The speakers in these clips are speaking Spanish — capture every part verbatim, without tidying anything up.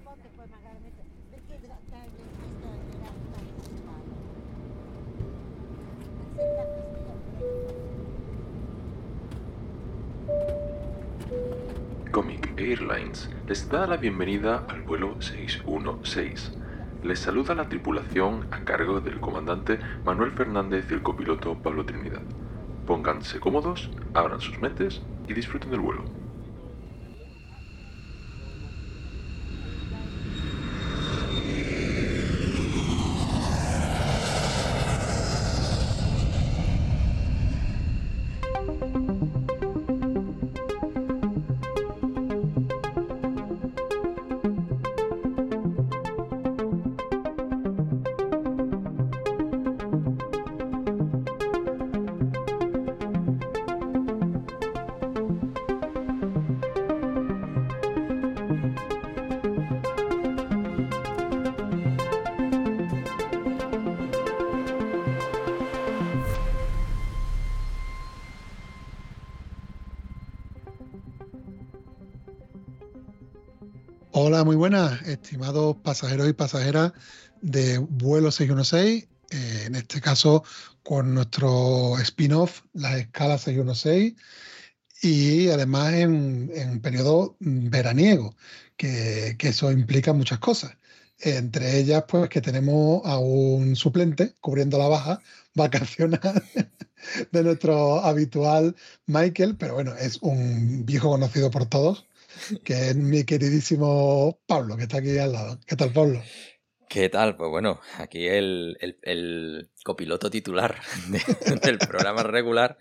Comic Airlines les da la bienvenida al vuelo seis uno seis. Les saluda la tripulación a cargo del comandante Manuel Fernández y el copiloto Pablo Trinidad. Pónganse cómodos, abran sus mentes y disfruten del vuelo. Hola, muy buenas, estimados pasajeros y pasajeras de vuelo seis uno seis, eh, en este caso con nuestro spin-off, las escalas seis uno seis, y además en, en periodo veraniego, que, que eso implica muchas cosas. Entre ellas, pues que tenemos a un suplente cubriendo la baja vacacional de nuestro habitual Michael, pero bueno, es un viejo conocido por todos, que es mi queridísimo Pablo, que está aquí al lado. ¿Qué tal, Pablo? ¿Qué tal? Pues bueno, aquí el, el, el copiloto titular de, del programa regular,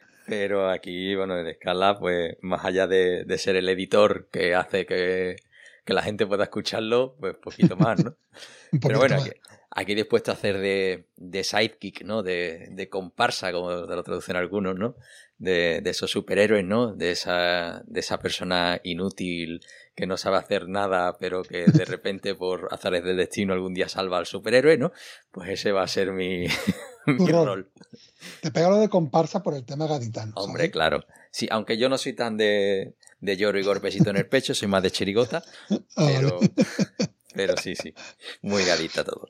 pero aquí, bueno, en escala, pues más allá de, de ser el editor que hace que, que la gente pueda escucharlo, pues poquito más, ¿no? Un Pero poquito bueno, más. aquí, aquí dispuesto a hacer de, de sidekick, ¿no? De, de comparsa, como lo traducen algunos, ¿no? De, de esos superhéroes, ¿no? De esa, de esa persona inútil que no sabe hacer nada, pero que de repente por azares del destino algún día salva al superhéroe, ¿no? Pues ese va a ser mi, mi Tu rol. rol. Te pega lo de comparsa por el tema gaditano, Hombre, ¿sabes? claro. Sí, aunque yo no soy tan de, de lloro y golpecito en el pecho, soy más de chirigota, Ah, pero, vale. pero sí, sí, muy gadita todo.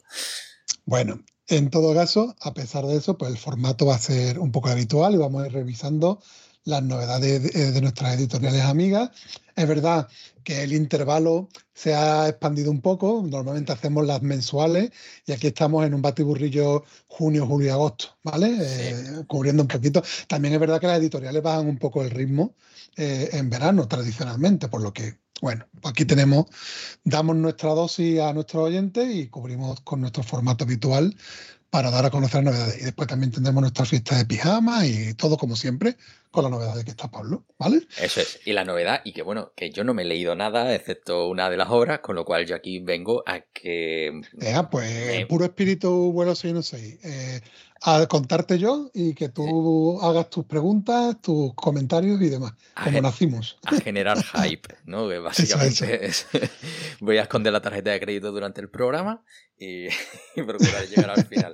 Bueno, en todo caso, a pesar de eso, pues el formato va a ser un poco habitual y vamos a ir revisando las novedades de, de nuestras editoriales amigas. Es verdad que el intervalo se ha expandido un poco. Normalmente hacemos las mensuales y aquí estamos en un batiburrillo junio, julio y agosto, ¿vale? Sí. Eh, cubriendo un poquito. También es verdad que las editoriales bajan un poco el ritmo eh, en verano, tradicionalmente, por lo que, bueno, aquí tenemos, damos nuestra dosis a nuestros oyentes y cubrimos con nuestro formato habitual para dar a conocer novedades. Y después también tendremos nuestra fiesta de pijama y todo como siempre, con la novedad de que está Pablo, ¿vale? Eso es. Y la novedad, y que bueno, que yo no me he leído nada, excepto una de las obras, con lo cual yo aquí vengo a que... Eh, pues me- puro espíritu vuelo seis uno seis. Eh, a contarte yo y que tú hagas tus preguntas, tus comentarios y demás, a, como ge- nacimos. a generar hype, ¿no? Que Eso, básicamente es... Voy a esconder la tarjeta de crédito durante el programa y, y procurar llegar al final.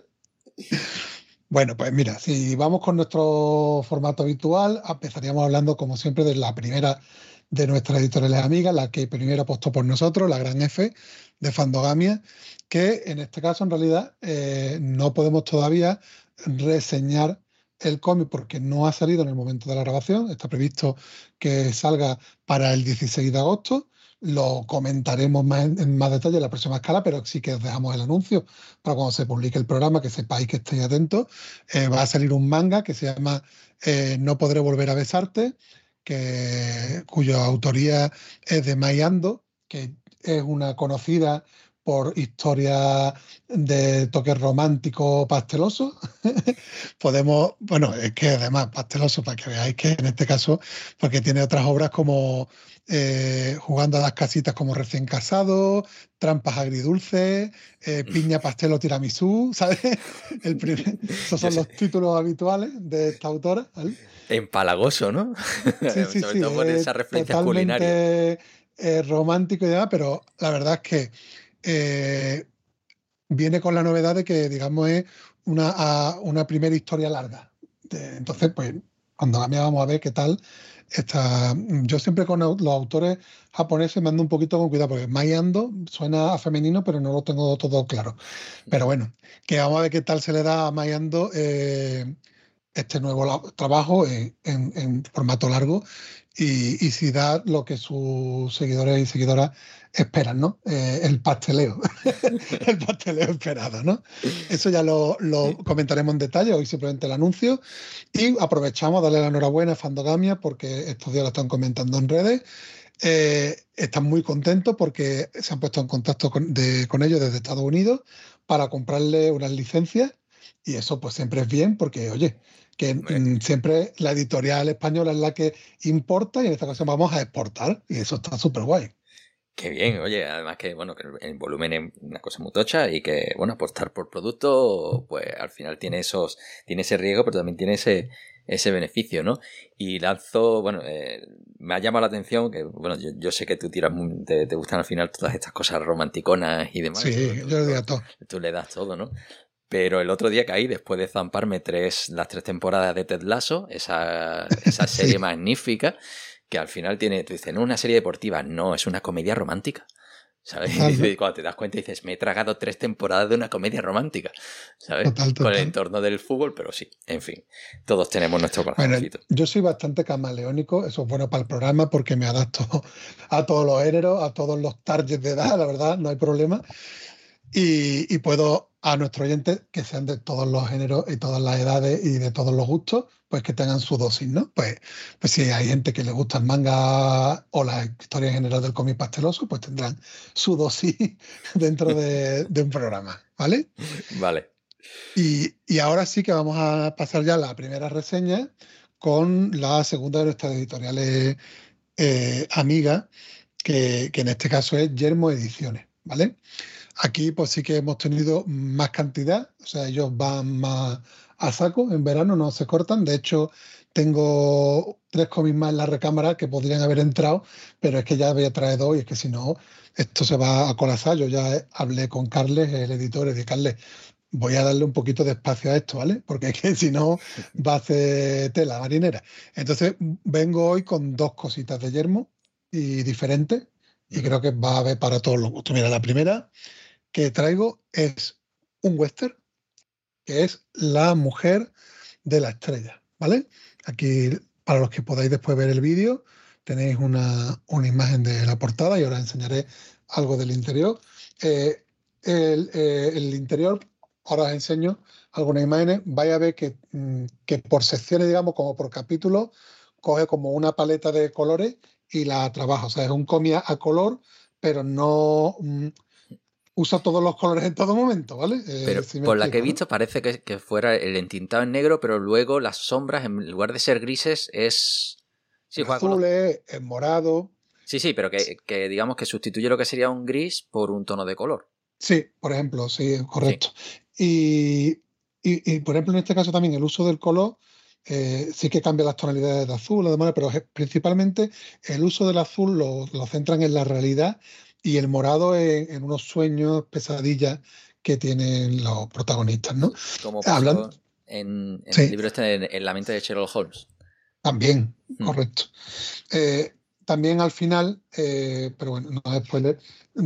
Bueno, pues mira, si vamos con nuestro formato habitual, empezaríamos hablando, como siempre, de la primera de nuestras editoriales amigas, la que primero apostó por nosotros, la Gran F de Fandogamia, que en este caso, en realidad, eh, no podemos todavía reseñar el cómic porque no ha salido en el momento de la grabación. Está previsto que salga para el dieciséis de agosto. Lo comentaremos más en, en más detalle en la próxima escala, pero sí que os dejamos el anuncio para cuando se publique el programa, que sepáis que estéis atentos. Eh, va a salir un manga que se llama eh, No podré volver a besarte, que, cuya autoría es de Mai Ando, que es una conocida por historias de toque romántico pasteloso. Podemos, bueno, es que además pasteloso, para que veáis que en este caso, porque tiene otras obras como eh, Jugando a las casitas como recién casado, Trampas agridulces, eh, Piña, pastel o tiramisú, ¿sabes? El primer- esos Yo son sé, los títulos habituales de esta autora, ¿vale? empalagoso, ¿no? Sí, sí, Sobre sí, todo por es esas referencias culinarias. totalmente eh, romántico y demás, pero la verdad es que eh, viene con la novedad de que, digamos, es una, a- una primera historia larga. De- entonces, pues, cuando la vamos a ver qué tal esta, yo siempre con los autores japoneses me ando un poquito con cuidado, porque Mai Ando suena a femenino, pero no lo tengo todo claro. Pero bueno, que vamos a ver qué tal se le da a Mai Ando eh, este nuevo trabajo en, en, en formato largo y, y si da lo que sus seguidores y seguidoras esperan, ¿no? Eh, el pasteleo, el pasteleo esperado, ¿no? Eso ya lo, lo comentaremos en detalle, hoy simplemente el anuncio y aprovechamos a darle la enhorabuena a Fandogamia porque estos días lo están comentando en redes. Eh, están muy contentos porque se han puesto en contacto con, de, con ellos desde Estados Unidos para comprarle unas licencias y eso pues siempre es bien porque, oye, que mm, siempre la editorial española es la que importa y en esta ocasión vamos a exportar y eso está súper guay. Qué bien, oye, además que, bueno, que el volumen es una cosa muy tocha y que, bueno, apostar por producto, pues al final tiene esos, tiene ese riesgo, pero también tiene ese, ese beneficio, ¿no? Y lanzo, bueno, eh, me ha llamado la atención que, bueno, yo, yo sé que tú tiras, muy, te, te gustan al final todas estas cosas romanticonas y demás. Sí, tú, yo le digo todo. Tú le das todo, ¿no? Pero el otro día caí, después de zamparme tres, las tres temporadas de Ted Lasso, esa, esa serie sí. magnífica, que al final tiene, tú dices, no una serie deportiva, no, es una comedia romántica, ¿sabes? Y dices, cuando te das cuenta dices, me he tragado tres temporadas de una comedia romántica, ¿sabes? Total, total. Con el entorno del fútbol, pero sí, en fin, todos tenemos nuestro corazoncito. Bueno, yo soy bastante camaleónico, eso es bueno para el programa porque me adapto a todos los géneros, a todos los targets de edad, la verdad, no hay problema. Y, y puedo a nuestros oyentes que sean de todos los géneros y todas las edades y de todos los gustos, pues que tengan su dosis, ¿no? Pues, pues si hay gente que le gusta el manga o la historia en general del cómic pasteloso, pues tendrán su dosis dentro de, de un programa, ¿vale? Vale. Y, y ahora sí que vamos a pasar ya a la primera reseña con la segunda de nuestras editoriales eh, amigas, que, que en este caso es Yermo Ediciones, ¿vale? Aquí pues sí que hemos tenido más cantidad, o sea, ellos van más a saco en verano, no se cortan. De hecho, tengo tres cómics más en la recámara que podrían haber entrado, pero es que ya voy a traer dos y es que si no, esto se va a colapsar. Yo ya hablé con Carles, el editor, y dije, Carles, voy a darle un poquito de espacio a esto, ¿vale? Porque es que si no va a hacer tela marinera. Entonces vengo hoy con dos cositas de Yermo y diferentes y creo que va a haber para todos los gustos. Mira, la primera que traigo es un western, que es La Mujer de la Estrella, ¿vale? Aquí, para los que podáis después ver el vídeo, tenéis una, una imagen de la portada y ahora enseñaré algo del interior. Eh, el, eh, el interior, ahora os enseño algunas imágenes. Vais a ver que, que por secciones, digamos, como por capítulos, coge como una paleta de colores y la trabaja. O sea, es un cómic a color, pero no... usa todos los colores en todo momento, ¿vale? Eh, pero si por la explico, que he visto, ¿no? Parece que, que fuera el entintado en negro, pero luego las sombras, en lugar de ser grises, es... Sí, en azul, es, es morado. Sí, sí, pero que, que digamos que sustituye lo que sería un gris por un tono de color. Sí, por ejemplo, sí, correcto. Sí. Y, y, y, por ejemplo, en este caso también el uso del color eh, sí que cambia las tonalidades de azul, de manera, pero es, principalmente el uso del azul lo, lo centran en la realidad y el morado en, en unos sueños, pesadillas que tienen los protagonistas, ¿no? Como pasó Hablan... en, en sí. el libro este, en, en La mente de Sherlock Holmes. También, hmm. correcto. Eh, también al final, eh, pero bueno, no es spoiler,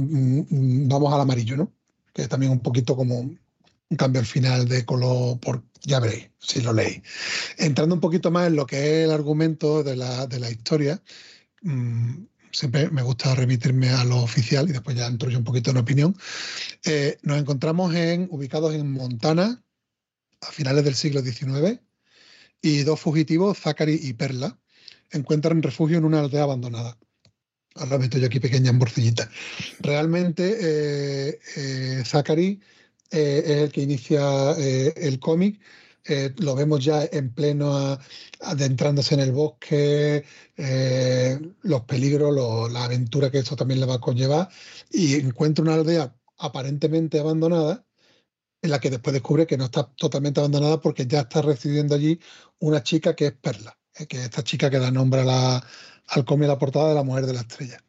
mm, vamos al amarillo, ¿no? Que es también un poquito como un cambio al final de color, por, ya veréis, si lo leéis. Entrando un poquito más en lo que es el argumento de la, de la historia, mmm, siempre me gusta remitirme a lo oficial y después ya entro yo un poquito en opinión. Eh, nos encontramos en, ubicados en Montana a finales del siglo diecinueve y dos fugitivos, Zachary y Perla, encuentran refugio en una aldea abandonada. Ahora meto yo aquí pequeñas morcillitas. Realmente eh, eh, Zachary eh, es el que inicia eh, el cómic. Eh, lo vemos ya en pleno a, adentrándose en el bosque, eh, los peligros, lo, la aventura que eso también le va a conllevar, y encuentra una aldea aparentemente abandonada en la que después descubre que no está totalmente abandonada porque ya está residiendo allí una chica que es Perla, eh, que es esta chica que da nombre a la, al cómic a la portada de La Mujer de la Estrella.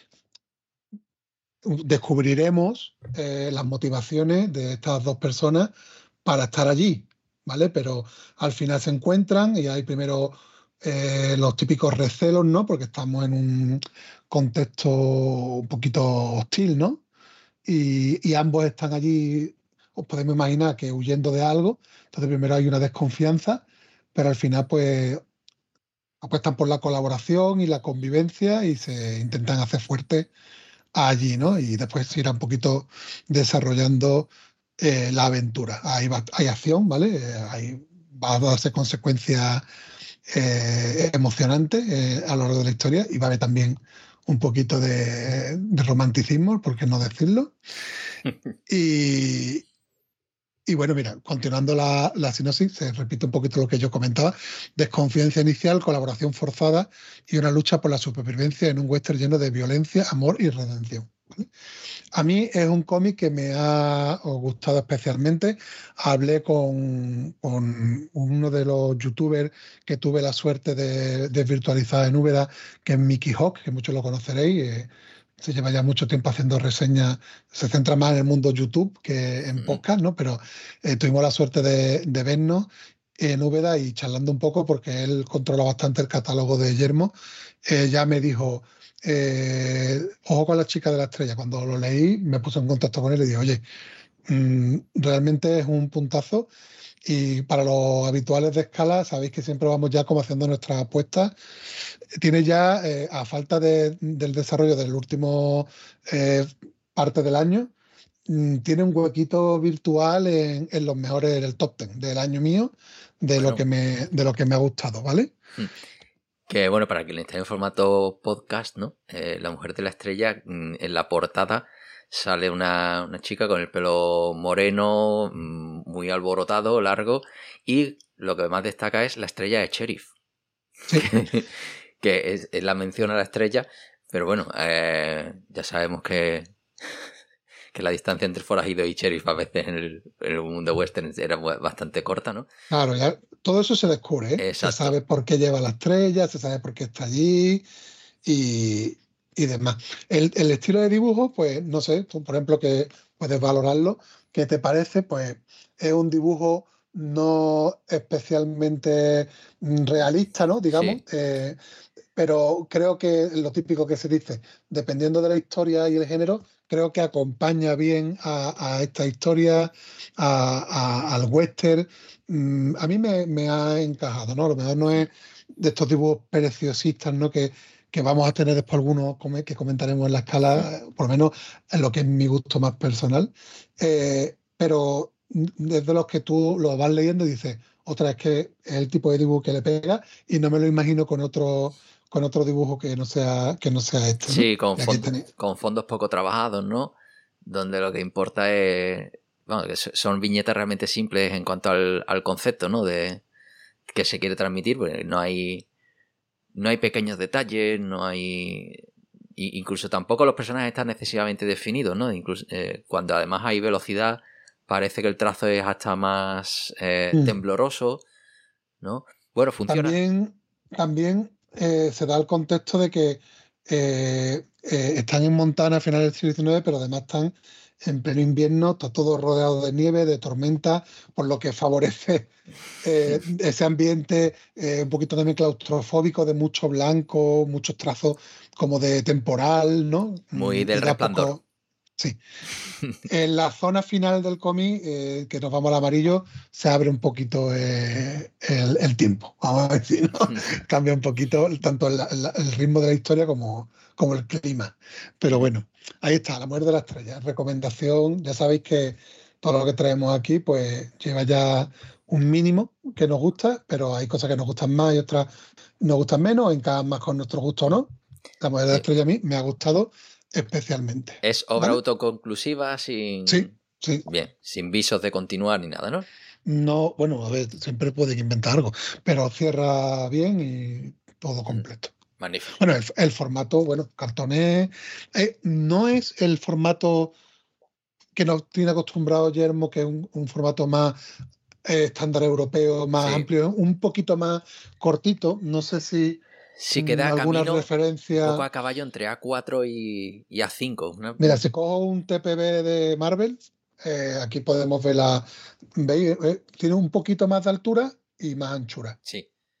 Descubriremos eh, las motivaciones de estas dos personas para estar allí, ¿vale? Pero al final se encuentran y hay primero eh, los típicos recelos, ¿no? Porque estamos en un contexto un poquito hostil, ¿no? Y, y ambos están allí, os podemos imaginar que huyendo de algo. Entonces primero hay una desconfianza, pero al final pues apuestan por la colaboración y la convivencia y se intentan hacer fuertes allí, ¿no? Y después se irá un poquito desarrollando eh, la aventura. Hay, va- hay acción, ¿vale? Eh, hay, va a darse consecuencias eh, emocionantes eh, a lo largo de la historia y va a haber también un poquito de, de romanticismo, por qué no decirlo. Y, y bueno, mira, continuando la, la sinopsis, se repite un poquito lo que yo comentaba: desconfianza inicial, colaboración forzada y una lucha por la supervivencia en un western lleno de violencia, amor y redención. ¿Vale? A mí es un cómic que me ha gustado especialmente. Hablé con, con uno de los youtubers que tuve la suerte de, de virtualizar en Úbeda, que es Mickey Hawk, que muchos lo conoceréis. eh, se lleva ya mucho tiempo haciendo reseñas, se centra más en el mundo YouTube que en Mm. podcast, ¿no? Pero eh, tuvimos la suerte de, de vernos en Úbeda y charlando un poco, porque él controla bastante el catálogo de Yermo. Eh, ya me dijo, eh, ojo con la chica de la estrella. Cuando lo leí, me puse en contacto con él y dije, oye, mm, realmente es un puntazo. Y para los habituales de Escala, sabéis que siempre vamos ya como haciendo nuestras apuestas. Tiene ya, eh, a falta de- del desarrollo del último eh, parte del año, mm, tiene un huequito virtual en, en los mejores, en el top ten del año mío, de lo Bueno, que me, de lo que me ha gustado, ¿vale? mm, que bueno, para quien esté en formato podcast, ¿no? Eh, La Mujer de la Estrella, mm, en la portada sale una, una chica con el pelo moreno, mm, muy alborotado, largo, y lo que más destaca es la estrella de Sheriff, Sí. que, que es, es la mención a la estrella, pero bueno, eh, ya sabemos que, que la distancia entre forajido y sheriff a veces en el, en el mundo western era bu- bastante corta, ¿no? Claro, ya todo eso se descubre, ¿eh? Se Exacto. sabe por qué lleva la estrella, se sabe por qué está allí y, y demás. El, el estilo de dibujo, pues no sé, tú por ejemplo que puedes valorarlo, ¿qué te parece? Pues es un dibujo no especialmente mm, realista, ¿no? Digamos, Sí. eh, pero creo que lo típico que se dice, dependiendo de la historia y el género, creo que acompaña bien a, a esta historia, a- a- al western. Mm, a mí me, me ha encajado, ¿no? A lo mejor no es de estos dibujos preciosistas, ¿no? Que, que vamos a tener después algunos come- que comentaremos en la escala, por lo menos en lo que es mi gusto más personal. Eh, pero desde los que tú lo vas leyendo y dices, otra, es que es el tipo de dibujo que le pega y no me lo imagino con otro con otro dibujo que no sea, que no sea este, ¿no? Sí, con, Y aquí fond- tenéis. con fondos poco trabajados, ¿no? Donde lo que importa es... Bueno, que so- son viñetas realmente simples en cuanto al, al concepto, ¿no? De que se quiere transmitir, porque no hay, no hay pequeños detalles, no hay... i- Incluso tampoco los personajes están excesivamente definidos, ¿no? Incluso, eh, cuando además hay velocidad, parece que el trazo es hasta más eh, Mm. tembloroso, ¿no? Bueno, funciona. También, también eh, se da el contexto de que eh, eh, están en Montana a finales del siglo diecinueve, pero además están en pleno invierno, está todo rodeado de nieve, de tormenta, por lo que favorece eh, ese ambiente eh, un poquito también claustrofóbico, de mucho blanco, muchos trazos como de temporal, ¿no? Muy Mm, del y da Resplandor. poco. Sí. En la zona final del cómic, eh, que nos vamos al amarillo, se abre un poquito eh, el, el tiempo, vamos a decir, ¿no? Cambia un poquito tanto el, la- el ritmo de la historia como, como el clima. Pero bueno, ahí está, La Muerte de la Estrella. Recomendación, ya sabéis que todo lo que traemos aquí, pues lleva ya un mínimo que nos gusta, pero hay cosas que nos gustan más y otras nos gustan menos, encajan más con nuestro gusto o no. La Muerte de la Sí. Estrella a mí me ha gustado especialmente. Es obra ¿Vale? autoconclusiva Sí, sin... sí. Bien, sin visos de continuar ni nada, ¿no? No, bueno, a ver, siempre pueden inventar algo, pero cierra bien y todo Mm, completo. magnífico. Bueno, el, el formato, bueno, cartonés, eh, no es el formato que nos tiene acostumbrado Yermo, que es un, un formato más eh, estándar europeo, más Sí. amplio, un poquito más cortito. No sé si Sí mm, queda alguna camino un poco referencia. a caballo entre A cuatro y, y A cinco. Una- Mira, si cojo un T P B de Marvel, eh, aquí podemos ver la. ¿Veis? Eh, tiene un poquito más de altura y más anchura. Sí.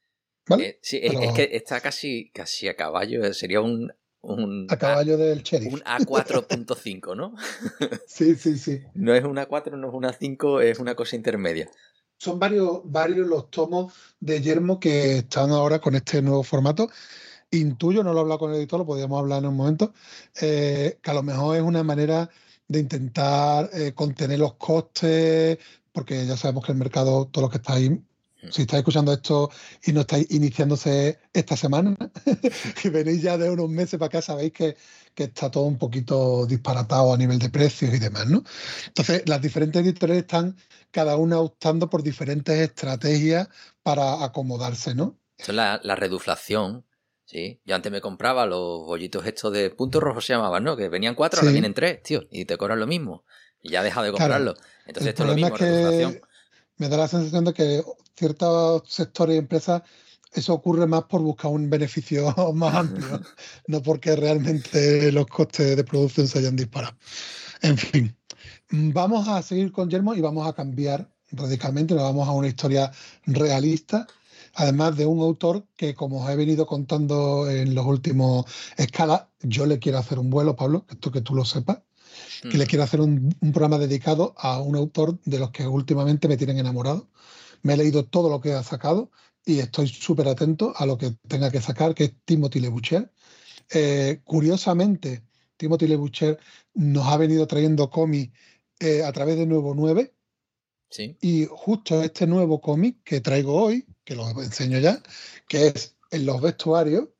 ¿vale? Eh, sí, es, Pero es que está casi, casi a caballo, sería un, un, a caballo A, del sheriff. un A cuatro punto cinco, ¿no? Sí, sí, sí. No es una cuatro, no es una cinco, es una cosa intermedia. Son varios, varios los tomos de Yermo que están ahora con este nuevo formato. Intuyo, no lo he hablado con el editor, lo podríamos hablar en un momento, eh, que a lo mejor es una manera de intentar eh, contener los costes, porque ya sabemos que el mercado, todos los que estáis, si estáis escuchando esto y no estáis iniciándose esta semana, que venís ya de unos meses para acá, sabéis que, que está todo un poquito disparatado a nivel de precios y demás, ¿no? Entonces, las diferentes editoriales están cada una optando por diferentes estrategias para acomodarse, ¿no? Esto es la, la reduflación. Sí, yo antes me compraba los bollitos estos de punto rojo se llamaban, ¿no? Que venían cuatro, ahora Sí, vienen tres, tío, y te cobran lo mismo. Y ya he dejado de claro. comprarlo. Entonces El esto es lo problema mismo, es reduflación. que me da la sensación de que ciertos sectores y empresas eso ocurre más por buscar un beneficio más amplio, no porque realmente los costes de producción se hayan disparado. En fin, vamos a seguir con Yermo y vamos a cambiar radicalmente, nos vamos a una historia realista, además de un autor que, como os he venido contando en los últimos escalas, yo le quiero hacer un vuelo, Pablo, esto que tú lo sepas, que le quiero hacer un, un programa dedicado a un autor de los que últimamente me tienen enamorado. Me he leído todo lo que ha sacado y estoy súper atento a lo que tenga que sacar, que es Timothy Le Boucher. Eh, curiosamente, Timothy Le Boucher nos ha venido trayendo cómics eh, a través de Nuevo nueve. Sí. Y justo este nuevo cómic que traigo hoy, que lo enseño ya, que es en los vestuarios,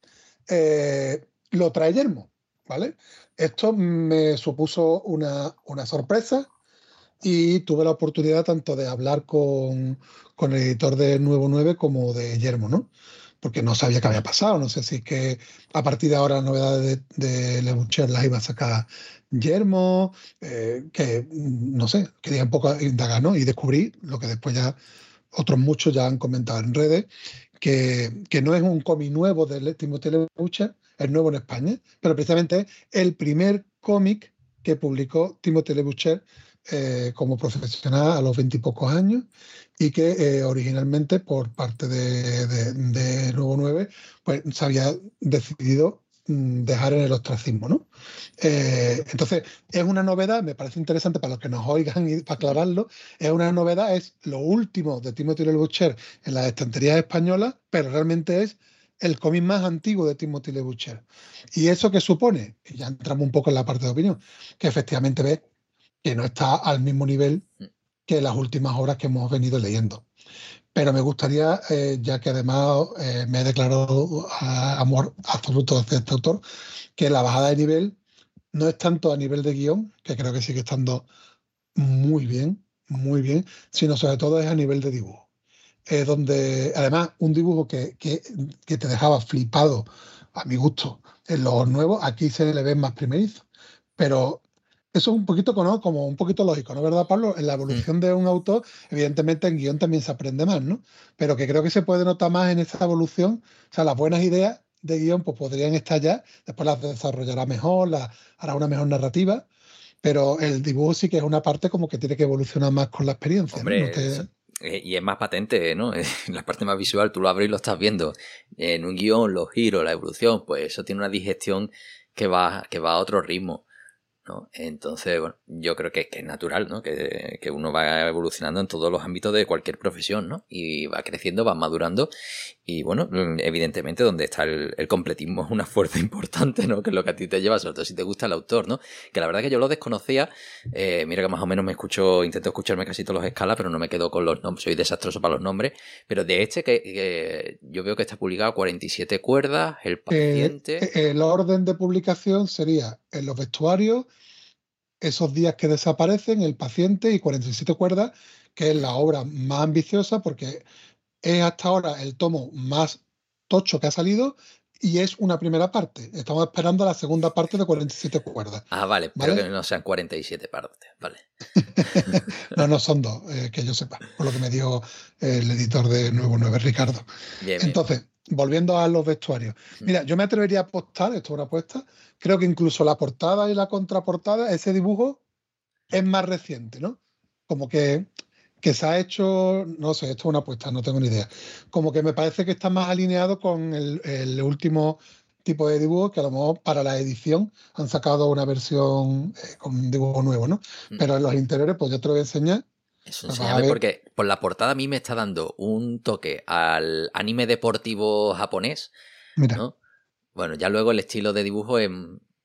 eh, lo trae Yermo, ¿vale? Esto me supuso una, una sorpresa y tuve la oportunidad tanto de hablar con, con el editor de Nuevo nueve como de Yermo, ¿no? Porque no sabía qué había pasado, no sé si es que a partir de ahora las novedades de, de Le Boucher las iba a sacar Yermo, eh, que no sé, quería un poco indagar, ¿no? Y descubrí lo que después ya otros muchos ya han comentado en redes, que, que no es un cómic nuevo de Timothy Le Boucher, es nuevo en España, pero precisamente es el primer cómic que publicó Timothy Le Boucher eh, como profesional a los veintipocos años y que eh, originalmente por parte de, de, de Nuevo nueve pues se había decidido mm, dejar en el ostracismo, ¿no? Eh, entonces, es una novedad, me parece interesante para los que nos oigan y para aclararlo, es una novedad, es lo último de Timothy Le Boucher en las estanterías españolas, pero realmente es el cómic más antiguo de Timothy Le Boucher. ¿Y eso qué supone? Y ya entramos un poco en la parte de opinión, que efectivamente ves que no está al mismo nivel que las últimas obras que hemos venido leyendo. Pero me gustaría, eh, ya que además eh, me he declarado a, amor absoluto hacia este autor, que la bajada de nivel no es tanto a nivel de guión, que creo que sigue estando muy bien, muy bien, sino sobre todo es a nivel de dibujo. Eh, donde además un dibujo que, que, que te dejaba flipado, a mi gusto, en los nuevos, aquí se le ven más primerizos. Pero eso es un poquito, ¿no? Como un poquito lógico, ¿no? ¿Verdad, Pablo? En la evolución de un autor, evidentemente en guión también se aprende más, ¿no? Pero que creo que se puede notar más en esa evolución. O sea, las buenas ideas de guión pues podrían estar ya, después las desarrollará mejor, las hará una mejor narrativa, pero el dibujo sí que es una parte como que tiene que evolucionar más con la experiencia, ¿no? No Hombre, te... eso- eh, y es más patente, ¿no? En la parte más visual, tú lo abres y lo estás viendo. En un guión, los giros, la evolución, pues eso tiene una digestión que va, que va a otro ritmo, ¿no? Entonces, bueno, yo creo que, que es natural, ¿no? Que, que uno va evolucionando en todos los ámbitos de cualquier profesión, ¿no? Y va creciendo, va madurando y, bueno, evidentemente donde está el, el completismo es una fuerza importante, ¿no? Que es lo que a ti te lleva, sobre todo si te gusta el autor, ¿no? Que la verdad que yo lo desconocía, eh, mira que más o menos me escucho, intento escucharme casi todos los escalas, pero no me quedo con los nombres, soy desastroso para los nombres, pero de este que, que yo veo que está publicado cuarenta y siete cuerdas, El Paciente... Eh, el orden de publicación sería en los vestuarios, esos días que desaparecen, El Paciente y cuarenta y siete cuerdas, que es la obra más ambiciosa porque es hasta ahora el tomo más tocho que ha salido y es una primera parte. Estamos esperando la segunda parte de cuarenta y siete cuerdas. Ah, vale, pero ¿Vale? que no sean cuarenta y siete partes, vale. No, no son dos, eh, que yo sepa, por lo que me dijo el editor de Nuevo nueve, Ricardo. Bien, bien. Entonces, volviendo a los vestuarios. Mira, yo me atrevería a apostar, esto es una apuesta, creo que incluso la portada y la contraportada, ese dibujo es más reciente, ¿no? Como que que se ha hecho, no sé, esto es una apuesta, no tengo ni idea. Como que me parece que está más alineado con el, el último tipo de dibujo, que a lo mejor para la edición han sacado una versión eh, con un dibujo nuevo, ¿no? Mm. Pero en los interiores, pues yo te lo voy a enseñar. Eso, Pues vas a enséñame, ver. porque por la portada a mí me está dando un toque al anime deportivo japonés, Mira, ¿no? Bueno, ya luego el estilo de dibujo es,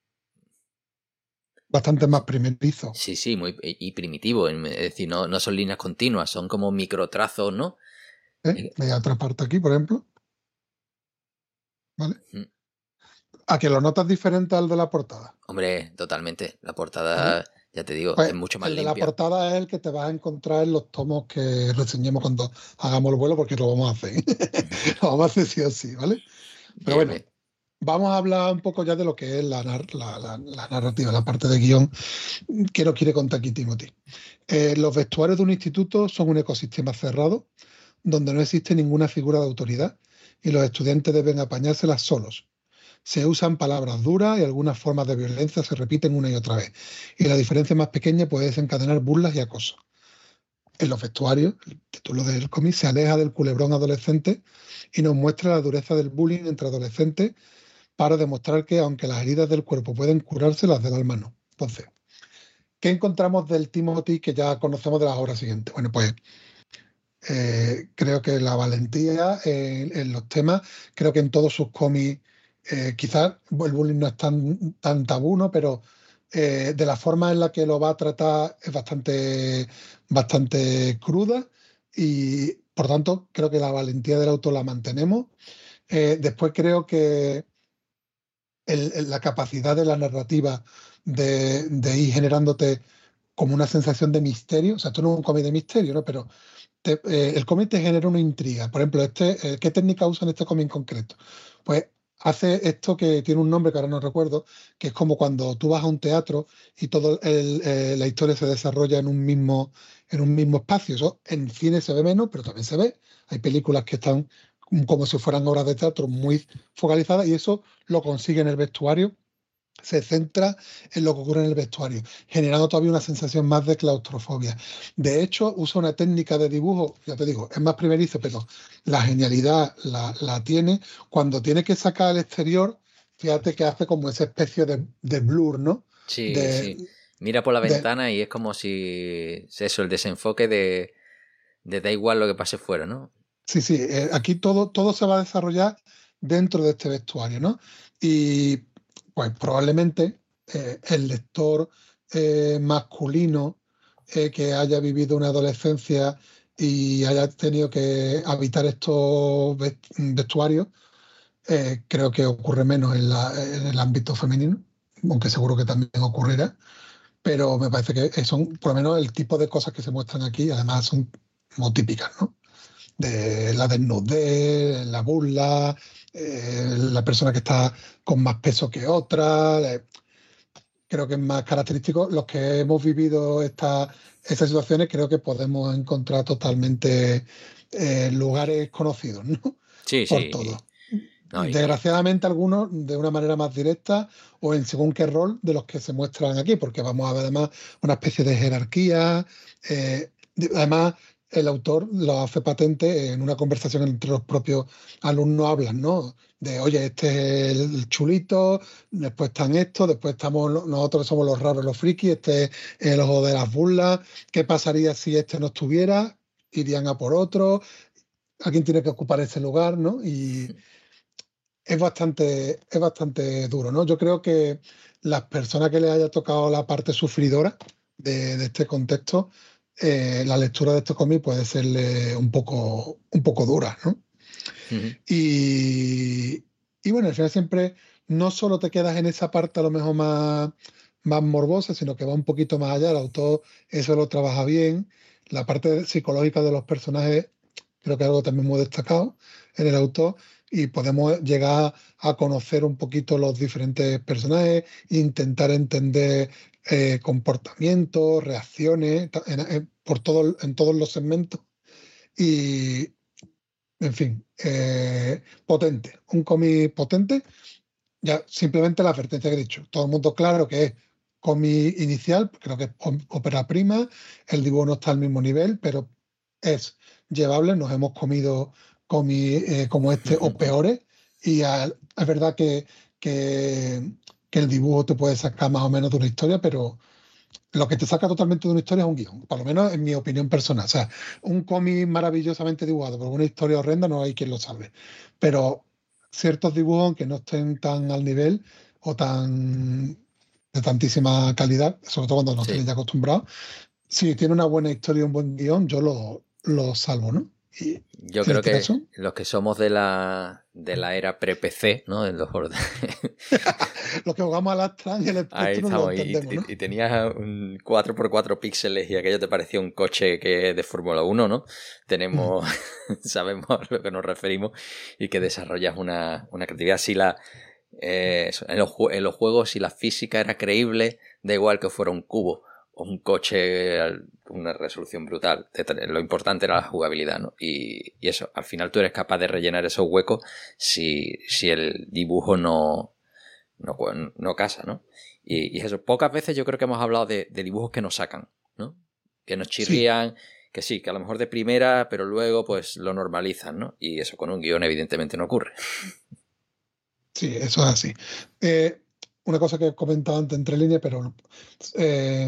bastante más primerizo. sí, sí, muy y primitivo. Es decir, no, no son líneas continuas, son como microtrazos, ¿no? ¿eh? Ve a otra parte aquí, por ejemplo. ¿Vale? Mm. A que lo notas diferente al de la portada. Hombre, totalmente. La portada, ¿Vale? ya te digo, Pues es mucho más el de la limpia. portada es el que te vas a encontrar en los tomos que reseñemos cuando hagamos el vuelo, porque lo vamos a hacer. Lo vamos a hacer sí o sí, ¿vale? Pero Bien, bueno, bien. vamos a hablar un poco ya de lo que es la, nar- la- la- la narrativa, la parte de guión que nos quiere contar aquí Timothy. Eh, los vestuarios de un instituto son un ecosistema cerrado donde no existe ninguna figura de autoridad y los estudiantes deben apañárselas solos. Se usan palabras duras y algunas formas de violencia se repiten una y otra vez. Y la diferencia más pequeña puede desencadenar burlas y acoso. En los vestuarios, el título del cómic se aleja del culebrón adolescente y nos muestra la dureza del bullying entre adolescentes para demostrar que, aunque las heridas del cuerpo pueden curarse, las del alma no. Entonces, ¿qué encontramos del Timothy que ya conocemos de las obras siguientes? Bueno, pues eh, creo que la valentía en, en los temas, creo que en todos sus cómics, eh, quizás el bullying no es tan, tan tabú, ¿no? Pero eh, de la forma en la que lo va a tratar es bastante, bastante cruda y por tanto creo que la valentía del autor la mantenemos. Eh, después creo que el- el- la capacidad de la narrativa de, de ir generándote como una sensación de misterio, o sea, esto no es un cómic de misterio, ¿no? Pero te- eh, el cómic te genera una intriga. Por ejemplo, este, eh, ¿qué técnica usa en este cómic en concreto? Pues hace esto que tiene un nombre que ahora no recuerdo, que es como cuando tú vas a un teatro y toda la historia se desarrolla en un mismo, en un mismo espacio. Eso en cine se ve menos, pero también se ve. Hay películas que están como si fueran obras de teatro muy focalizadas y eso lo consigue en el vestuario, se centra en lo que ocurre en el vestuario, generando todavía una sensación más de claustrofobia. De hecho, usa una técnica de dibujo, ya te digo, es más primerizo, pero la genialidad la, la tiene cuando tiene que sacar al exterior. Fíjate que hace como esa especie de, de blur, ¿no? Sí, sí. De, Mira por la de, ventana y es como si eso, el desenfoque de, de da igual lo que pase fuera, ¿no? sí, sí, eh, aquí todo, todo se va a desarrollar dentro de este vestuario, ¿no? Y pues probablemente eh, el lector eh, masculino eh, que haya vivido una adolescencia y haya tenido que habitar estos ves- vestuarios, eh, creo que ocurre menos en, la- en el ámbito femenino, aunque seguro que también ocurrirá, pero me parece que son por lo menos el tipo de cosas que se muestran aquí, además son como típicas, ¿no? De la desnudez, la burla, eh, la persona que está con más peso que otra. eh, creo que es más característico. Los que hemos vivido esta, estas situaciones, creo que podemos encontrar totalmente eh, lugares conocidos, ¿no? Sí, Por sí. todo. No, y, y- Desgraciadamente algunos de una manera más directa o en según qué rol de los que se muestran aquí, porque vamos a ver además una especie de jerarquía. eh, de- además, el autor lo hace patente en una conversación entre los propios alumnos, hablan, ¿no? De, oye, este es el chulito, después están estos, después estamos lo- nosotros somos los raros, los frikis, este es el ojo de las burlas. ¿Qué pasaría si este no estuviera? Irían a por otro. Alguien tiene que ocupar ese lugar, ¿no? Y es bastante, es bastante duro, ¿no? Yo creo que las personas que les haya tocado la parte sufridora de, de este contexto, eh, la lectura de este cómic puede serle un poco, un poco dura, ¿no? Ujú. Y, y bueno, al final siempre no solo te quedas en esa parte a lo mejor más, más morbosa, sino que va un poquito más allá. El autor eso lo trabaja bien. La parte psicológica de los personajes creo que es algo también muy destacado en el autor y podemos llegar a conocer un poquito los diferentes personajes, intentar entender eh, comportamientos, reacciones ta- en- en- por todo, en todos los segmentos. Y, en fin, eh, potente, un cómic potente. Ya simplemente la advertencia que he dicho. Todo el mundo claro que es cómic inicial, creo que es ó- ópera prima, el dibujo no está al mismo nivel, pero es llevable, nos hemos comido cómics eh, como este o peores, y al- es verdad que, que, que el dibujo te puede sacar más o menos de una historia, pero lo que te saca totalmente de una historia es un guión, por lo menos en mi opinión personal. O sea, un cómic maravillosamente dibujado por una historia horrenda no hay quien lo salve. Pero ciertos dibujos, aunque no estén tan al nivel o tan de tantísima calidad, sobre todo cuando nos Sí. tienen ya acostumbrados, si tiene una buena historia y un buen guión, yo lo, lo salvo, ¿no? Y Yo en creo este que caso, los que somos de la, de la era pre-P C, ¿no? En los orde- los que jugamos al Astra y el Ahí Spectrum lo estamos. Y, entendemos, y- ¿no? y tenías un cuatro por cuatro píxeles y aquello te parecía un coche que es de Fórmula uno, ¿no? Mm. Tenemos, sabemos a lo que nos referimos y que desarrollas una, una creatividad. Si la, eh, eso, en, los, ju- en los juegos, si la física era creíble, da igual que fuera un cubo o un coche, al- una resolución brutal. Te tra- Lo importante era la jugabilidad, ¿no? Y, y eso, al final tú eres capaz de rellenar esos huecos si, si el dibujo no, no, cu- no casa, ¿no? Y, y eso, pocas veces yo creo que hemos hablado de, de dibujos que nos sacan, ¿no? Que nos Sí, chirrían, que sí, que a lo mejor de primera, pero luego pues lo normalizan, ¿no? Y eso con un guión evidentemente no ocurre. sí, eso es así. Eh, una cosa que he comentado antes entre líneas, pero eh,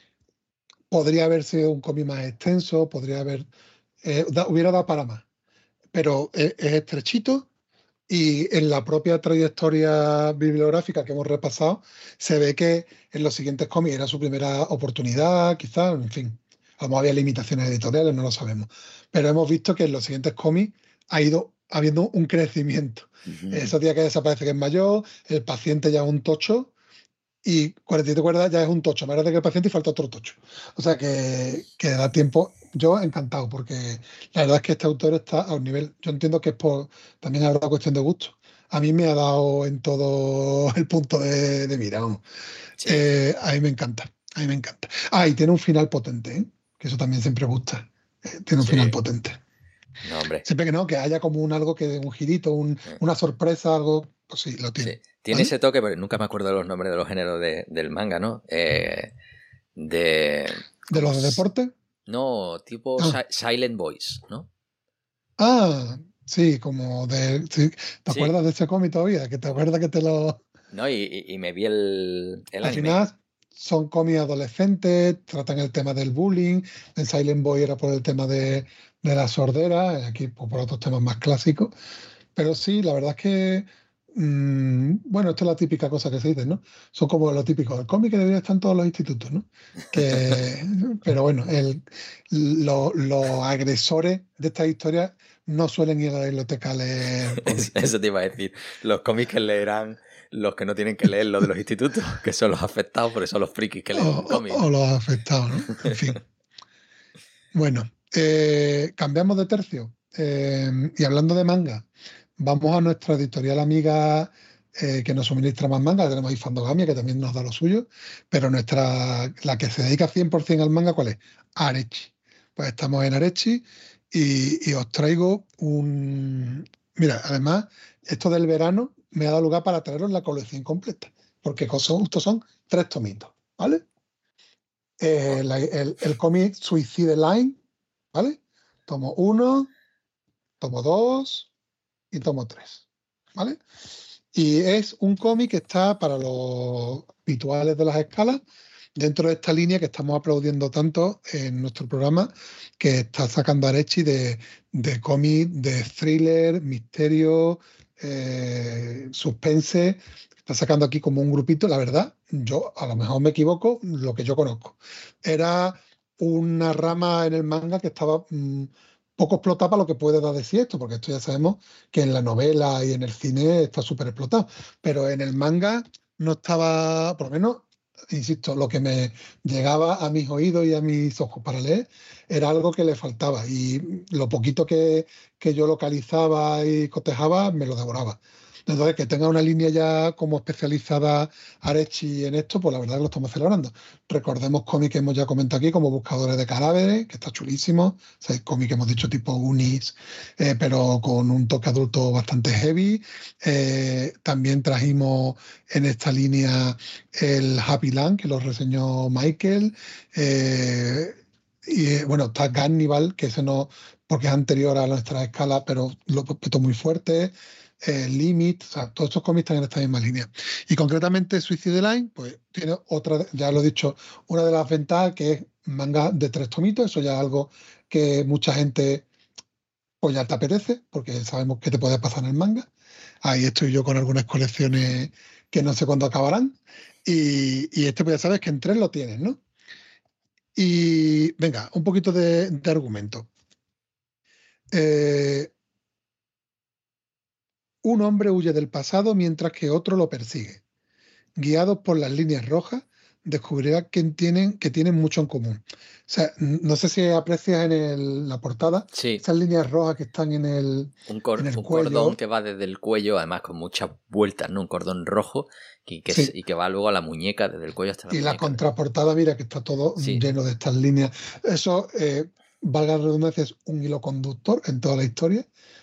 podría haber sido un cómic más extenso, podría haber, eh, da- hubiera dado para más, pero es, es estrechito y en la propia trayectoria bibliográfica que hemos repasado se ve que en los siguientes cómics era su primera oportunidad, quizás, en fin, a lo mejor había limitaciones editoriales, no lo sabemos, pero hemos visto que en los siguientes cómics ha ido habiendo un crecimiento. Esos días que desaparece que es mayor, el paciente ya es un tocho, y cuarenta y siete cuerdas ya es un tocho, más grande que el paciente y falta otro tocho. O sea que, que da tiempo. Yo encantado, porque la verdad es que este autor está a un nivel, yo entiendo que es por, también habrá cuestión de gusto. A mí me ha dado en todo el punto de, de mira, vamos. Sí, Eh, a mí me encanta, a mí me encanta. Ah, y tiene un final potente, ¿eh? Que eso también siempre gusta. Eh, tiene un final sí. potente. No, hombre. Siempre que no, que haya como un algo que, un girito, un- Eh, una sorpresa, algo, pues sí, lo Sí. tiene. Tiene ¿Vale? ese toque, pero nunca me acuerdo de los nombres de los géneros de- del manga, ¿no? Eh, de... De Como... los de s- deporte. No, tipo Ah, si- Silent Voice, ¿no? Ah, sí, como de... sí. ¿Te Sí. acuerdas de ese cómic todavía? Que te acuerdas que te lo... No, y, y- y me vi el, el Al anime. final son cómics adolescentes, tratan el tema del bullying. En Silent Boy era por el tema de, de la sordera, aquí pues, por otros temas más clásicos. Pero sí, la verdad es que... mm, bueno, esto es la típica cosa que se dice, ¿no? Son como lo típico. El cómic que debería estar en todos los institutos, ¿no? Que, pero bueno, el, lo- los agresores de estas historias no suelen ir a la biblioteca a leer Es- cómics. Eso te iba a decir. Los cómics que leerán los que no tienen que leer los de los institutos, que son los afectados, porque son los frikis que O, leen o- cómics, ¿no? o los afectados, ¿no? En fin. Bueno, eh, cambiamos de tercio. Eh, y hablando de manga, vamos a nuestra editorial amiga eh, que nos suministra más manga. Tenemos ahí Fandogamia, que también nos da lo suyo, pero nuestra, la que se dedica cien por ciento al manga, ¿cuál es? Arechi. Pues estamos en Arechi y, y os traigo un... Mira, además, esto del verano me ha dado lugar para traeros la colección completa, porque son- estos son tres tomitos, ¿vale? Oh, Eh, la- el, el cómic Suicide Line, ¿vale? Tomo uno, tomo dos y tomo tres, ¿vale? Y es un cómic que está para los habituales de las escalas, dentro de esta línea que estamos aplaudiendo tanto en nuestro programa, que está sacando Arechi de, de cómic, de thriller, misterio, eh, suspense. Está sacando aquí como un grupito, la verdad, yo a lo mejor me equivoco, lo que yo conozco. Era una rama en el manga que estaba mm, poco explotada para lo que puede dar de sí esto, porque esto ya sabemos que en la novela y en el cine está súper explotado, pero en el manga no estaba, por lo menos, insisto, lo que me llegaba a mis oídos y a mis ojos para leer era algo que le faltaba y lo poquito que, que yo localizaba y cotejaba me lo devoraba. Entonces, que tenga una línea ya como especializada Arechi en esto, pues la verdad que lo estamos celebrando. Recordemos cómics que hemos ya comentado aquí, como Buscadores de Cadáveres, que está chulísimo. O sea, cómics que hemos dicho tipo Unis, eh, pero con un toque adulto bastante heavy. Eh, también trajimos en esta línea el Happy Land, que lo reseñó Michael. Eh, y eh, bueno, está Gannibal, que ese no, porque es anterior a nuestra escala, pero lo petó muy fuerte. Eh, Limit, o sea, todos estos cómics están en esta misma línea. Y concretamente Suicide Line, pues tiene otra, ya lo he dicho, una de las ventajas que es manga de tres tomitos, eso ya es algo que mucha gente pues ya te apetece, porque sabemos que te puede pasar en el manga. Ahí estoy yo con algunas colecciones que no sé cuándo acabarán. Y, y este, pues ya sabes que en tres lo tienes, ¿no? Y venga, un poquito de, de argumento. Eh, un hombre huye del pasado mientras que otro lo persigue. Guiados por las líneas rojas, descubrirá que tienen, que tienen mucho en común. O sea, n- no sé si aprecias en el- la portada Sí, esas líneas rojas que están en el, un, cor- en el un cordón cuello. que va desde el cuello, además con muchas vueltas, ¿no? Un cordón rojo y que, Sí, y que va luego a la muñeca, desde el cuello hasta la y la muñeca. contraportada, mira que está todo Sí, lleno de estas líneas. Eso, eh, valga la redundancia, es un hilo conductor en toda la historia,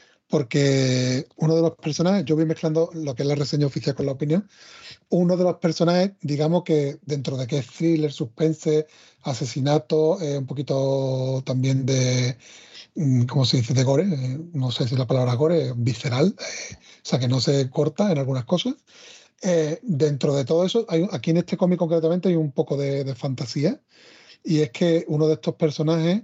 porque uno de los personajes, yo voy mezclando lo que es la reseña oficial con la opinión, uno de los personajes, digamos que dentro de que es thriller, suspense, asesinato, eh, un poquito también de, mm, ¿cómo se dice?, de gore, eh, no sé si la palabra gore es visceral, eh, o sea que no se corta en algunas cosas. Eh, dentro de todo eso, hay, un- aquí en este cómic concretamente hay un poco de, de fantasía, y es que uno de estos personajes,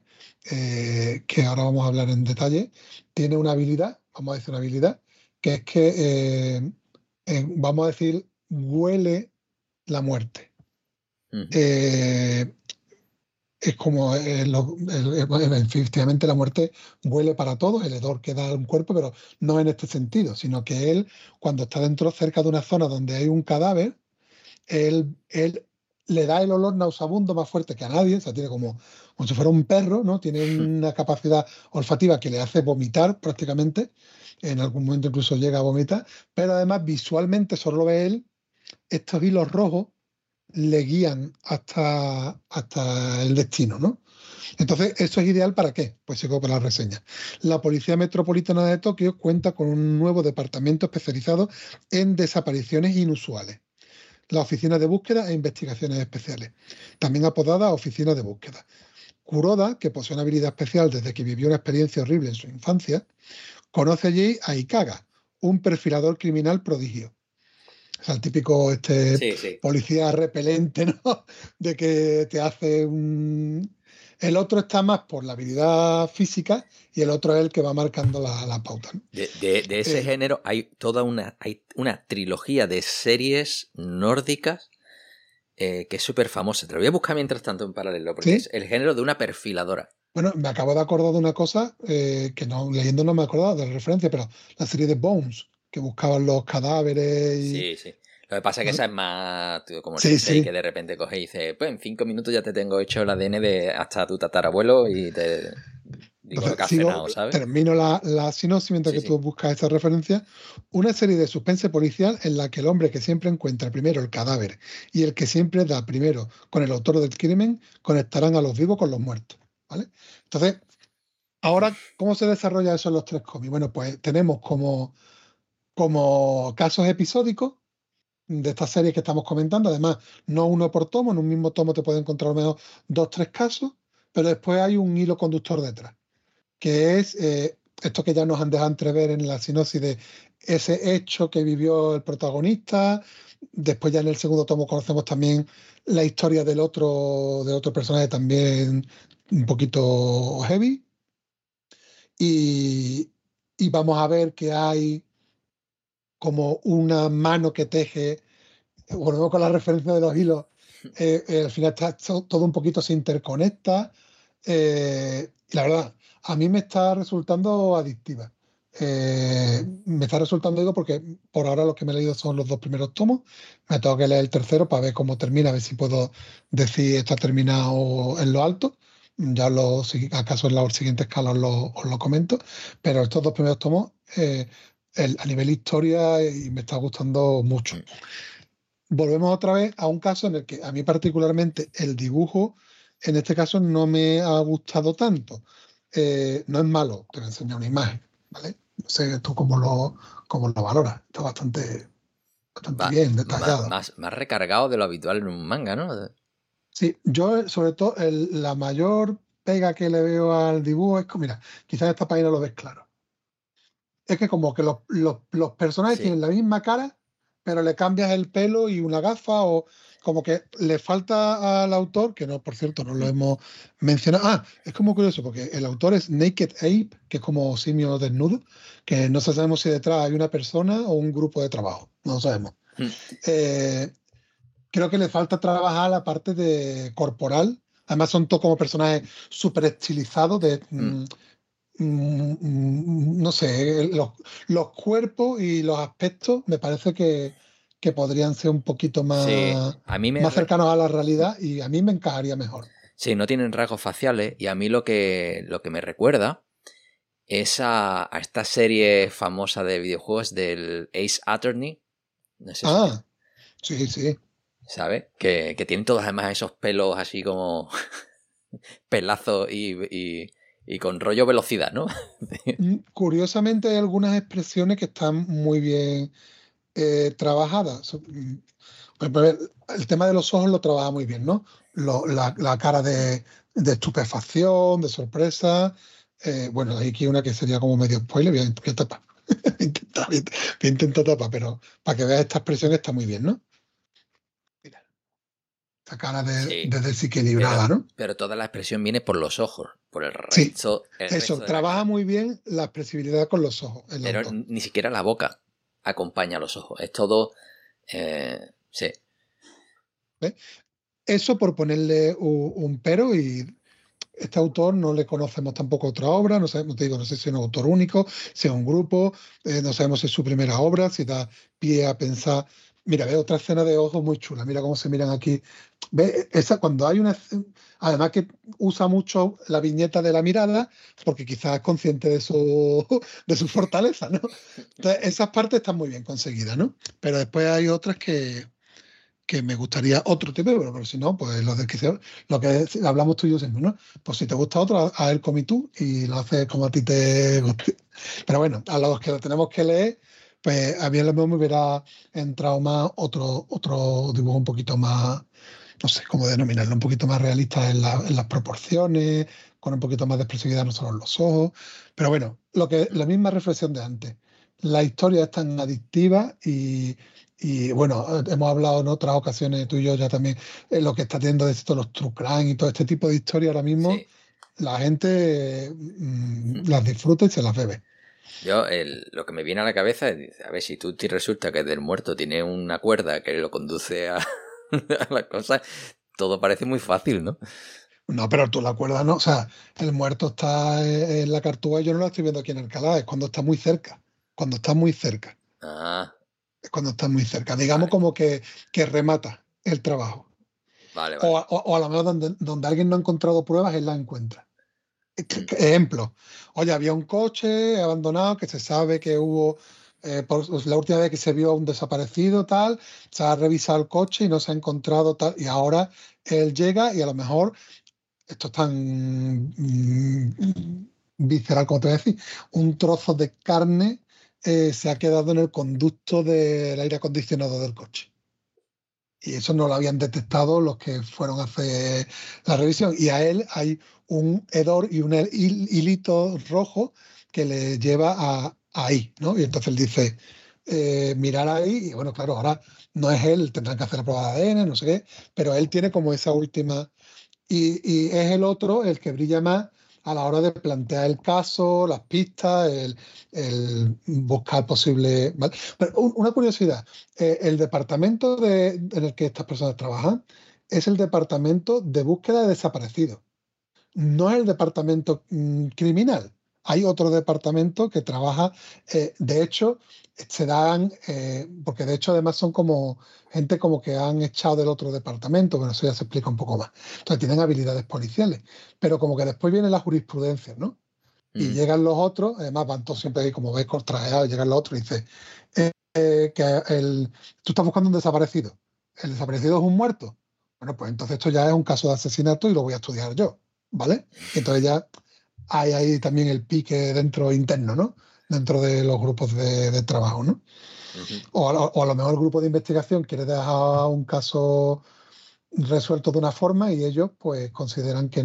eh, que ahora vamos a hablar en detalle, tiene una habilidad, vamos a decir una habilidad, que es que, eh, eh, vamos a decir, huele la muerte. ujú, Eh, es como, eh, lo- el- el- bueno, efectivamente la muerte huele para todos, el hedor que da un cuerpo, pero no en este sentido, sino que él, cuando está dentro, cerca de una zona donde hay un cadáver, él, él le da el olor nauseabundo más fuerte que a nadie, o sea, tiene como, como si fuera un perro, ¿no? Tiene una capacidad olfativa que le hace vomitar prácticamente, en algún momento incluso llega a vomitar, pero además visualmente solo lo ve él, estos hilos rojos le guían hasta, hasta el destino, ¿no? Entonces, ¿eso es ideal para qué? Pues sigo con la reseña. La Policía Metropolitana de Tokio cuenta con un nuevo departamento especializado en desapariciones inusuales, la Oficina de Búsqueda e Investigaciones Especiales, también apodada Oficina de Búsqueda. Kuroda, que posee una habilidad especial desde que vivió una experiencia horrible en su infancia, conoce allí a Ikaga, un perfilador criminal prodigio. O sea, el típico este, sí, sí. policía repelente, ¿no? De que te hace un... El otro está más por la habilidad física y el otro es el que va marcando la, la pauta, ¿no? De, de- de ese Eh, género hay toda una, hay una trilogía de series nórdicas eh, que es súper famosa. Te lo voy a buscar mientras tanto en paralelo, porque ¿sí? es el género de una perfiladora. Bueno, me acabo de acordar de una cosa, eh, que no, leyendo no me acordaba de la referencia, pero la serie de Bones, que buscaban los cadáveres y... Sí, sí. Lo que pasa es que ¿vale? esa es más tío, como el Sí, Sensei, que sí. de repente coge y dice, pues en cinco minutos ya te tengo hecho el A D N de hasta tu tatarabuelo y te digo lo que Entonces, has sigo, cenado, ¿sabes? termino la, la sinopsis mientras Sí, que sí. tú buscas esa referencia. Una serie de suspense policial en la que el hombre que siempre encuentra primero el cadáver y el que siempre da primero con el autor del crimen conectarán a los vivos con los muertos, ¿vale? Entonces, ahora, ¿cómo se desarrolla eso en los tres cómics? Bueno, pues tenemos como, como casos episódicos de estas series que estamos comentando. Además, no uno por tomo, en un mismo tomo te puede encontrar al menos dos, tres casos, pero después hay un hilo conductor detrás, que es, eh, esto que ya nos han dejado entrever en la sinopsis de ese hecho que vivió el protagonista. Después ya en el segundo tomo conocemos también la historia del otro, del otro personaje también un poquito heavy. Y, y vamos a ver que hay como una mano que teje, volvemos con la referencia de los hilos, eh, eh, al final está, todo un poquito se interconecta, eh, y la verdad, a mí me está resultando adictiva. Eh, me está resultando, digo, porque por ahora los que me he leído son los dos primeros tomos, me tengo que leer el tercero para ver cómo termina, a ver si puedo decir está terminado en lo alto. Ya lo, si acaso en la siguiente escala os lo, os lo comento, pero estos dos primeros tomos, eh, el- a nivel historia, y me está gustando mucho. Mm. Volvemos otra vez a un caso en el que a mí particularmente el dibujo, en este caso, no me ha gustado tanto. Eh, no es malo, te voy a enseñar una imagen, ¿vale? No sé tú cómo lo, cómo lo valoras. Está bastante, bastante Va, bien, más, detallado. más, más recargado de lo habitual en un manga, ¿no? Sí, yo sobre todo el- la mayor pega que le veo al dibujo es como, mira, quizás esta página lo ves claro. Es que como que los, los, los personajes Sí. tienen la misma cara, pero le cambias el pelo y una gafa, o como que le falta al autor, que no, por cierto, no lo hemos mencionado. Ah, es como curioso, porque el autor es Naked Ape, que es como simio desnudo, que no sabemos si detrás hay una persona o un grupo de trabajo, no lo sabemos. Mm. Eh, creo que le falta trabajar la parte de corporal. Además son todos como personajes súper estilizados de... Mm. mm, mm, no sé, los, los cuerpos y los aspectos me parece que, que podrían ser un poquito Sí, más, a mí me... más re- cercanos a la realidad y a mí me encajaría mejor. Sí, no tienen rasgos faciales y a mí lo que, lo que me recuerda es a, a esta serie famosa de videojuegos del Ace Attorney. No sé si te... Ah, sí, sí. ¿Sabes? Que, que tienen todos además esos pelos así como pelazos y, y, y con rollo velocidad, ¿no? Mm, Curiosamente hay algunas expresiones que están muy bien eh, trabajadas. So- mm, por ejemplo, el, el tema de los ojos lo trabaja muy bien, ¿no? Lo- la, la cara de, de estupefacción, de sorpresa. Eh, bueno, hay aquí una que sería como medio spoiler, voy a, voy a tapar. Voy a intentar, voy a intentar tapar, pero para que veas esta expresión está muy bien, ¿no? Mira, esta cara de, Sí, de pero, desequilibrada, ¿no? pero toda la expresión viene por los ojos, por el Sí, resto, el resto eso, de la trabaja cara. muy bien la expresibilidad con los ojos, el Pero autor. ni siquiera la boca acompaña a los ojos. Es todo... eh, sí. ¿Ves? Eso por ponerle un, un pero, y este autor no le conocemos tampoco otra obra, no sabemos, te digo, no sé si es un autor único, si es un grupo, eh, no sabemos si es su primera obra, si da pie a pensar. Mira, ve otra escena de ojos muy chula, mira cómo se miran aquí. Ve, esa cuando hay una escena- además que usa mucho la viñeta de la mirada, porque quizás es consciente de su, de su fortaleza, ¿no? Entonces, esas partes están muy bien conseguidas, ¿no? Pero después hay otras que que me gustaría otro tipo, pero, pero si no, pues lo, de que se- lo que hablamos tú y yo siempre, ¿no? Pues si te gusta otro, a él come tú y lo haces como a ti te guste. Pero bueno, a los que lo tenemos que leer, pues a mí a lo mejor me hubiera entrado más otro, otro dibujo un poquito más, no sé cómo denominarlo, un poquito más realista en, la- en las proporciones, con un poquito más de expresividad no solo en los ojos. Pero bueno, lo que, la misma reflexión de antes. La historia es tan adictiva y, y, bueno, eh, hemos hablado en otras ocasiones, tú y yo ya también, eh, lo que está teniendo de esto, los true crime y todo este tipo de historia ahora mismo, Sí. la gente mm, las disfruta y se las bebe. Yo, el, lo que me viene a la cabeza es, dice, a ver, si tú te resulta que del muerto tiene una cuerda que lo conduce a, a la cosa, todo parece muy fácil, ¿no? No, pero tú la acuerdas, ¿no? O sea, el muerto está eh, en la Cartuja y yo no lo estoy viendo aquí en Alcalá, es cuando está muy cerca, cuando está muy cerca, Ah, es cuando está muy cerca. Digamos vale, como que, que remata el trabajo. vale, O, vale. a- o, o a lo mejor donde, donde alguien no ha encontrado pruebas, él las encuentra. Ejemplo, oye, había un coche abandonado que se sabe que hubo, eh, por- pues, la última vez que se vio a un desaparecido, tal, se ha revisado el coche y no se ha encontrado tal, y ahora él llega y a lo mejor, esto es tan mm, visceral como te voy a decir, un trozo de carne eh, se ha quedado en el conducto del aire acondicionado del coche. Y eso no lo habían detectado los que fueron a hacer la revisión. Y a él hay un hedor y un hil- hilito rojo que le lleva a, ahí, ¿no? Y entonces él dice, eh, mirar ahí, y bueno, claro, ahora no es él, tendrán que hacer la prueba de A D N, no sé qué, pero él tiene como esa última y, y es el otro el que brilla más a la hora de plantear el caso, las pistas, el, el buscar posible. ¿Vale? Pero un- una curiosidad, eh, el departamento de- en el que estas personas trabajan es el departamento de búsqueda de desaparecidos, no es el departamento mm, criminal. Hay otro departamento que trabaja, eh, de hecho, se dan, eh, porque de hecho además son como gente como que han echado del otro departamento, pero eso ya se explica un poco más. Entonces tienen habilidades policiales, pero como que después viene la jurisprudencia, ¿no? Y Mm, llegan los otros, además van todos siempre ahí como ves contrajeados, llegan los otros y dice eh, que el, tú estás buscando un desaparecido. ¿El desaparecido es un muerto? Bueno, pues entonces esto ya es un caso de asesinato y lo voy a estudiar yo, ¿vale? Y entonces ya hay ahí también el pique dentro interno, ¿no? Dentro de los grupos de, de trabajo, ¿no? ujú. O a, lo, o a lo mejor el grupo de investigación quiere dejar un caso resuelto de una forma y ellos pues consideran que no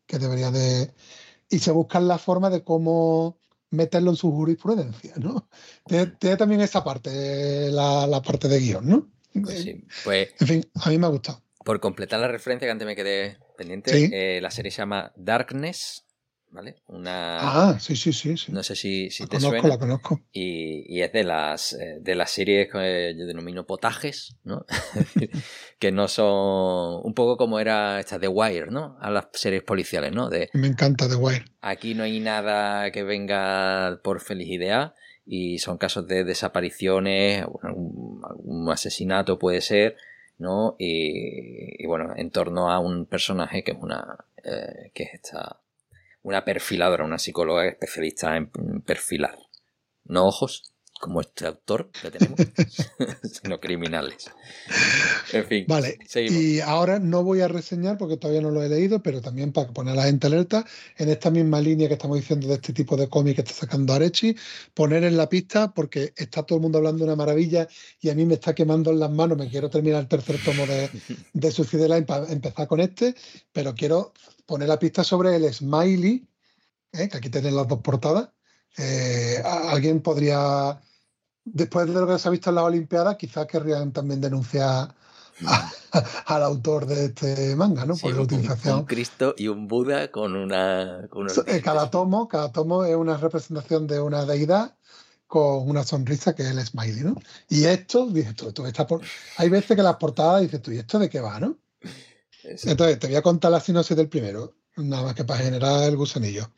que debería de... Y se buscan la forma de cómo meterlo en su jurisprudencia, ¿no? Tiene, tiene también esa parte, la, la parte de guión, ¿no? Pues sí, pues... En fin, a mí me ha gustado. Por completar la referencia, que antes me quedé pendiente, ¿Sí? eh, la serie se llama Darkness, ¿vale? Una... Ah, sí, sí, sí, sí. No sé si, si la te conozco, suena. La conozco. Y, y es de las, eh, de las series que yo denomino potajes, ¿no? Que no son... Un poco como era esta The Wire, ¿no? A las series policiales, ¿no? De, Me encanta The Wire. Aquí no hay nada que venga por feliz idea y son casos de desapariciones, algún, algún asesinato puede ser, ¿no? Y, y bueno, en torno a un personaje que es una eh, que es esta una perfiladora, una psicóloga especialista en perfilar, no ojos como este autor que tenemos, sino criminales. En fin, vale, seguimos. Y ahora no voy a reseñar porque todavía no lo he leído, pero también para poner a la gente alerta, en esta misma línea que estamos diciendo de este tipo de cómic que está sacando Arechi, poner en la pista porque está todo el mundo hablando de una maravilla y a mí me está quemando en las manos, me quiero terminar el tercer tomo de, de Suicide Line para empezar con este, pero quiero poner la pista sobre el Smiley, ¿eh? Que aquí tienen las dos portadas. Eh, alguien podría... Después de lo que se ha visto en las Olimpiadas, quizás querrían también denunciar a, a, al autor de este manga, ¿no? Sí, por la un, utilización. un Cristo y un Buda con una. Con unos cada tomo, cada tomo es una representación de una deidad con una sonrisa que es el smiley, ¿no? Y esto, dices tú, tú esta por... hay veces que las portadas dices tú, ¿y esto de qué va, no? Eso. Entonces, te voy a contar la sinopsis del primero, nada más que para generar el gusanillo.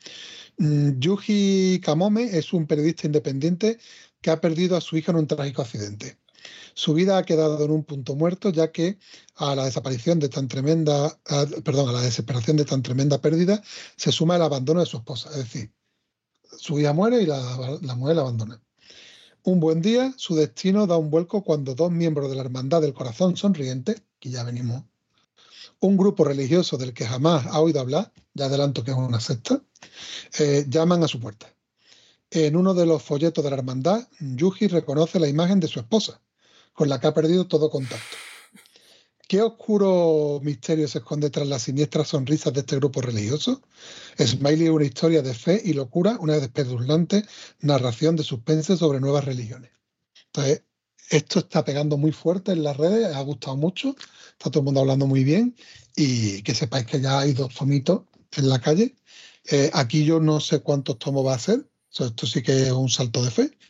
Yuji Kamome es un periodista independiente que ha perdido a su hija en un trágico accidente. Su vida ha quedado en un punto muerto, ya que a la desaparición de tan tremenda, a, perdón, a la desesperación de tan tremenda pérdida se suma el abandono de su esposa. Es decir, su hija muere y la, la mujer la abandona. Un buen día, su destino da un vuelco cuando dos miembros de la Hermandad del Corazón Sonriente, que ya venimos, un grupo religioso del que jamás ha oído hablar, ya adelanto que es una secta, eh, llaman a su puerta. En uno de los folletos de la hermandad, Yuji reconoce la imagen de su esposa, con la que ha perdido todo contacto. ¿Qué oscuro misterio se esconde tras las siniestras sonrisas de este grupo religioso? Smiley es una historia de fe y locura, una espeluznante narración de suspense sobre nuevas religiones. Entonces, esto está pegando muy fuerte en las redes, ha gustado mucho, está todo el mundo hablando muy bien, y que sepáis que ya hay dos tomitos en la calle. Eh, aquí yo no sé cuántos tomos va a ser, o sea, esto sí que es un salto de fe.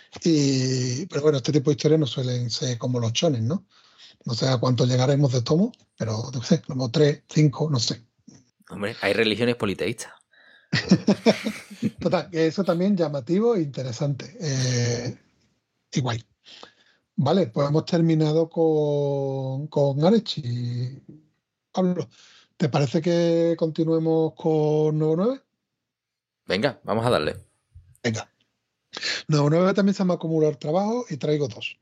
Y, pero bueno, este tipo de historias no suelen ser como los chones, ¿no? No sé a cuánto llegaremos de tomos, pero no sé, como tres, cinco, no sé. Hombre, hay religiones politeístas. Total, que eso también llamativo e interesante. Eh, igual. Vale, pues hemos terminado con, con Arechi. Pablo, ¿te parece que continuemos con nueve nueve? Venga, vamos a darle. Venga. nueve nueve también se me ha acumulado trabajo y traigo dos.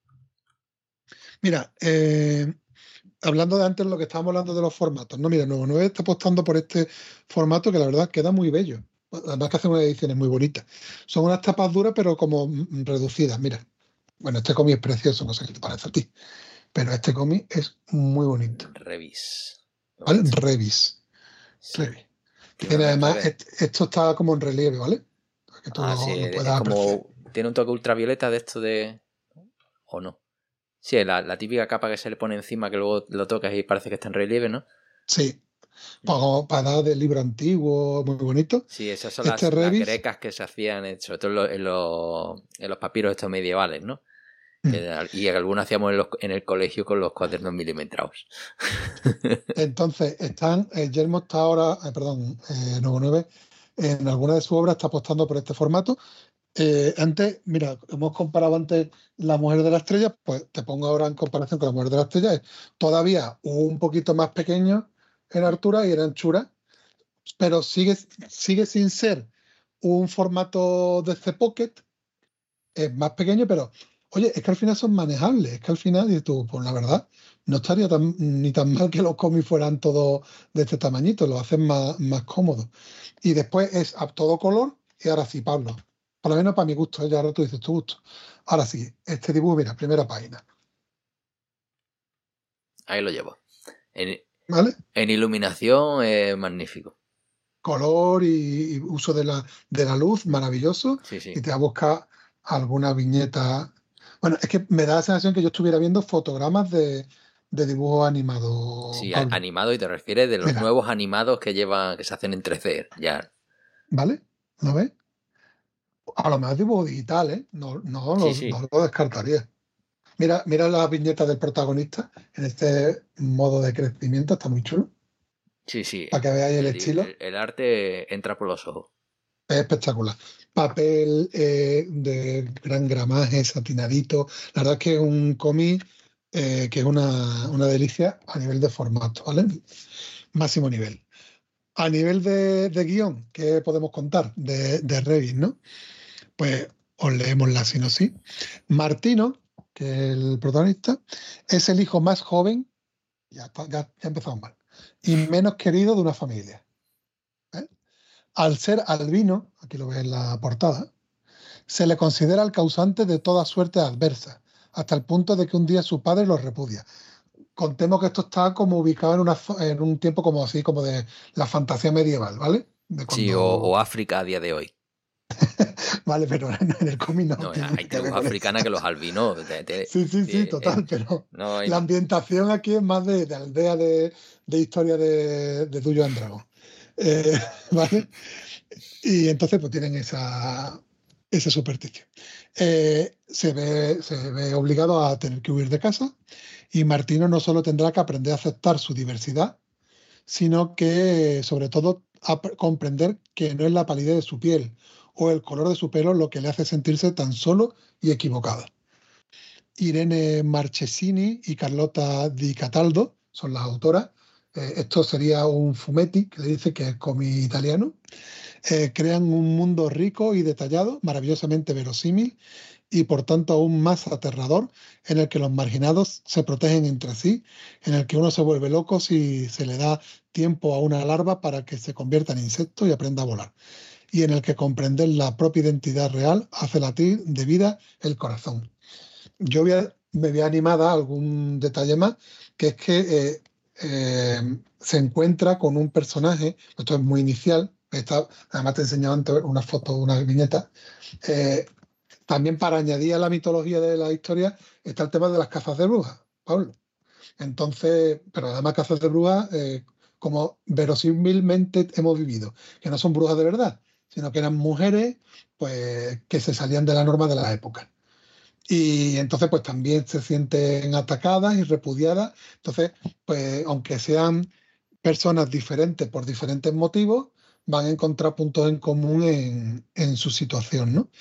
Mira, eh, hablando de antes lo que estábamos hablando de los formatos, no, mira, nueve nueve está apostando por este formato que la verdad queda muy bello. Además que hace unas ediciones muy bonitas. Son unas tapas duras, pero como reducidas, mira. Bueno, este cómic es precioso, no sé qué te parece a ti, pero este cómic es muy bonito. Revis. ¿Vale? Revis. Sí. Revis. Tiene además, esto está como en relieve, ¿vale? Para que tú ah, lo, sí, lo puedas es como, apreciar. tiene un toque ultravioleta de esto de... ¿O no? Sí, la, la típica capa que se le pone encima que luego lo tocas y parece que está en relieve, ¿no? Sí. Para, para dar de libro antiguo, muy bonito. Sí, esas son este las, Revis, las grecas que se hacían, sobre todo en los, en los, en los papiros estos medievales, ¿no? Que, y algunos hacíamos en, los, en el colegio con los cuadernos milimetrados. Entonces, están, eh, Yermo está ahora, eh, perdón, eh, nueve nueve, en alguna de sus obras está apostando por este formato. Eh, antes, mira, hemos comparado antes La Mujer de la Estrella, pues te pongo ahora en comparación con La Mujer de la Estrella, es todavía un poquito más pequeño en altura y en anchura, pero sigue, sigue sin ser un formato de C Pocket, es más pequeño, pero oye, es que al final son manejables, es que al final, y tú, pues la verdad, no estaría tan, ni tan mal que los cómics fueran todos de este tamañito, lo hacen más, más cómodos. Y después es a todo color, y ahora sí, Pablo, por lo menos para mi gusto, ¿eh? Ya ahora tú dices tu gusto. Ahora sí, este dibujo, mira, primera página. Ahí lo llevo. En, ¿Vale? En iluminación es magnífico. color y, y uso de la, de la luz maravilloso, Sí, sí. y te va a buscar alguna viñeta. Bueno, es que me da la sensación que yo estuviera viendo fotogramas de, de dibujo animado, Sí, a- Pablo. animado, y te refieres de los Mira, nuevos animados que llevan, que se hacen en tres D, ya. ¿vale? ¿Lo ves? A lo mejor dibujo digital, ¿eh? No, no, Sí, lo- sí. no lo descartaría. Mira, mira la viñeta del protagonista en este modo de crecimiento, está muy chulo, Sí, sí. para que veáis el El, di- estilo. el- el arte entra por los ojos. Es espectacular. Papel eh, de gran gramaje, satinadito. La verdad es que es un cómic eh, que es una, una delicia a nivel de formato, ¿vale? Máximo nivel. A nivel de, de guión, ¿qué podemos contar de, de Revit, no? Pues os leemos la sinopsis. Martino, que es el protagonista, es el hijo más joven, ya, está- ya, ya empezamos mal, y menos querido de una familia. ¿eh? Al ser albino, aquí lo ves en la portada, se le considera el causante de toda suerte adversa, hasta el punto de que un día su padre lo repudia. Contemos que esto está como ubicado en, una, fa- en un tiempo como así, como de la fantasía medieval, ¿vale? De Sí, o, cuando. o África a día de hoy. Vale, pero en el cómic no No, tiene hay nada que ver tribus con eso. africanas que los albinos. te- te- Sí, sí, sí, te- eh, total, pero no la hay. ambientación aquí es más de, de aldea de, de historia de, de Dungeons and Dragons. Eh, ¿vale? Y entonces pues tienen esa, esa superstición. Eh, se ve, se ve obligado a tener que huir de casa, y Martino no solo tendrá que aprender a aceptar su diversidad, sino que sobre todo a pr- comprender que no es la palidez de su piel o el color de su pelo lo que le hace sentirse tan solo y equivocado. Irene Marchesini y Carlota Di Cataldo son las autoras. Eh, esto sería un fumetti, que le dice que es cómic italiano. Eh, crean un mundo rico y detallado, maravillosamente verosímil y por tanto aún más aterrador, en el que los marginados se protegen entre sí, en el que uno se vuelve loco si se le da tiempo a una larva para que se convierta en insecto y aprenda a volar, y en el que comprender la propia identidad real hace latir de vida el corazón. Yo voy a- me voy a animar a algún detalle más, que es que eh, eh, se encuentra con un personaje, esto es muy inicial, está, además te he enseñado antes una foto, una viñeta, eh, también para añadir a la mitología de la historia está el tema de las cazas de brujas, Pablo. Entonces, pero además cazas de brujas eh, como verosímilmente hemos vivido, que no son brujas de verdad, sino que eran mujeres pues que se salían de la norma de la época. Y entonces, pues también se sienten atacadas y repudiadas. Entonces, pues aunque sean personas diferentes por diferentes motivos, van a encontrar puntos en común en, en su situación, ¿no?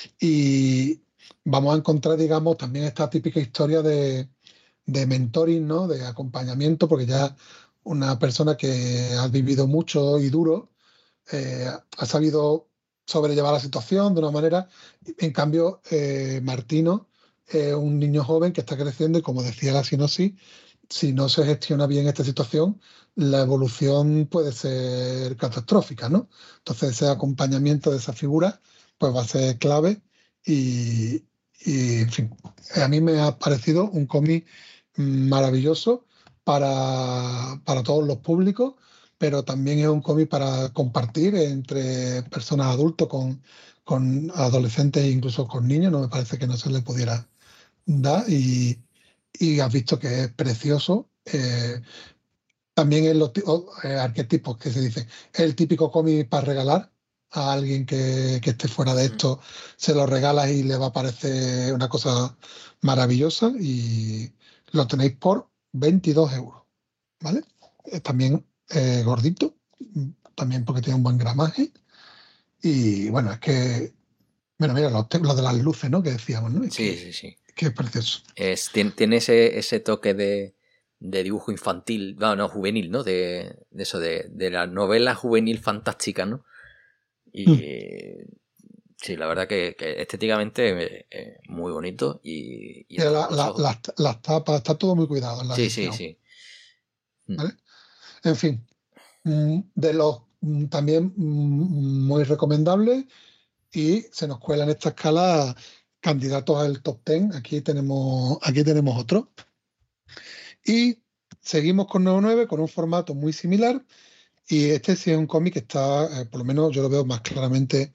Y vamos a encontrar, digamos, también esta típica historia de, de mentoring, ¿no? De acompañamiento, porque ya una persona que ha vivido mucho y duro eh, ha sabido sobrellevar la situación de una manera. En cambio, eh, Martino es un niño joven que está creciendo y, como decía la sinopsis, si no se gestiona bien esta situación, la evolución puede ser catastrófica, ¿no? Entonces, ese acompañamiento de esa figura pues va a ser clave y, y, en fin, a mí me ha parecido un cómic maravilloso para, para todos los públicos, pero también es un cómic para compartir entre personas adultos con, con adolescentes e incluso con niños. No me parece que no se le pudiera dar, y, y has visto que es precioso. Eh, también es los ti- o, eh, arquetipos que se dicen. Es el típico cómic para regalar a alguien que, que esté fuera de Ujú. esto, se lo regalas y le va a parecer una cosa maravillosa, y lo tenéis por veintidós euros, ¿vale? Es también eh, gordito, mm, también porque tiene un buen gramaje. Y bueno, es que, bueno, mira, los, te- los de las luces, ¿no? Que decíamos, ¿no? Es Sí, que, sí, sí. que es precioso. Es, tiene, tiene ese, ese toque de, de dibujo infantil, no, no, juvenil, ¿no? De, de eso, de, de la novela juvenil fantástica, ¿no? Mm. Y sí, la verdad que, que estéticamente es muy bonito y, y Mira, entra la- por los la- ojos. las, las tapas, está todo muy cuidado en la Sí, sí, edición, sí. Mm. ¿vale? En fin, mm, de los mm, también mm, muy recomendables, y se nos cuela en esta escala candidatos al top diez. Aquí tenemos, aquí tenemos otro. Y seguimos con nueve nueve con un formato muy similar, Y este sí es un cómic que está, eh, por lo menos yo lo veo más claramente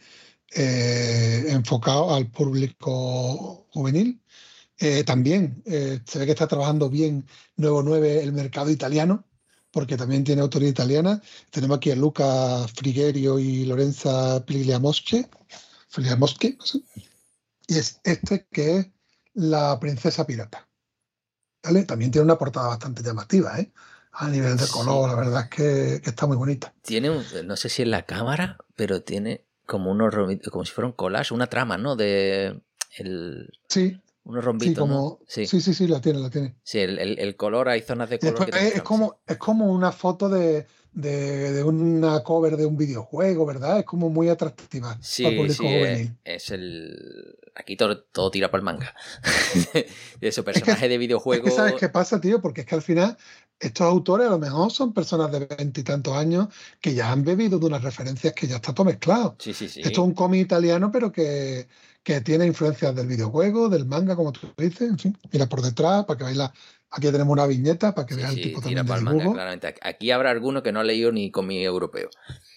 eh, enfocado al público juvenil. Eh, también eh, se ve que está trabajando bien Nuevo nueve el mercado italiano, porque también tiene autoría italiana. Tenemos aquí a Luca Frigerio y Lorenza Pligliamosche, Pligliamosche, no sé. Y es este que es La princesa pirata. ¿Vale? También tiene una portada bastante llamativa, ¿eh? A nivel de color, Sí. la verdad es que, que está muy bonita. Tiene un, no sé si es la cámara, pero tiene como unos rombitos, como si fuera un collage, una trama, ¿no? De el, Sí, unos sí, rombitos, ¿no? como. Sí. Sí, sí, sí, la tiene, la tiene. Sí, el, el, el color, hay zonas de Y color después que tienen es, es tramas, sí. como, es como una foto de, de, de una cover de un videojuego, ¿verdad? Es como muy atractiva para el Sí, público sí, es, juvenil. es el... Aquí todo, todo tira para el manga. De su Es que, personaje de es que videojuego... ¿sabes qué pasa, tío? Porque es que al final estos autores a lo mejor son personas de veintitantos años que ya han bebido de unas referencias que ya está todo mezclado. Sí, sí, Esto es sí. un cómic italiano, pero que, que tiene influencias del videojuego, del manga, como tú dices. En fin, mira por detrás para que veáis la... Aquí tenemos una viñeta para que Sí, veáis el sí, tipo tira también de para el manga, dibujo. claramente. Aquí habrá alguno que no ha leído ni cómic europeo.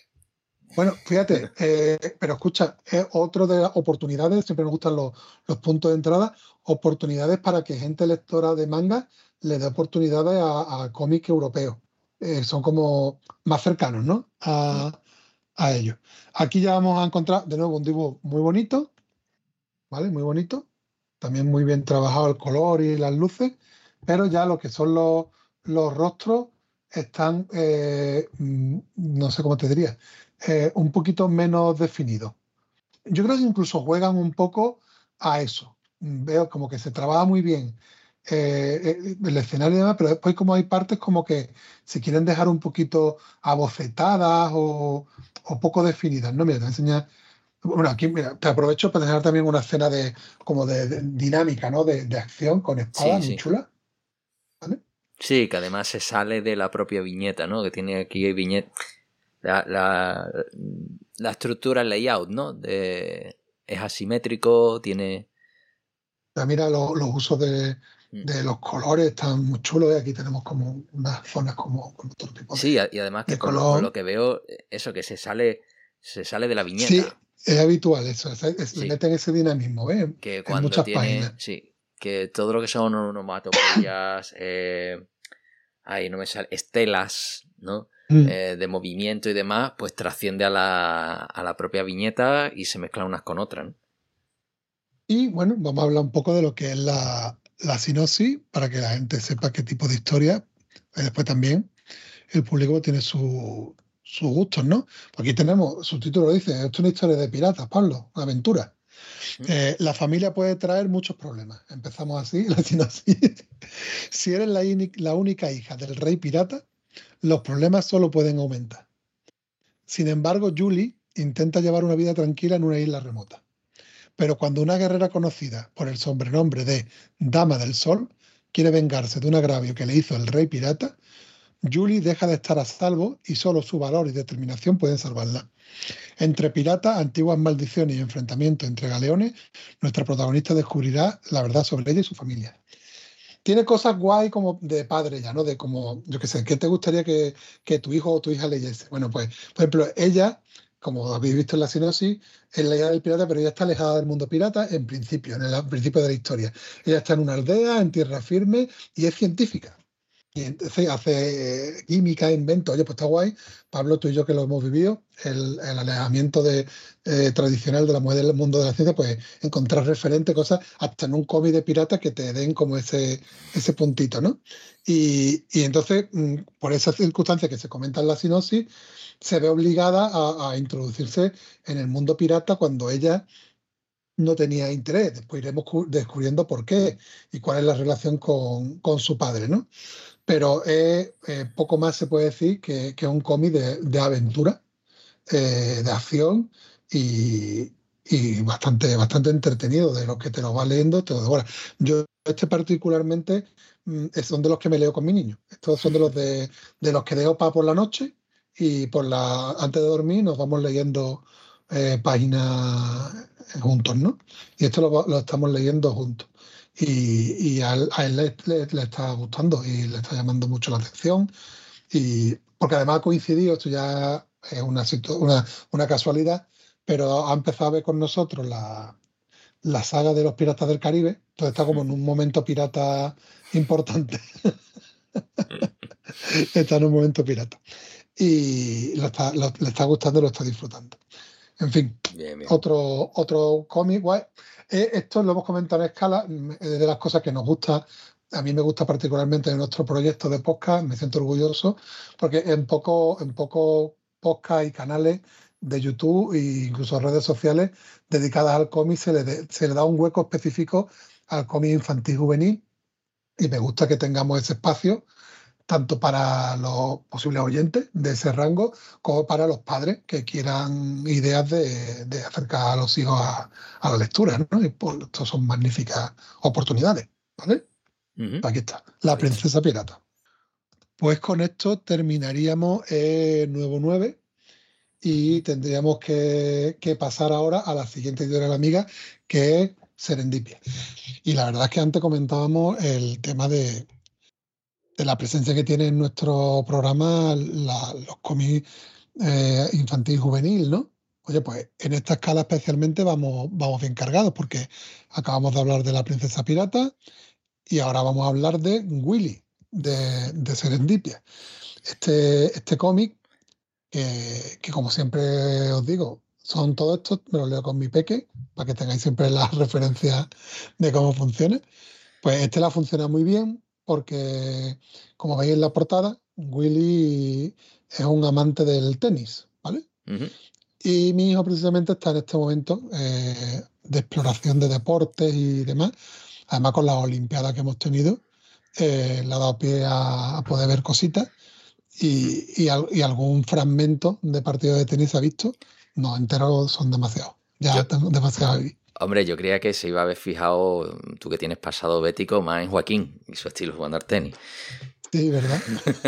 Bueno, fíjate, eh, pero escucha, es otro de las oportunidades, siempre nos gustan los, los puntos de entrada, oportunidades para que gente lectora de manga le dé oportunidades a, a cómics europeos. Eh, son como más cercanos, ¿no? Mm. A, a ellos. Aquí ya vamos a encontrar de nuevo un dibujo muy bonito, ¿vale? Muy bonito. También muy bien trabajado el color y las luces, pero ya lo que son los, los rostros están, eh, mm, no sé cómo te diría, eh, un poquito menos definidos. Yo creo que incluso juegan un poco a eso. Mm, Veo como que se trabaja muy bien eh, eh, el escenario y demás, pero después como hay partes como que se quieren dejar un poquito abocetadas o, o poco definidas, ¿no? Mira, te voy a enseñar. Bueno, aquí mira, te aprovecho para dejar también una escena de como de, de dinámica, ¿no? De, de acción con Sí, espadas muy sí. chula, ¿vale? Sí, que además se sale de la propia viñeta, ¿no? Que tiene aquí viñeta... La, la, la estructura, el layout, ¿no? De, es asimétrico, tiene... Ya mira lo- los usos de, Mm. de los colores están muy chulos. ¿Eh? Aquí tenemos como unas zonas como con otro tipo de, Sí, y además que de por lo, por lo color. que veo, eso que se sale, se sale de la Sí, viñeta. es habitual eso, es- es- le Sí, meten ese dinamismo, ¿ves? que En cuando muchas páginas. tiene, sí, que todo lo que son onomatopeyas, eh, ay, no me sale, estelas, ¿no? Mm. Eh, de movimiento y demás, pues trasciende a la, a la propia viñeta y se mezclan unas con otras, ¿no? Y bueno, vamos a hablar un poco de lo que es la, la sinopsis para que la gente sepa qué tipo de historia. Y después también el público tiene su- sus gustos, ¿no? Aquí tenemos, su título lo dice, esto es una historia de piratas, Pablo, una aventura. ¿Mm? Eh, la familia puede traer muchos problemas. Empezamos así, la sinopsis. Si eres la, ini- la única hija del rey pirata, los problemas solo pueden aumentar. Sin embargo, Julie intenta llevar una vida tranquila en una isla remota. Pero cuando una guerrera conocida por el sobrenombre de Dama del Sol quiere vengarse de un agravio que le hizo el rey pirata, Julie deja de estar a salvo y solo su valor y determinación pueden salvarla. Entre piratas, antiguas maldiciones y enfrentamientos entre galeones, nuestra protagonista descubrirá la verdad sobre ella y su familia. Tiene cosas guay como de padre ya, ¿no? De como, yo qué sé, ¿qué te gustaría que, que tu hijo o tu hija leyese? Bueno, pues, por ejemplo, ella, como habéis visto en la sinopsis, es la hija del pirata, pero ella está alejada del mundo pirata en principio, en el principio de la historia. Ella está en una aldea, en tierra firme, y es científica. Y entonces hace eh, química, invento. Oye, pues está guay. Pablo, tú y yo que lo hemos vivido, el, el alejamiento de, eh, tradicional de la mujer del mundo de la ciencia, pues encontrar referentes, cosas, hasta en un cómic de piratas que te den como ese, ese puntito, ¿no? Y, y entonces, mm, por esas circunstancias que se comentan en la sinopsis, se ve obligada a, a introducirse en el mundo pirata cuando ella no tenía interés. Después iremos cu- descubriendo por qué y cuál es la relación con, con su padre, ¿no? Pero es, eh, poco más se puede decir que, que es un cómic de, de aventura, eh, de acción y, y bastante, bastante entretenido, de los que te lo vas leyendo, te lo devoras. Yo este particularmente mm, es- son de los que me leo con mi niño. Estos son de los de, de los que dejo para por la noche y por la antes de dormir nos vamos leyendo eh, páginas juntos, ¿no? Y esto lo, va- lo estamos leyendo juntos. Y, y a él, a él le, le- le está gustando y le está llamando mucho la atención. Y, porque además ha coincidido, esto ya es una, una, una casualidad, pero ha empezado a ver con nosotros la, la saga de los Piratas del Caribe, entonces está como en un momento pirata importante. Está en un momento pirata. Y lo está, lo, le está gustando y lo está disfrutando. En fin, bien, bien. otro, otro cómic guay. Eh, esto lo hemos comentado en escala, es de las cosas que nos gusta. A mí me gusta particularmente de nuestro proyecto de podcast, me siento orgulloso, porque en poco, en poco podcast y canales de YouTube e incluso redes sociales dedicadas al cómic se le, de, se le da un hueco específico al cómic infantil juvenil, y me gusta que tengamos ese espacio tanto para los posibles oyentes de ese rango como para los padres que quieran ideas de, de acercar a los hijos a, a la lectura, ¿no? Y pues, esto son magníficas oportunidades, ¿vale? Uh-huh. Aquí está, La Princesa Pirata. Pues con esto terminaríamos el nuevo nueve y tendríamos que, que pasar ahora a la siguiente editorial amiga, que es Serendipia. Y la verdad es que antes comentábamos el tema de de la presencia que tiene en nuestro programa la, los cómics eh, infantil y juvenil, ¿no? Oye, pues en esta escala especialmente vamos, vamos bien cargados, porque acabamos de hablar de La Princesa Pirata y ahora vamos a hablar de Willy, de, de Serendipia. Este, este cómic, que, que como siempre os digo, son todos estos, me los leo con mi peque, para que tengáis siempre las referencias de cómo funciona. Pues este la funciona muy bien, porque, como veis en la portada, Willy es un amante del tenis, ¿vale? Uh-huh. Y mi hijo precisamente está en este momento eh, de exploración de deportes y demás. Además, con las Olimpiadas que hemos tenido, eh, le ha dado pie a, a poder ver cositas y, y, al, y algún fragmento de partido de tenis ha visto. No, enteros son demasiados. Ya Yo... tengo demasiado ahí. Hombre, yo creía que se iba a haber fijado, tú que tienes pasado bético, más en Joaquín y su estilo jugando al tenis. Sí, ¿verdad?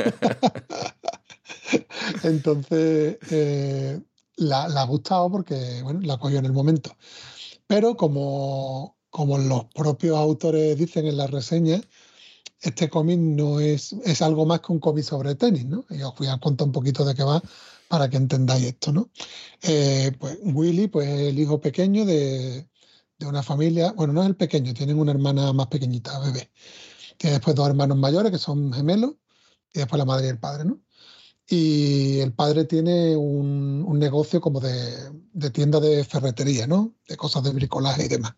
Entonces, eh, la, la ha gustado porque, bueno, la cogió en el momento. Pero como, como los propios autores dicen en las reseñas, este cómic no es, es algo más que un cómic sobre tenis, ¿no? Y os voy a contar un poquito de qué va para que entendáis esto, ¿no? Eh, pues Willy, pues es el hijo pequeño de, de una familia, bueno, no es el pequeño, tienen una hermana más pequeñita, bebé. Tiene después dos hermanos mayores que son gemelos y después la madre y el padre, ¿no? Y el padre tiene un, un negocio como de, de tienda de ferretería, ¿no? De cosas de bricolaje y demás.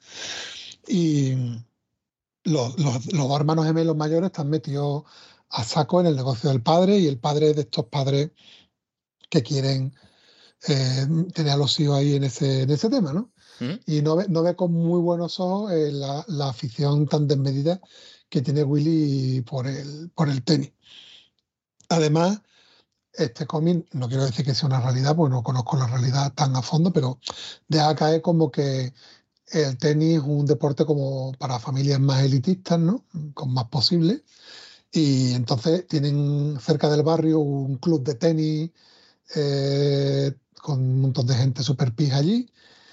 Y los, los, los dos hermanos gemelos mayores están metidos a saco en el negocio del padre, y el padre es de estos padres que quieren eh, tener a los hijos ahí en ese, en ese tema, ¿no? ¿Mm? Y no ve, no ve con muy buenos ojos eh, la, la afición tan desmedida que tiene Willy por el, por el tenis. Además, este cómic, no quiero decir que sea una realidad, porque no conozco la realidad tan a fondo, pero deja caer como que el tenis es un deporte como para familias más elitistas, ¿no? Con más posibles. Y entonces tienen cerca del barrio un club de tenis eh, con un montón de gente súper pija allí,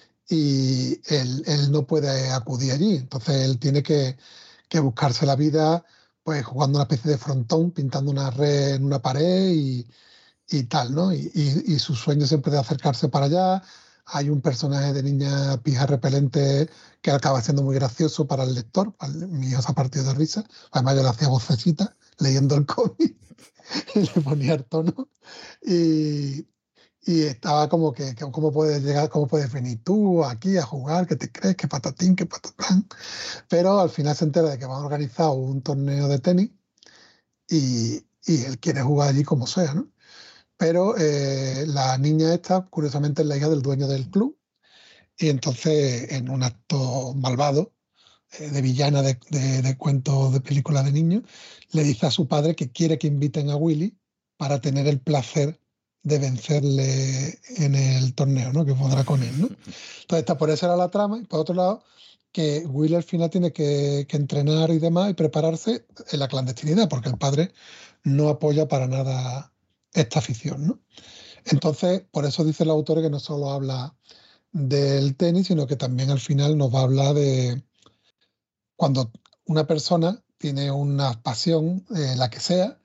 y él, él no puede acudir allí. Entonces él tiene que, que buscarse la vida pues jugando una especie de frontón, pintando una red en una pared y y tal, ¿no? Y, y, y su sueño siempre de acercarse para allá. Hay un personaje de niña pija repelente que acaba siendo muy gracioso para el lector. Mi hijo se ha partido de risa. Además, yo le hacía vocecita leyendo el cómic y le ponía el tono. Y, y estaba como que, que, ¿cómo puedes llegar, cómo puedes venir tú aquí a jugar? ¿Qué te crees? ¿Qué patatín, qué patatán? Pero al final se entera de que van a organizar un torneo de tenis y, y él quiere jugar allí como sea, ¿no? Pero eh, la niña esta, curiosamente, es la hija del dueño del club, y entonces, en un acto malvado, eh, de villana de, de, de cuentos de películas de niños, le dice a su padre que quiere que inviten a Willy para tener el placer de vencerle en el torneo, ¿no? Que podrá con él, ¿no? Entonces, esta, por eso era la trama, y por otro lado, que Willy al final tiene que, que entrenar y demás y prepararse en la clandestinidad, porque el padre no apoya para nada esta afición, ¿no? Entonces, por eso dice el autor que no solo habla del tenis, sino que también al final nos va a hablar de cuando una persona tiene una pasión, eh, la que sea,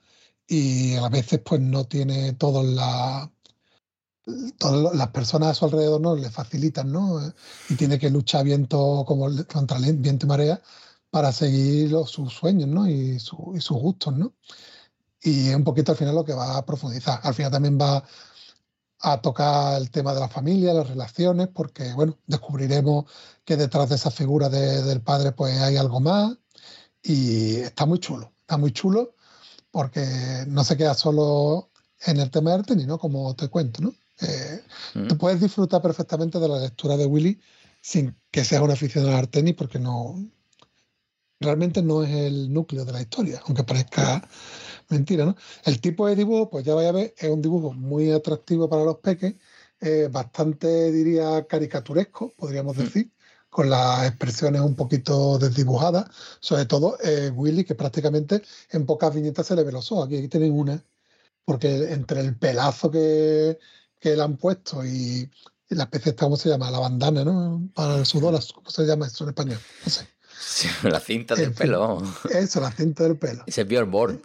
y a veces pues no tiene todos la, todas las personas a su alrededor no le facilitan, ¿no? Y tiene que luchar viento como el- contra el viento y marea para seguir los- sus sueños, ¿no? Y, su- y sus gustos, ¿no? Y es un poquito al final lo que va a profundizar. Al final también va a tocar el tema de la familia, las relaciones, porque, bueno, descubriremos que detrás de esa figura de- del padre pues hay algo más y está muy chulo, está muy chulo porque no se queda solo en el tema de Arteni, ¿no? Como te cuento, ¿no? Eh, Tú Mm. puedes disfrutar perfectamente de la lectura de Willy sin que seas un aficionado a Arteni porque no, realmente no es el núcleo de la historia, aunque parezca mentira, ¿no? El tipo de dibujo, pues ya vaya a ver, es un dibujo muy atractivo para los peques, eh, bastante, diría, caricaturesco, podríamos Mm. decir, con las expresiones un poquito desdibujadas, sobre todo eh, Willy, que prácticamente en pocas viñetas se le ve los ojos. Aquí, aquí tienen una, porque entre el pelazo que, que le han puesto y, y la especie esta, ¿cómo se llama? La bandana, ¿no? Para el sudor, ¿cómo se llama eso en español? No sé. Sí, la cinta del En pelo, fin, vamos. eso, la cinta del pelo. Ese es Björn Borg.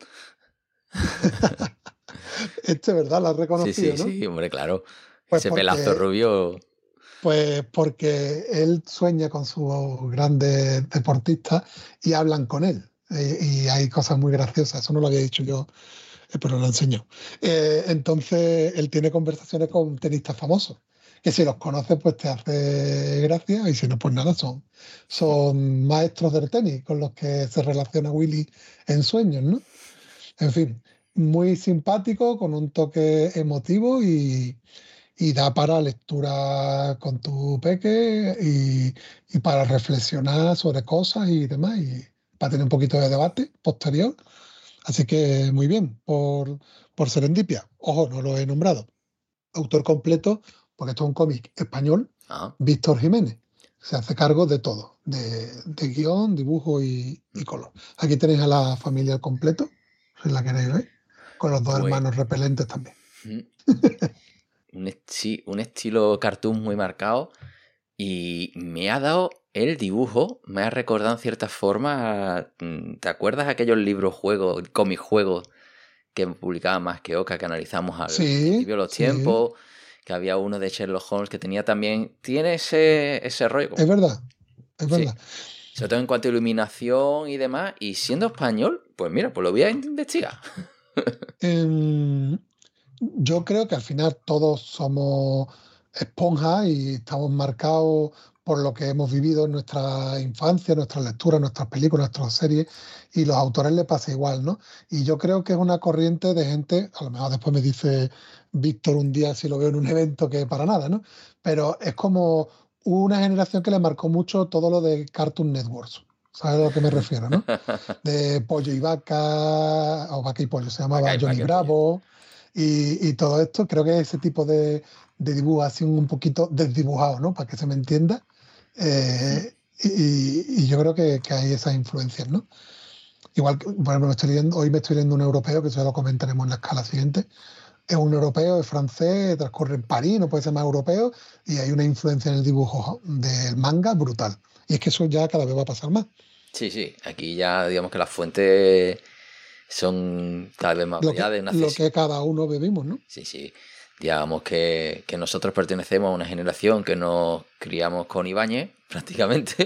Este, ¿verdad? La has Sí, sí, reconocido, ¿no? sí, hombre, claro. Pues Ese pelazo porque, rubio. pues porque él sueña con sus grandes deportistas y hablan con él. Y, y hay cosas muy graciosas, eso no lo había dicho yo, eh, pero lo enseñó. Eh, entonces, él tiene conversaciones con tenistas famosos, que si los conoces, pues te hace gracia, y si no, pues nada, son, son maestros del tenis con los que se relaciona Willy en sueños, ¿no? En fin, muy simpático, con un toque emotivo y, y da para lectura con tu peque y, y para reflexionar sobre cosas y demás y para tener un poquito de debate posterior. Así que muy bien, por, por Serendipia. Ojo, no lo he nombrado. Autor completo, porque esto es un cómic español, Ah. Víctor Jiménez. Se hace cargo de todo, de, de guión, dibujo y, y color. Aquí tenéis a la familia al completo, si la queréis ver, con los dos Pues. hermanos repelentes también. Mm. Un, est- sí, un estilo cartoon muy marcado. Y me ha dado el dibujo, me ha recordado en cierta forma. mm, ¿Te acuerdas aquellos libros juegos, cómic juegos que publicaba Más que Oca, que analizamos al Sí, principio de los sí, tiempos? Que había uno de Sherlock Holmes que tenía también. Tiene ese, ese rollo. es Como, verdad, es sí. verdad. Sobre todo en cuanto a iluminación y demás. Y siendo español, pues mira, pues lo voy a investigar. Em, yo creo que al final todos somos esponjas y estamos marcados por lo que hemos vivido en nuestra infancia, nuestras lecturas, nuestras películas, nuestras series, y los autores les pasa igual, ¿no? Y yo creo que es una corriente de gente, a lo mejor después me dice Víctor un día si lo veo en un evento que para nada, ¿no? Pero es como una generación que le marcó mucho todo lo de Cartoon Networks. ¿Sabes a lo que me refiero, no? De Pollo y Vaca, o Vaca y Pollo, se Para acá llamaba y para Johnny qué pollo. Bravo, y, y todo esto, creo que ese tipo de, de dibujo así un poquito desdibujado, ¿no? Para que se me entienda. Eh, y, y yo creo que, que hay esas influencias, ¿no? Igual que, por ejemplo, me estoy leyendo, hoy me estoy leyendo un europeo, que eso ya lo comentaremos en la escala siguiente. Es un europeo, es francés, transcurre en París, no puede ser más europeo, y hay una influencia en el dibujo del manga brutal. Y es que eso ya cada vez va a pasar más. Sí, sí. Aquí ya digamos que las fuentes son cada vez más Lo que, variadas. Una lo accesi- que cada uno bebimos, ¿no? Sí, sí. Digamos que, que nosotros pertenecemos a una generación que nos criamos con Ibáñez, prácticamente.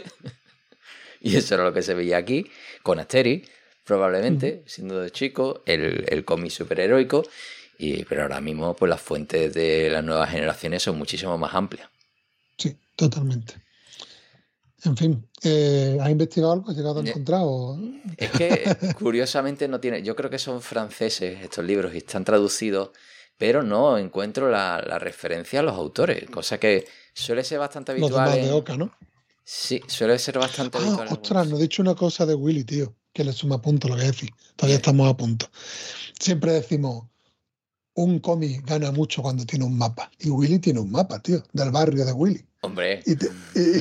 Y eso era lo que se veía aquí, con Asterix, Ujú. probablemente, siendo de chico, el, el cómic superheroico. Y, pero ahora mismo, pues las fuentes de las nuevas generaciones son muchísimo más amplias. Sí, totalmente. En fin, eh, ¿has investigado algo? ¿Has llegado a Eh, encontrar? o- Es que curiosamente no tiene. Yo creo que son franceses estos libros y están traducidos, pero no encuentro la, la referencia a los autores, cosa que suele ser bastante Los habitual demás de en. Oca, ¿no? Sí, suele ser bastante Ah, habitual en ostras, algunos. no he dicho una cosa de Willy, tío, que le suma punto lo que decís. Todavía Dime. estamos a punto. Siempre decimos, un cómic gana mucho cuando tiene un mapa. Y Willy tiene un mapa, tío, del barrio de Willy. Hombre, Y te, y,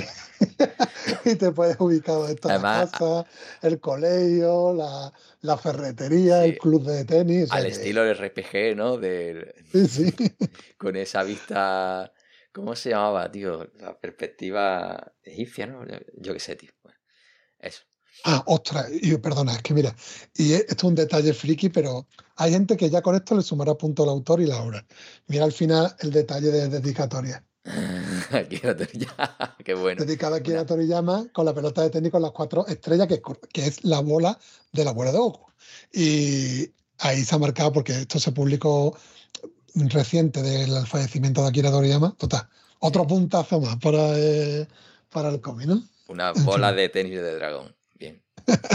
y te puedes ubicar donde están las además, a- casas, el colegio, la, la ferretería, el sí, club de tenis. O al sea que, estilo del R P G, ¿no? De, sí, sí. con esa vista. ¿Cómo se llamaba, tío? La perspectiva egipcia, ¿no? Yo, yo qué sé, tío. Bueno, eso. Ah, ostras, y, perdona, es que mira, y esto es un detalle friki, pero hay gente que ya con esto le sumará punto al autor y la obra. Mira al final el detalle de dedicatoria. Akira Toriyama, qué bueno. Dedicada a Akira Una, Toriyama con la pelota de tenis con las cuatro estrellas, que, es cor- que es la bola de la abuela de Goku. Y ahí se ha marcado, porque esto se publicó reciente del fallecimiento de Akira Toriyama. Total, otro sí, puntazo más para, eh, para el cómic, ¿no? una En bola fin. de tenis de dragón. Bien.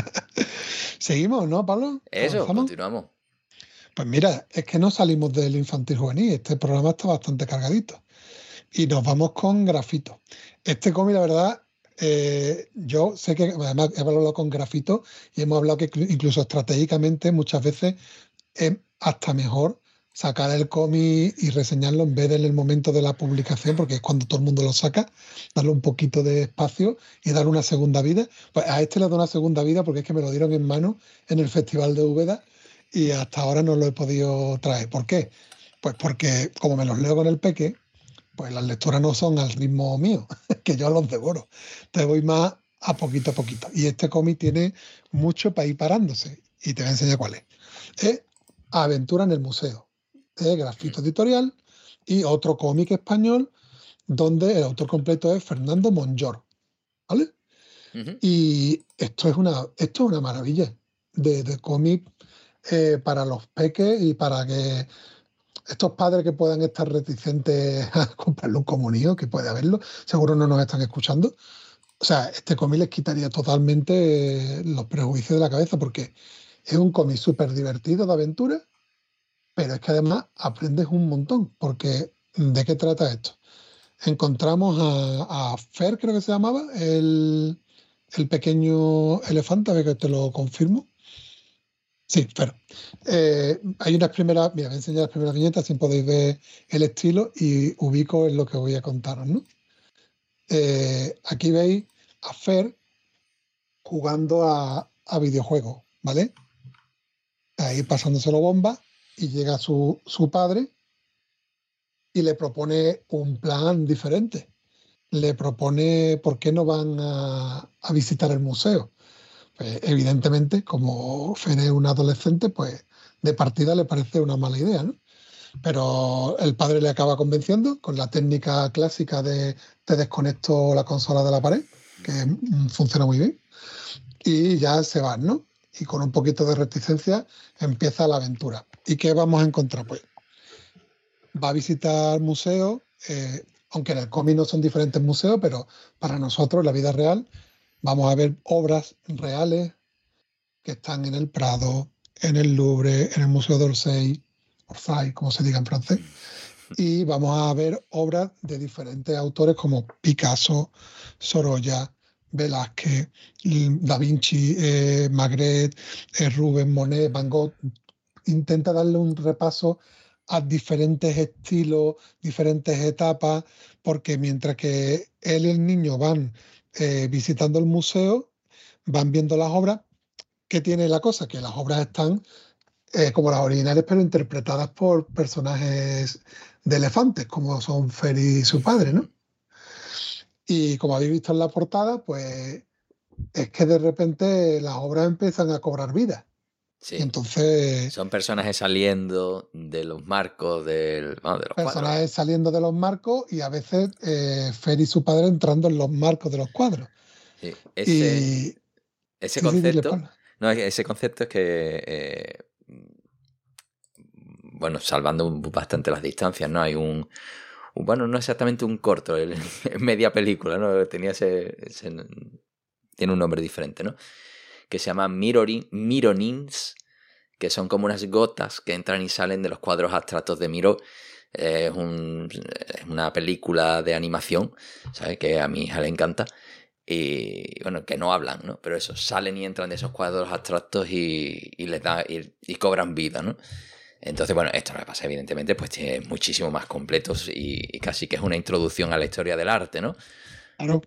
Seguimos, ¿no, Pablo? Eso, ¿Avanzamos? continuamos. Pues mira, es que no salimos del infantil juvenil. Este programa está bastante cargadito. Y nos vamos con Grafito. Este cómic, la verdad, eh, yo sé que además he hablado con Grafito y hemos hablado que inclu- incluso estratégicamente muchas veces es hasta mejor sacar el cómic y reseñarlo en vez de en el momento de la publicación, porque es cuando todo el mundo lo saca, darle un poquito de espacio y darle una segunda vida. Pues a este le doy una segunda vida porque es que me lo dieron en mano en el Festival de Úbeda y hasta ahora no lo he podido traer. ¿Por qué? Pues porque como me los leo con el peque, pues las lecturas no son al ritmo mío, que yo los devoro. Te voy más a poquito a poquito. Y este cómic tiene mucho para ir parándose. Y te voy a enseñar cuál es. Es Aventura en el Museo, de Grafito Editorial, y otro cómic español donde el autor completo es Fernando Monllor. ¿Vale? Ujú. Y esto es una, esto es una maravilla de, de cómic eh, para los peques y para que estos padres que puedan estar reticentes a comprarle un comunido, que puede haberlo, seguro no nos están escuchando. O sea, este cómic les quitaría totalmente eh, los prejuicios de la cabeza porque es un cómic súper divertido de aventura, pero es que además aprendes un montón, porque ¿de qué trata esto? Encontramos a, a Fer, creo que se llamaba, el, el pequeño elefante, a ver que te lo confirmo. Sí, pero eh, hay unas primeras, mira, voy a enseñar las primeras viñetas, si podéis ver el estilo y ubico en lo que voy a contaros, ¿no? Eh, aquí veis a Fer jugando a, a videojuegos, ¿vale? Ahí pasándoselo bomba y llega su, su padre y le propone un plan diferente. Le propone por qué no van a, a visitar el museo. Pues, evidentemente, como Fer es un adolescente, pues de partida le parece una mala idea, ¿no? Pero el padre le acaba convenciendo con la técnica clásica de te desconecto la consola de la pared, que mm, funciona muy bien, y ya se van, ¿no? Y con un poquito de reticencia empieza la aventura. ¿Y qué vamos a encontrar? Pues va a visitar museos, eh, aunque en el cómic no son diferentes museos, pero para nosotros, en la vida real, vamos a ver obras reales que están en el Prado, en el Louvre, en el Museo d'Orsay, Orsay, como se diga en francés, y vamos a ver obras de diferentes autores como Picasso, Sorolla, Velázquez, Da Vinci, eh, Magritte, eh, Rubens, Monet, Van Gogh. Intenta darle un repaso a diferentes estilos, diferentes etapas, porque mientras que él y el niño van eh, visitando el museo, van viendo las obras. ¿Qué tiene la cosa? Que las obras están eh, como las originales, pero interpretadas por personajes de elefantes, como son Fer y su padre, ¿no? Y como habéis visto en la portada, pues es que de repente las obras empiezan a cobrar vida. Y Sí. entonces, Son personajes saliendo de los marcos del, vamos, de los cuadros. personajes saliendo de los marcos y a veces eh, Fer y su padre entrando en los marcos de los cuadros. Sí. Ese, Y ese sí, sí, dile, concepto, Pablo. no, ese concepto es que, eh, bueno, salvando un- bastante las distancias, ¿no? Hay un, un- bueno, no exactamente un corto, el- media película, ¿no? Tenía ese, ese- tiene un nombre diferente, ¿no? Que se llama Mirroring, Mirronins, que son como unas gotas que entran y salen de los cuadros abstractos de Miró. Es, un, es una película de animación, ¿sabes? Que a mi hija le encanta. Y bueno, que no hablan, ¿no? Pero eso, salen y entran de esos cuadros abstractos y, y les da y, y cobran vida, ¿no? Entonces, bueno, esto lo que pasa, evidentemente, pues tiene muchísimo más completos y, y casi que es una introducción a la historia del arte, ¿no? Claro.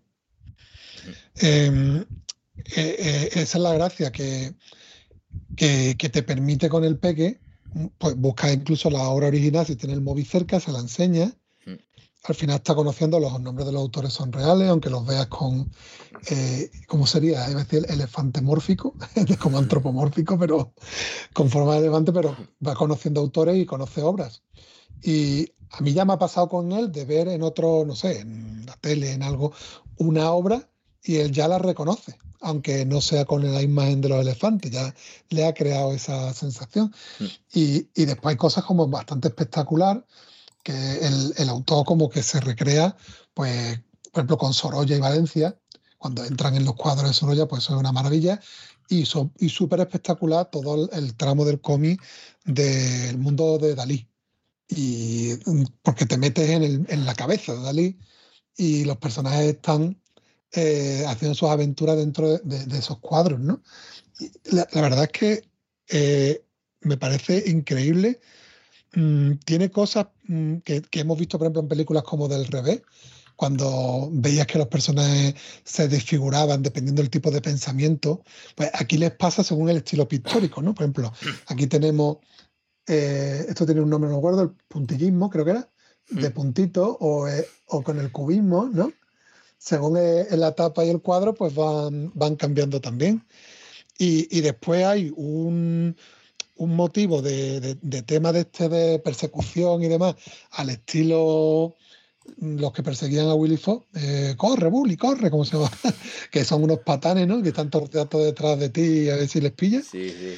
Eh, eh, eh, esa es la gracia, que que, que te permite con el peque, pues buscar incluso la obra original, si tienes el móvil cerca, se la enseña al final está conociendo los nombres de los autores son reales, aunque los veas con, eh, ¿cómo sería? Iba a decir elefante mórfico, como antropomórfico, pero con forma de elefante, pero va conociendo autores y conoce obras. Y a mí ya me ha pasado con él de ver en otro, no sé, en la tele, en algo, una obra y él ya la reconoce, aunque no sea con la imagen de los elefantes, ya le ha creado esa sensación. Mm. Y, y después hay cosas como bastante espectacular, que el, el autor como que se recrea, pues, por ejemplo, con Sorolla y Valencia, cuando entran en los cuadros de Sorolla, pues eso es una maravilla. Y, so- y súper espectacular todo el, el tramo del cómic del mundo de Dalí. Y mm, porque te metes en, el- en la cabeza de Dalí y los personajes están eh, haciendo sus aventuras dentro de, de- de esos cuadros, ¿no? Y la, la verdad es que eh, me parece increíble. Mm, tiene cosas mm, que, que hemos visto, por ejemplo, en películas como Del Revés, cuando veías que los personajes se desfiguraban dependiendo del tipo de pensamiento, pues aquí les pasa según el estilo pictórico, ¿no? Por ejemplo, aquí tenemos, eh, esto tiene un nombre, no me acuerdo, el puntillismo, creo que era, de puntito, o, eh, o con el cubismo, ¿no? Según eh, en la tapa y el cuadro, pues van, van cambiando también. Y, y después hay un, un motivo de, de, de tema de este de persecución y demás, al estilo mm, los que perseguían a Willy Fox, eh, corre, Bully, corre, como se llama, que son unos patanes, ¿no? Que están todo el rato detrás de ti a ver si les pillas. Sí, sí.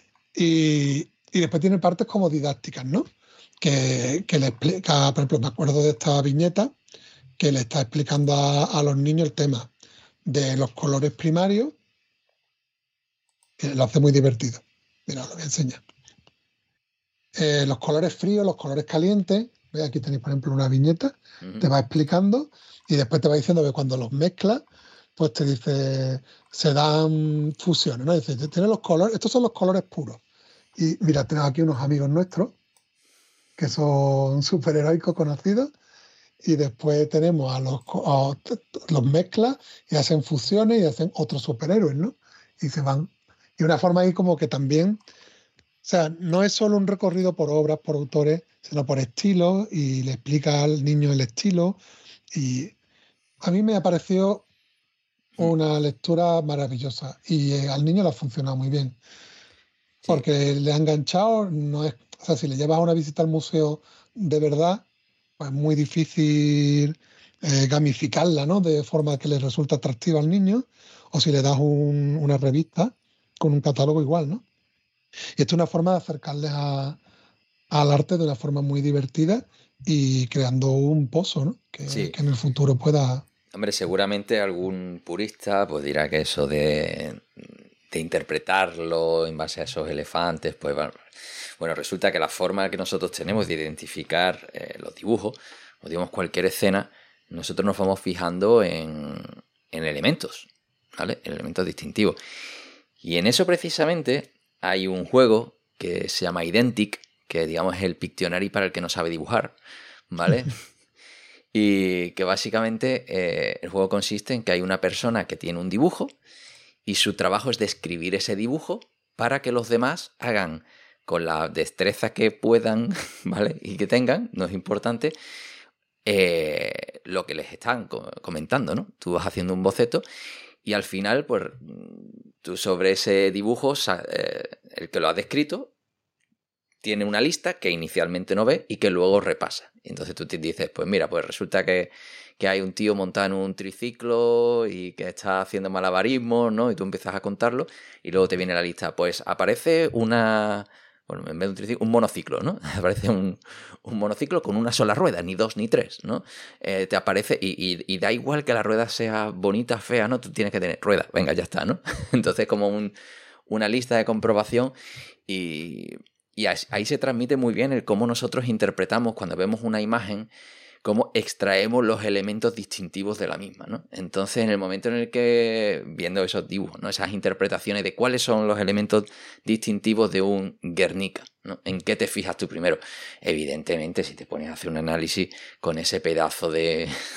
Y, y después tiene partes como didácticas, ¿no? Que, que le explica, por ejemplo, me acuerdo de esta viñeta que le está explicando a, a los niños el tema de los colores primarios, que lo hace muy divertido. Mira, lo voy a enseñar. Eh, los colores fríos, los colores calientes. ¿Ves? Aquí tenéis, por ejemplo, una viñeta, Ujú. te va explicando y después te va diciendo que cuando los mezclas, pues te dice, se dan fusiones, ¿no? Dice, tiene los colores, estos son los colores puros. Y mira, tenemos aquí unos amigos nuestros que son superheroicos conocidos y después tenemos a los, co- a- t- t- los mezclas y hacen fusiones y hacen otros superhéroes, ¿no? Y se van. Y una forma ahí como que también, o sea, no es solo un recorrido por obras, por autores, sino por estilos y le explica al niño el estilo. Y a mí me ha parecido Mm. una lectura maravillosa y eh, al niño le ha funcionado muy bien Sí. porque le ha enganchado, no es, o sea, si le llevas a una visita al museo de verdad, pues es muy difícil eh, gamificarla, ¿no? De forma que le resulta atractiva al niño, o si le das un- una revista con un catálogo igual, ¿no? Y esto es una forma de acercarles a- al arte de una forma muy divertida y creando un pozo, ¿no? Que, Sí. que en el futuro pueda... Hombre, seguramente algún purista pues dirá que eso de, de interpretarlo en base a esos elefantes, pues bueno, bueno, resulta que la forma que nosotros tenemos de identificar eh, los dibujos, o digamos cualquier escena, nosotros nos vamos fijando en, en elementos, ¿vale? En elementos distintivos. Y en eso precisamente hay un juego que se llama Identic, que digamos es el Pictionary para el que no sabe dibujar, ¿vale? Y que básicamente eh, el juego consiste en que hay una persona que tiene un dibujo y su trabajo es describir ese dibujo para que los demás hagan con la destreza que puedan, ¿vale? Y que tengan, no es importante, eh, lo que les están co- comentando, ¿no? Tú vas haciendo un boceto y al final, pues, tú sobre ese dibujo, sa- eh, el que lo ha descrito, tiene una lista que inicialmente no ve y que luego repasa. Y entonces tú te dices, pues mira, pues resulta que, que hay un tío montado en un triciclo y que está haciendo malabarismos, ¿no? Y tú empiezas a contarlo y luego te viene la lista. Pues aparece una... Bueno, en vez de un triciclo, un monociclo, ¿no? Aparece un, un monociclo con una sola rueda, ni dos ni tres, ¿no? Eh, te aparece y, y, y da igual que la rueda sea bonita, fea, ¿no? Tú tienes que tener rueda. Venga, ya está, ¿no? Entonces como un, una lista de comprobación y... Y ahí se transmite muy bien el cómo nosotros interpretamos cuando vemos una imagen, cómo extraemos los elementos distintivos de la misma, ¿no? Entonces, en el momento en el que, viendo esos dibujos, ¿no? Esas interpretaciones de cuáles son los elementos distintivos de un Guernica, ¿no? ¿En qué te fijas tú primero? Evidentemente, si te pones a hacer un análisis con ese pedazo de,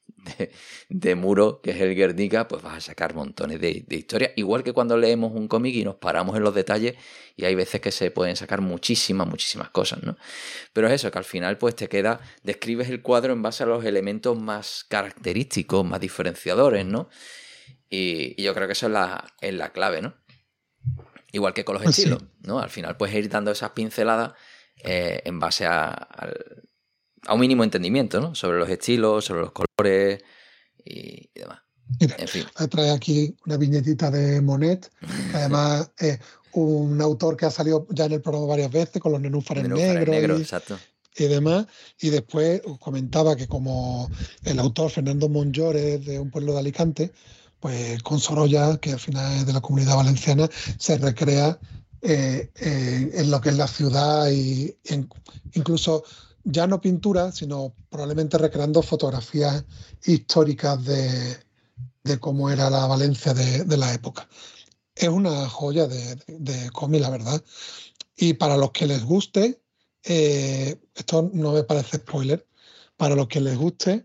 de, de muro, que es el Guernica, pues vas a sacar montones de, de historias. Igual que cuando leemos un cómic y nos paramos en los detalles, y hay veces que se pueden sacar muchísimas, muchísimas cosas, ¿no? Pero es eso, que al final pues te queda, describes el cuadro en base a los elementos más característicos, más diferenciadores, ¿no? Y, y yo creo que eso es la, es la clave, ¿no? Igual que con los Pues estilos, sí. ¿no? Al final puedes ir dando esas pinceladas eh, en base a, a, a un mínimo entendimiento, ¿no? Sobre los estilos, sobre los colores y, y demás. Mira, En fin. trae aquí una viñetita de Monet, que además es un autor que ha salido ya en el programa varias veces con los nenúfares Nenúfares negros negros, y, exacto. y demás. Y después os comentaba que como el autor Fernando Monllor es de un pueblo de Alicante, pues con Sorolla, que al final es de la Comunidad Valenciana, se recrea eh, eh, en lo que es la ciudad y en- incluso ya no pintura, sino probablemente recreando fotografías históricas de, de cómo era la Valencia de, de la época. Es una joya de, de, de cómic, la verdad. Y para los que les guste, eh, esto no me parece spoiler, para los que les guste,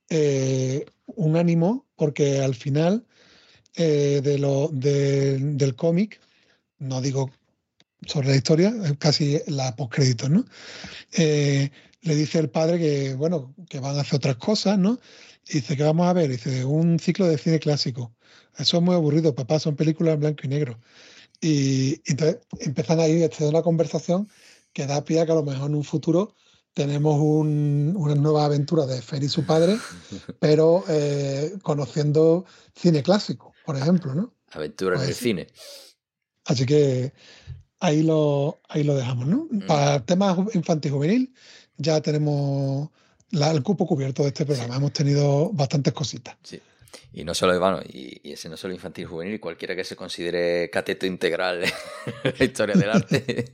eh, un ánimo, porque al final eh, de lo, de- del cómic, no digo sobre la historia, es casi la postcréditos, ¿no? Eh, le dice el padre que, bueno, que van a hacer otras cosas, ¿no? Y dice que vamos a ver, dice, un ciclo de cine clásico. Eso es muy aburrido, papá, son películas en blanco y negro. Y, y entonces empiezan ahí a tener una conversación que da pie a que a lo mejor en un futuro tenemos un- una nueva aventura de Fer y su padre, pero eh, conociendo cine clásico, por ejemplo, ¿no? Aventura en el Pues, cine. así que ahí lo, ahí lo dejamos, ¿no? Mm, Para temas ju- infantil y juvenil ya tenemos la- el cupo cubierto de este sí, programa. Hemos tenido bastantes cositas. sí. Y no solo, bueno, y, y ese no solo infantil juvenil, cualquiera que se considere cateto integral en la historia del arte.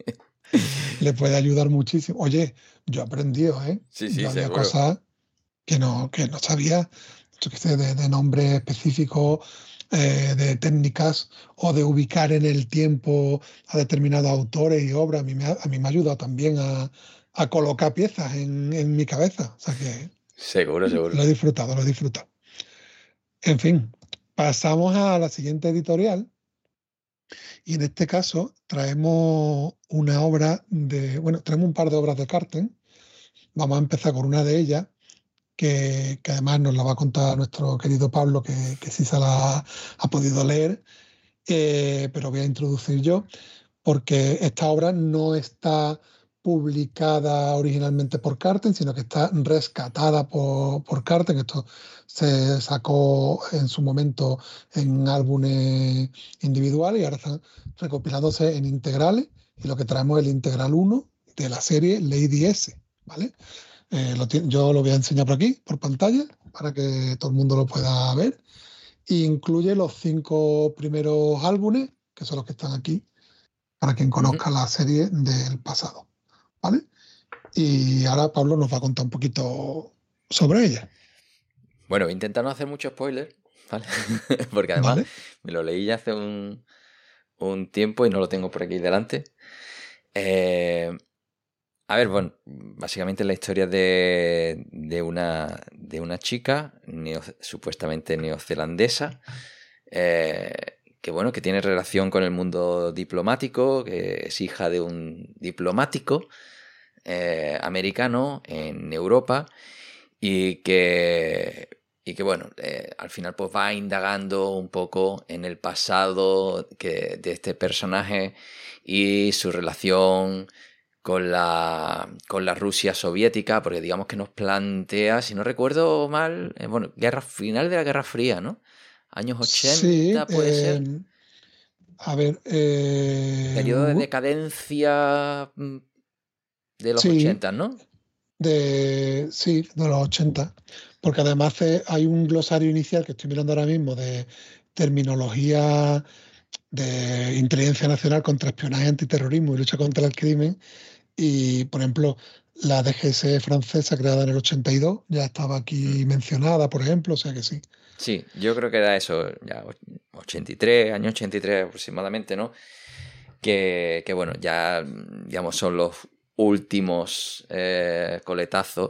Le puede ayudar muchísimo. Oye, yo he aprendido, ¿eh? Sí, sí, Yo había seguro. cosas que no, que no sabía, yo qué sé, de, de nombres específicos, eh, de técnicas o de ubicar en el tiempo a determinados autores y obras. A mí me ha, a mí me ha ayudado también a, a colocar piezas en, en mi cabeza. O sea que Seguro, seguro. lo he disfrutado, lo he disfrutado. En fin, pasamos a la siguiente editorial y en este caso traemos una obra de, bueno, traemos un par de obras de Carten. Vamos a empezar con una de ellas que, que además nos la va a contar nuestro querido Pablo, que, que sí se la ha, ha podido leer, eh, pero voy a introducir yo, porque esta obra no está publicada originalmente por Carten, sino que está rescatada por, por Carten. Esto se sacó en su momento en álbumes individuales y ahora están recopilándose en integrales. Y lo que traemos es el integral uno de la serie Lady S, ¿vale? Eh, lo ti- yo lo voy a enseñar por aquí, por pantalla, para que todo el mundo lo pueda ver. Y incluye los cinco primeros álbumes, que son los que están aquí, para quien Ujú. conozca la serie del pasado. ¿Vale? Y ahora Pablo nos va a contar un poquito sobre ella. Bueno, voy a intentar no hacer mucho spoiler, ¿vale? Porque además ¿Vale? me lo leí ya hace un, un tiempo y no lo tengo por aquí delante. Eh, a ver, bueno, básicamente la historia de, de, una, de una chica neo- supuestamente neozelandesa, eh, que bueno, que tiene relación con el mundo diplomático, que es hija de un diplomático eh, americano en Europa y que, y que bueno, eh, al final pues va indagando un poco en el pasado que, de este personaje y su relación con la, con la Rusia soviética, porque digamos que nos plantea, si no recuerdo mal, eh, bueno, guerra, final de la Guerra Fría, ¿no? Años Sí, ochenta puede eh, ser. a ver, eh, Periodo de decadencia mm, de los sí, ochenta, ¿no? de, sí, de los ochenta, porque además eh, hay un glosario inicial que estoy mirando ahora mismo de terminología de inteligencia nacional contra espionaje, antiterrorismo y lucha contra el crimen. Y, por ejemplo, la D G S francesa, creada en el ochenta y dos, ya estaba Mm. aquí mencionada, por ejemplo, o sea que sí. Sí, yo creo que era eso, ya ochenta y tres, año ochenta y tres aproximadamente, ¿no? Que, que bueno, ya, digamos, son los últimos eh, coletazos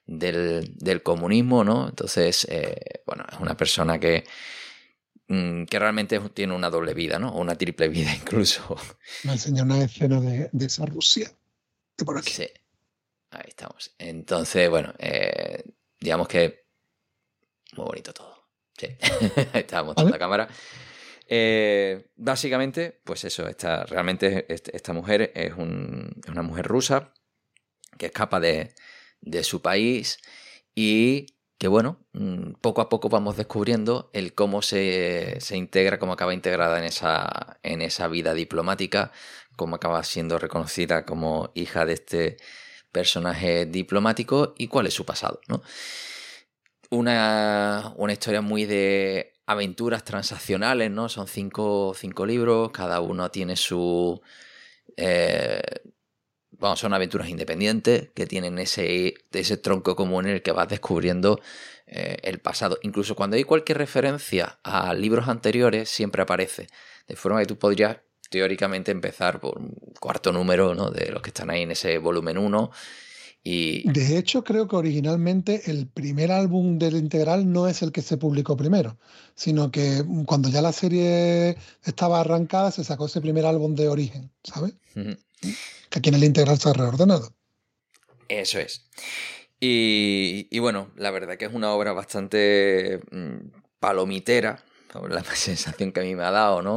del, del comunismo, ¿no? Entonces, eh, bueno, es una persona que, que realmente tiene una doble vida, ¿no? O una triple vida incluso. Me enseña una escena de, de esa Rusia. De por aquí. Sí, ahí estamos. Entonces, bueno, eh, digamos que muy bonito todo. Sí, estaba mostrando la cámara. Eh, básicamente, pues eso, esta, realmente esta mujer es, un, es una mujer rusa que escapa de, de su país y que, bueno, poco a poco vamos descubriendo el cómo se, se integra, cómo acaba integrada en esa, en esa vida diplomática, cómo acaba siendo reconocida como hija de este personaje diplomático y cuál es su pasado, ¿no? Una, una historia muy de aventuras transaccionales, ¿no? Son cinco, cinco libros, cada uno tiene su... Eh, Vamos, son aventuras independientes que tienen ese, ese tronco común en el que vas descubriendo eh, el pasado. Incluso cuando hay cualquier referencia a libros anteriores, siempre aparece. De forma que tú podrías teóricamente empezar por un cuarto número, ¿no? De los que están ahí en ese volumen uno. Y... De hecho, creo que originalmente el primer álbum del integral no es el que se publicó primero, sino que cuando ya la serie estaba arrancada se sacó ese primer álbum de origen, ¿sabes? Uh-huh. Que aquí en el integral se ha reordenado. Eso es. Y, y bueno, la verdad que es una obra bastante mmm, palomitera, la sensación que a mí me ha dado, ¿no?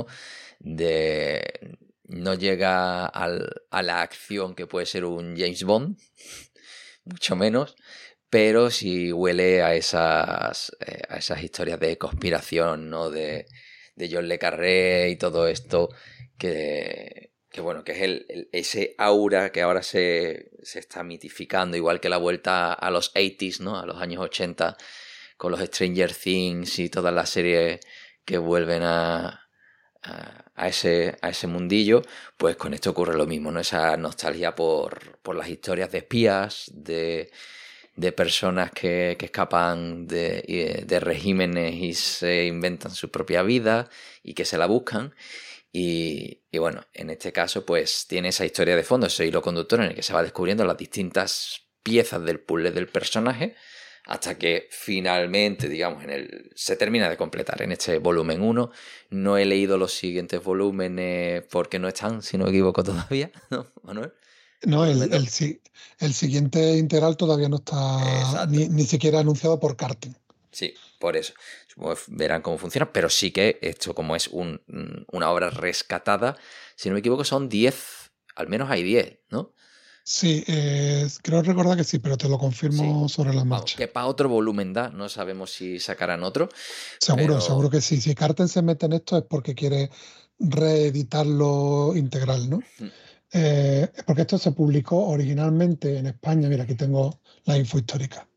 De no llega al, a la acción que puede ser un James Bond, mucho menos, pero sí huele a esas, eh, a esas historias de conspiración, ¿no? De, de John le Carré y todo esto que... que bueno, que es el, el, ese aura que ahora se, se está mitificando, igual que la vuelta a los ochenta, ¿no? A los años ochenta, con los Stranger Things y todas las series que vuelven a, a, a, ese, a ese mundillo, pues con esto ocurre lo mismo, ¿no? Esa nostalgia por, por las historias de espías, de, de personas que, que escapan de, de regímenes y se inventan su propia vida y que se la buscan. Y, y bueno, en este caso pues tiene esa historia de fondo, ese hilo conductor en el que se va descubriendo las distintas piezas del puzzle del personaje hasta que finalmente, digamos, en el se termina de completar en este volumen uno. No he leído los siguientes volúmenes porque no están, si no me equivoco todavía, ¿no, Manuel? No, el, el, el siguiente integral todavía no está ni, ni siquiera anunciado por Carten. Sí, por eso. Verán cómo funciona, pero sí que esto, como es un, una obra rescatada, si no me equivoco son diez, al menos hay diez, ¿no? Sí, eh, creo recordar que sí, pero te lo confirmo sí. sobre la marcha. Vamos, que para otro volumen da, no sabemos si sacarán otro. Seguro, pero... seguro que sí. Si Carten se mete en esto es porque quiere reeditarlo integral, ¿no? Mm. Eh, porque esto se publicó originalmente en España, mira, aquí tengo la info histórica.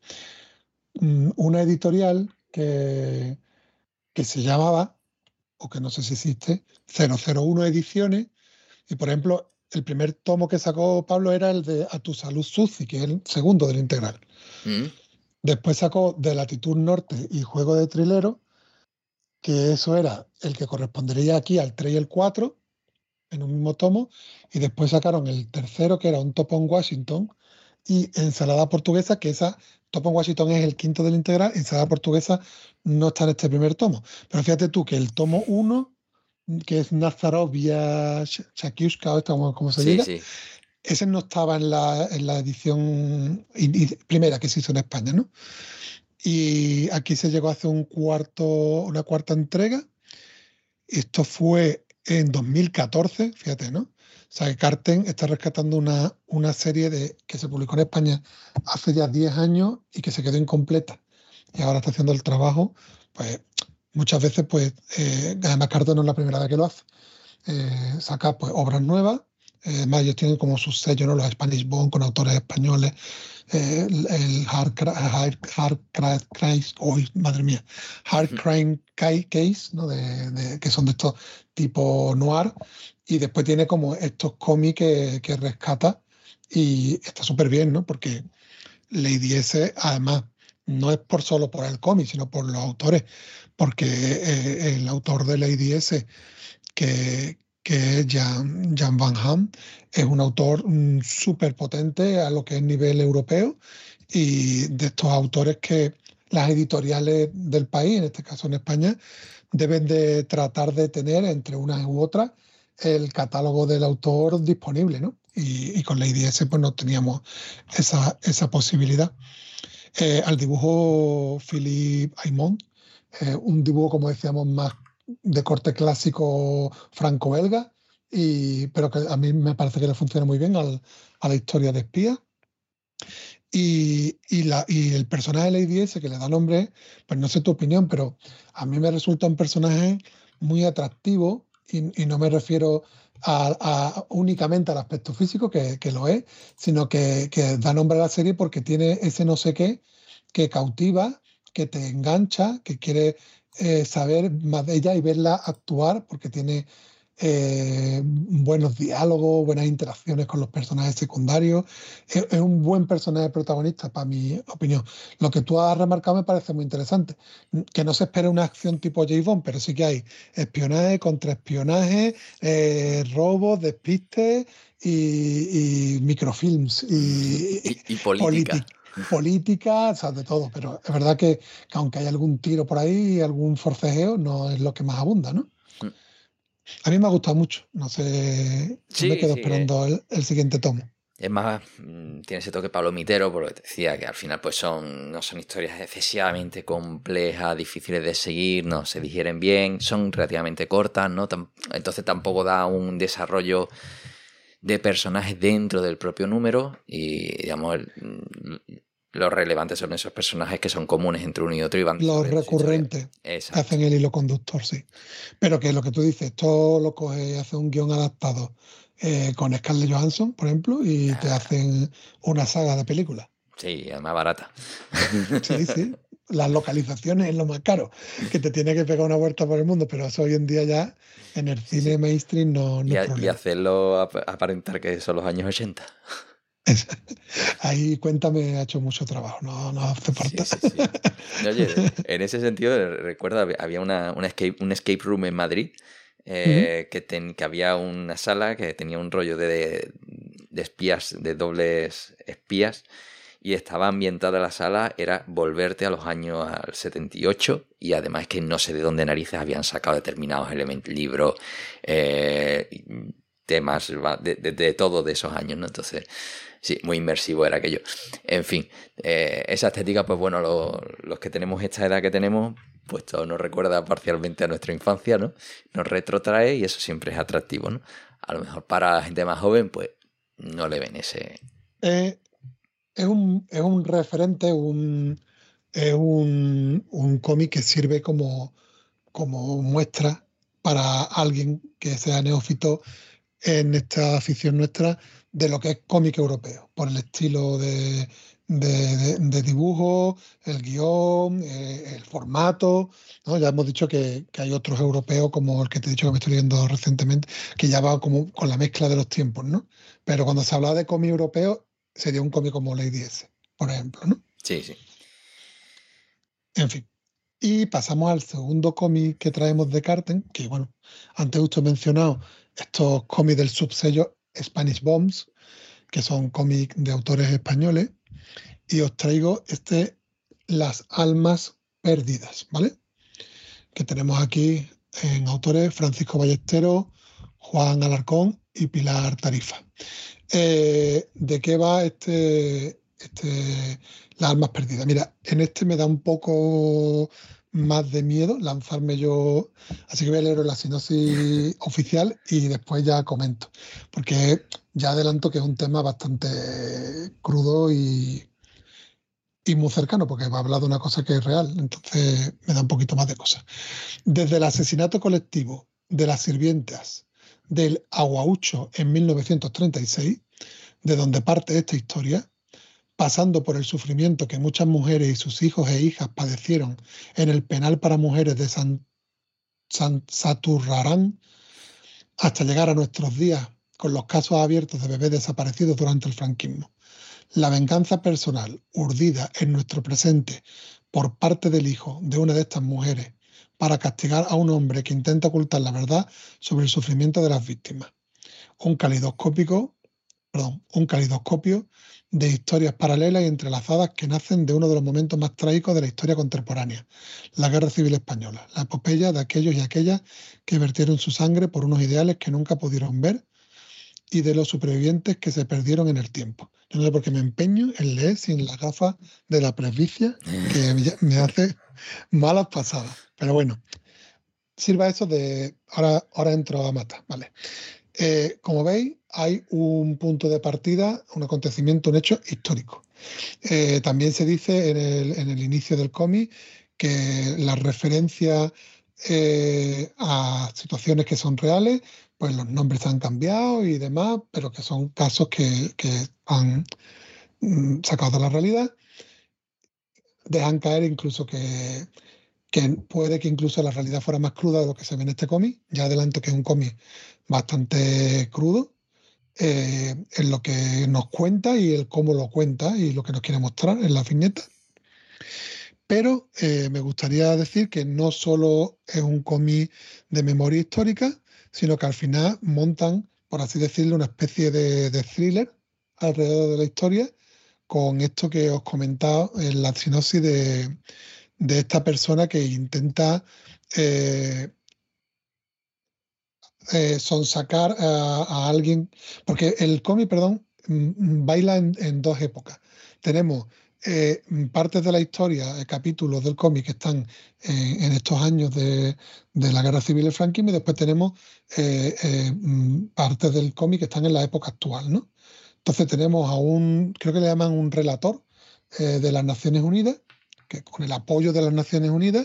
Una editorial que, que se llamaba, o que no sé si existe, cero cero uno Ediciones, y por ejemplo, el primer tomo que sacó Pablo era el de A tu salud Suci, que es el segundo del integral. Mm. Después sacó De Latitud Norte y Juego de Trilero, que eso era el que correspondería aquí al tres y el cuatro, en un mismo tomo, y después sacaron el tercero, que era un Top on Washington, y Ensalada Portuguesa, que esa Top on Washington es el quinto del integral, Ensalada Portuguesa no está en este primer tomo. Pero fíjate tú que el tomo uno, que es Nazarovia Shakiuska, o como, como se sí, diga, sí. Ese no estaba en la, en la edición primera que se hizo en España, ¿no? Y aquí se llegó a hacer un cuarto, una cuarta entrega. Esto fue en dos mil catorce, fíjate, ¿no? O sea, que Carten está rescatando una, una serie de, que se publicó en España hace ya diez años y que se quedó incompleta. Y ahora está haciendo el trabajo, pues muchas veces, pues, eh, además Carten no es la primera vez que lo hace. Eh, saca pues obras nuevas, eh, además ellos tienen como sus sellos, ¿no? Los Spanish Bond con autores españoles, eh, el, el Hard, hard, hard Case, oh, madre mía, Hard Crime Case, ¿no? De, de, que son de estos tipo noir, y después tiene como estos cómics que, que rescata y está súper bien, ¿no? Porque Lady S, además, no es por solo por el cómic, sino por los autores, porque eh, el autor de Lady S, que, que es Jan, Jan Van Ham. Es un autor mm, súper potente a lo que es nivel europeo y de estos autores que las editoriales del país, en este caso en España, deben de tratar de tener entre unas u otras el catálogo del autor disponible, ¿no? Y, y con la I D S pues no teníamos esa, esa posibilidad. Eh, al dibujo Philippe Aymon, eh, un dibujo, como decíamos, más de corte clásico franco-belga, y, pero que a mí me parece que le funciona muy bien al, a la historia de espía. Y, y, la, y el personaje de Lady S, que le da nombre, pues no sé tu opinión, pero a mí me resulta un personaje muy atractivo y, y no me refiero a, a únicamente al aspecto físico, que, que lo es, sino que, que da nombre a la serie porque tiene ese no sé qué que cautiva, que te engancha, que quiere eh, saber más de ella y verla actuar porque tiene eh, buenos diálogos, buenas interacciones con los personajes secundarios. Es, es un buen personaje protagonista, para mi opinión. Lo que tú has remarcado me parece muy interesante. Que no se espere una acción tipo James Bond, pero sí que hay espionaje, contraespionaje, eh, robos, despistes y, y microfilms y, y, y política. política, o sea, de todo. Pero es verdad que, que aunque hay algún tiro por ahí, algún forcejeo, no es lo que más abunda, ¿no? A mí me ha gustado mucho. No sé, yo me Sí, quedo sí, esperando el, el siguiente tomo. es más, mm, tiene ese toque palomitero, por lo que te decía, que al final pues son, no son historias excesivamente complejas, difíciles de seguir, no se digieren bien, son relativamente cortas, ¿no? Tam- Entonces tampoco da un desarrollo de personajes dentro del propio número y, digamos, el- los relevantes son esos personajes que son comunes entre uno y otro y van Los desarrollando su historia. recurrentes que Exacto. hacen el hilo conductor, sí. Pero que lo que tú dices, esto lo coge y hace un guión adaptado eh, con Scarlett Johansson, por ejemplo, y te Ah, hacen una saga de películas. sí, es más barata. Sí, sí. Las localizaciones es lo más caro, que te tiene que pegar una vuelta por el mundo, pero eso hoy en día ya en el Sí, cine sí. mainstream no, no Y, es a- y problema. hacerlo ap- aparentar que son los años ochenta. Ahí Cuéntame ha hecho mucho trabajo, no, no hace falta. Sí, sí, sí. No, oye, en ese sentido, eh, recuerda, había una, una escape, un escape room en Madrid Ujú. eh, que, ten- que había una sala que tenía un rollo de, de espías, de dobles espías, y estaba ambientada la sala, era volverte a los años al setenta y ocho, y además que no sé de dónde narices habían sacado determinados elementos, libros, eh, temas, va, de, de, de todo de esos años, ¿no? Entonces, sí, muy inmersivo era aquello. En fin, eh, esa estética, pues bueno, lo- los que tenemos esta edad que tenemos, pues todo nos recuerda parcialmente a nuestra infancia, ¿no? Nos retrotrae y eso siempre es atractivo, ¿no? A lo mejor para la gente más joven, pues no le ven ese... Eh, es un, es un referente, un, es un, un cómic que sirve como, como muestra para alguien que sea neófito en esta afición nuestra de lo que es cómic europeo, por el estilo de, de- de- de dibujo, el guión, eh, el formato, ¿no? Ya hemos dicho que, que hay otros europeos, como el que te he dicho que me estoy leyendo recientemente, que ya va como con la mezcla de los tiempos, ¿no? Pero cuando se habla de cómic europeo, sería un cómic como Lady S, por ejemplo, ¿no? Sí, sí. En fin. Y pasamos al segundo cómic que traemos de Carten, que bueno, antes justo he mencionado estos cómics del subsello Spanish Bombs, que son cómics de autores españoles, y os traigo este Las Almas Perdidas, ¿vale? Que tenemos aquí en autores Francisco Ballesteros, Juan Alarcón y Pilar Tarifa. Eh, ¿de qué va este, este Las Almas Perdidas? Mira, en este me da un poco más de miedo lanzarme yo, así que voy a leer la sinopsis oficial y después ya comento, porque ya adelanto que es un tema bastante crudo y, y muy cercano, porque va a hablar de una cosa que es real, entonces me da un poquito más de cosas. Desde el asesinato colectivo de las sirvientas del Aguaucho en mil novecientos treinta y seis, de donde parte esta historia, pasando por el sufrimiento que muchas mujeres y sus hijos e hijas padecieron en el penal para mujeres de San, San Saturrarán, hasta llegar a nuestros días con los casos abiertos de bebés desaparecidos durante el franquismo. La venganza personal urdida en nuestro presente por parte del hijo de una de estas mujeres para castigar a un hombre que intenta ocultar la verdad sobre el sufrimiento de las víctimas. Un calidoscópico, perdón, un calidoscopio de historias paralelas y entrelazadas que nacen de uno de los momentos más trágicos de la historia contemporánea, la Guerra Civil Española, la epopeya de aquellos y aquellas que vertieron su sangre por unos ideales que nunca pudieron ver y de los supervivientes que se perdieron en el tiempo. Yo no sé por qué me empeño en leer sin las gafas de la presbicia, que me hace malas pasadas. Pero bueno, sirva eso de... Ahora, ahora entro a matar, ¿vale? Eh, como veis, hay un punto de partida, un acontecimiento, un hecho histórico. Eh, también se dice en el, en el inicio del cómic que las referencias eh, a situaciones que son reales, pues los nombres han cambiado y demás, pero que son casos que, que han mm, sacado de la realidad. Dejan caer incluso que, que puede que incluso la realidad fuera más cruda de lo que se ve en este cómic. Ya adelanto que es un cómic bastante crudo eh, en lo que nos cuenta y el cómo lo cuenta y lo que nos quiere mostrar en la viñeta. Pero eh, me gustaría decir que no solo es un cómic de memoria histórica, sino que al final montan, por así decirlo, una especie de, de thriller alrededor de la historia con esto que os comentaba en la sinopsis de, de esta persona que intenta eh, eh, sonsacar a, a alguien, porque el cómic, perdón, mm, baila en, en dos épocas. Tenemos eh, partes de la historia, eh, capítulos del cómic que están eh, en estos años de, de la Guerra Civil y el franquismo, y después tenemos eh, eh, mm, partes del cómic que están en la época actual, ¿no? Entonces tenemos a un, creo que le llaman un relator eh, de las Naciones Unidas, que con el apoyo de las Naciones Unidas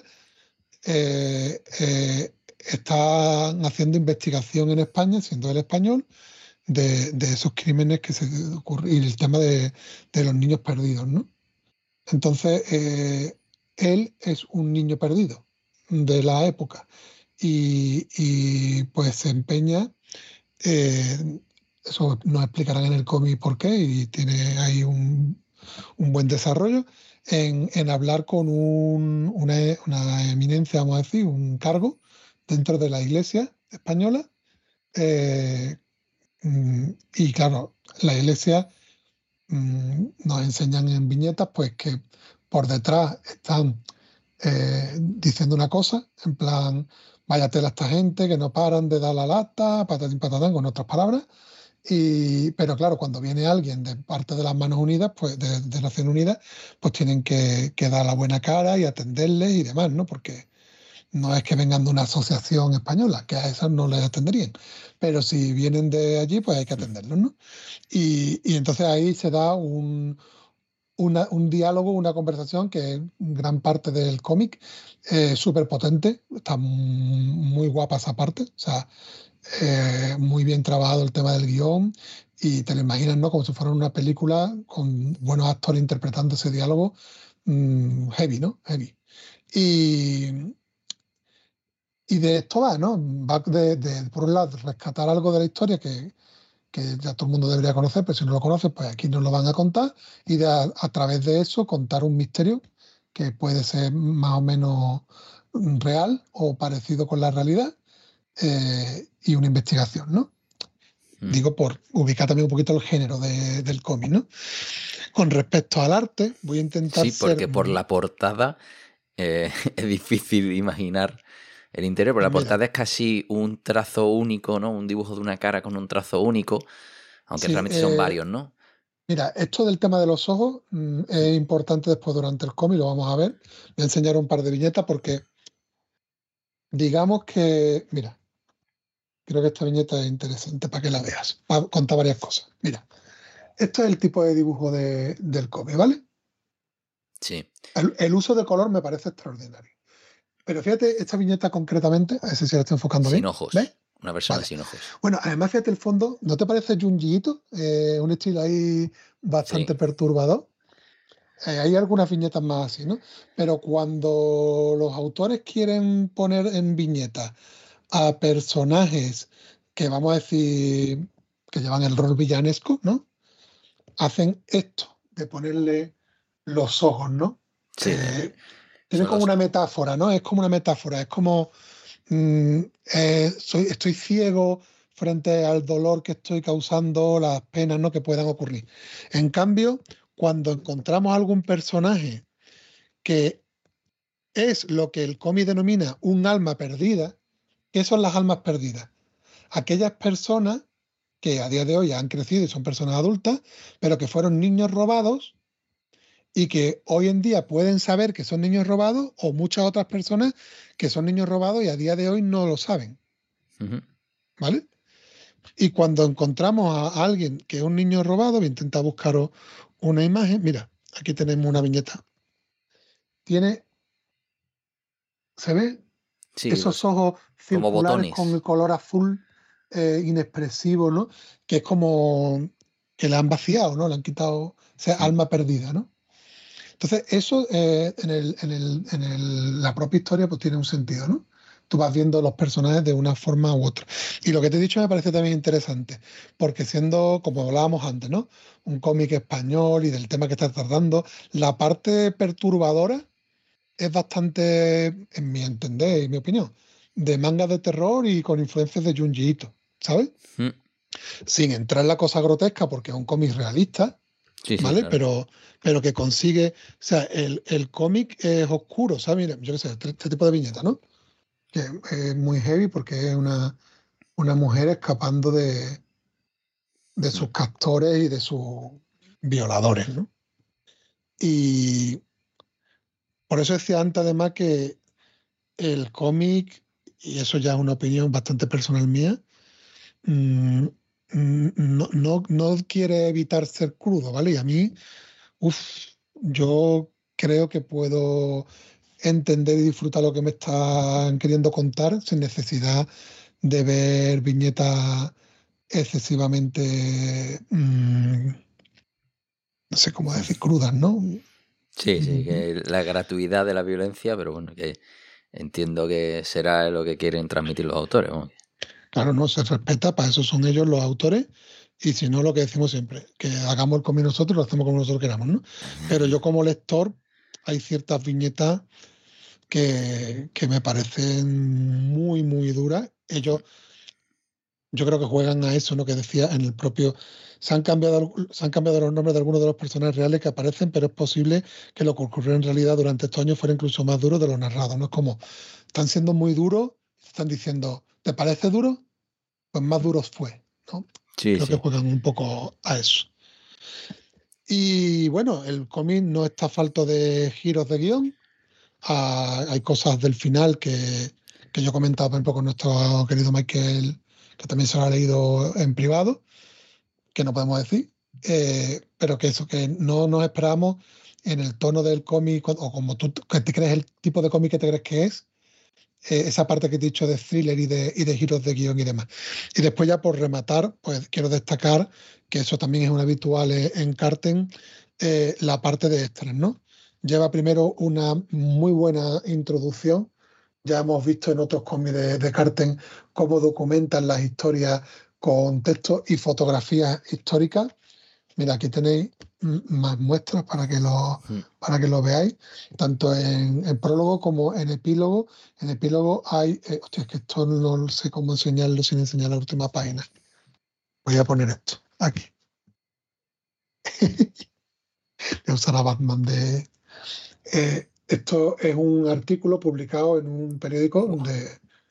eh, eh, están haciendo investigación en España, siendo el español, de, de esos crímenes que se ocurren y el tema de, de los niños perdidos, ¿no? Entonces, eh, él es un niño perdido de la época y, y, pues se empeña, eh, eso nos explicarán en el cómic por qué y tiene ahí un, un buen desarrollo, en, en hablar con un, una, una eminencia, vamos a decir, un cargo dentro de la Iglesia española. Eh, mm, y claro, la Iglesia mm, nos enseñan en viñetas pues que por detrás están eh, diciendo una cosa, en plan, váyatela a esta gente que no paran de dar la lata, patatín patatán, con otras palabras. Y, pero claro, cuando viene alguien de parte de las Manos Unidas, pues de, de Naciones Unidas, pues tienen que, que dar la buena cara y atenderles y demás, ¿no? Porque no es que vengan de una asociación española, que a esas no les atenderían. Pero si vienen de allí, pues hay que atenderlos, ¿no? Y, y entonces ahí se da un, una- un diálogo, una conversación que es gran parte del cómic, eh, súper potente, está muy guapa esa parte, o sea, eh, muy bien trabajado el tema del guión y te lo imaginas, ¿no? Como si fuera una película con buenos actores interpretando ese diálogo mm, heavy, ¿no? Heavy. Y, y de esto va, ¿no? Va de, de, por un lado, rescatar algo de la historia que, que ya todo el mundo debería conocer, pero si no lo conoce, pues aquí nos lo van a contar y de a, a través de eso contar un misterio que puede ser más o menos mm, real o parecido con la realidad eh, y una investigación, ¿no? Mm. Digo, por ubicar también un poquito el género de- del cómic, ¿no? Con respecto al arte, voy a intentar Sí, porque ser... por la portada eh, es difícil imaginar el interior, pero Pues la mira, portada es casi un trazo único, ¿no? Un dibujo de una cara con un trazo único, aunque sí, realmente son eh, varios, ¿no? mira, esto del tema de los ojos mm, es importante después durante el cómic, lo vamos a ver. Voy a enseñar un par de viñetas porque digamos que, mira, creo que esta viñeta es interesante para que la veas. Va a contar varias cosas. Mira, esto es el tipo de dibujo de- del cómic, ¿vale? Sí, El, el uso de color me parece extraordinario. Pero fíjate, esta viñeta concretamente, a ver si se la estoy enfocando sin bien, ¿ves? ojos. Una persona Vale. sin ojos. Bueno, además fíjate el fondo, ¿no te parece Junjiito? Eh, un estilo ahí Sí. bastante perturbador. Eh, hay algunas viñetas más así, ¿no? Pero cuando los autores quieren poner en viñetas a personajes que vamos a decir que llevan el rol villanesco, ¿no? Hacen esto de ponerle los ojos, ¿no? Sí, Eh, Tiene Son como los... una metáfora, ¿no? Es como una metáfora, es como mm, eh, soy, estoy ciego frente al dolor que estoy causando, las penas, ¿no?, que puedan ocurrir. En cambio, cuando encontramos algún personaje que es lo que el cómic denomina un alma perdida, ¿qué son las almas perdidas? Aquellas personas que a día de hoy han crecido y son personas adultas, pero que fueron niños robados y que hoy en día pueden saber que son niños robados, o muchas otras personas que son niños robados y a día de hoy no lo saben, Ujú. ¿vale? Y cuando encontramos a alguien que es un niño robado, voy a intentar buscaros una imagen. Mira, aquí tenemos una viñeta. Tiene, ¿se ve? Sí, Esos los... ojos como circulares con botones. el color azul eh, inexpresivo, ¿no? Que es como que le han vaciado, ¿no? Le han quitado, o sea, Mm. alma perdida, ¿no? Entonces, eso eh, en, el, en, el, en el- la propia historia pues tiene un sentido, ¿no? Tú vas viendo los personajes de una forma u otra. Y lo que te he dicho me parece también interesante, porque siendo, como hablábamos antes, ¿no?, un cómic español y del tema que está tratando, la parte perturbadora es bastante, en mi entender y mi opinión, de manga de terror y con influencias de Junji Ito, ¿sabes? Mm. Sin entrar en la cosa grotesca, porque es un cómic realista, Sí, sí, ¿vale? claro. Pero, pero que consigue, o sea, el, el cómic es oscuro, ¿sabes? Mira, yo qué sé, este, este tipo de viñeta, ¿no? Que es muy heavy porque es una, una mujer escapando de, de Mm. sus captores y de sus violadores, ¿no? Y por eso decía antes, además, que el cómic, y eso ya es una opinión bastante personal mía, mm, mm, no, no, no quiere evitar ser crudo, ¿vale? Y a mí, uff, yo creo que puedo entender y disfrutar lo que me están queriendo contar sin necesidad de ver viñetas excesivamente, mm, no sé cómo decir, crudas, ¿no? Sí, sí, Mm, que la gratuidad de la violencia, pero bueno, que entiendo que será lo que quieren transmitir los autores. Vamos. Claro, no se respeta, para eso son ellos los autores, y si no, lo que decimos siempre, que hagamos el cómic nosotros, lo hacemos como nosotros queramos, ¿no? Pero yo como lector, hay ciertas viñetas que, que me parecen muy, muy duras. Ellos, yo creo que juegan a eso, ¿no?, que decía en el propio... Se han cambiado, se han cambiado los nombres de algunos de los personajes reales que aparecen, pero es posible que lo que ocurrió en realidad durante estos años fuera incluso más duro de lo narrado, ¿no? Es como, están siendo muy duros, están diciendo, ¿te parece duro? Pues más duros fue, ¿no? Sí, Creo que sí. juegan un poco a eso. Y bueno, el cómic no está falto de giros de guión. Ah, hay cosas del final que, que yo comentaba, por ejemplo, con nuestro querido Michael, que también se lo ha leído en privado, que no podemos decir, eh, pero que eso, que no nos esperamos en el tono del cómic, o como tú que te crees el tipo de cómic que te crees que es, eh, esa parte que te he dicho de thriller y de, y de giros de guión y demás. Y después ya por rematar, pues quiero destacar que eso también es un habitual eh, en Carten, eh, la parte de extras, ¿no? Lleva primero una muy buena introducción. Ya hemos visto en otros cómics de, de Carten cómo documentan las historias con textos y fotografías históricas. Mira, aquí tenéis mm, más muestras para que lo, Mm. para que lo veáis, tanto en, en prólogo como en epílogo. En epílogo hay, eh, hostia, es que esto no sé cómo enseñarlo sin enseñar la última página. Voy a poner esto aquí. Voy a usar a Batman de... eh, esto es un artículo publicado en un periódico Buah. de,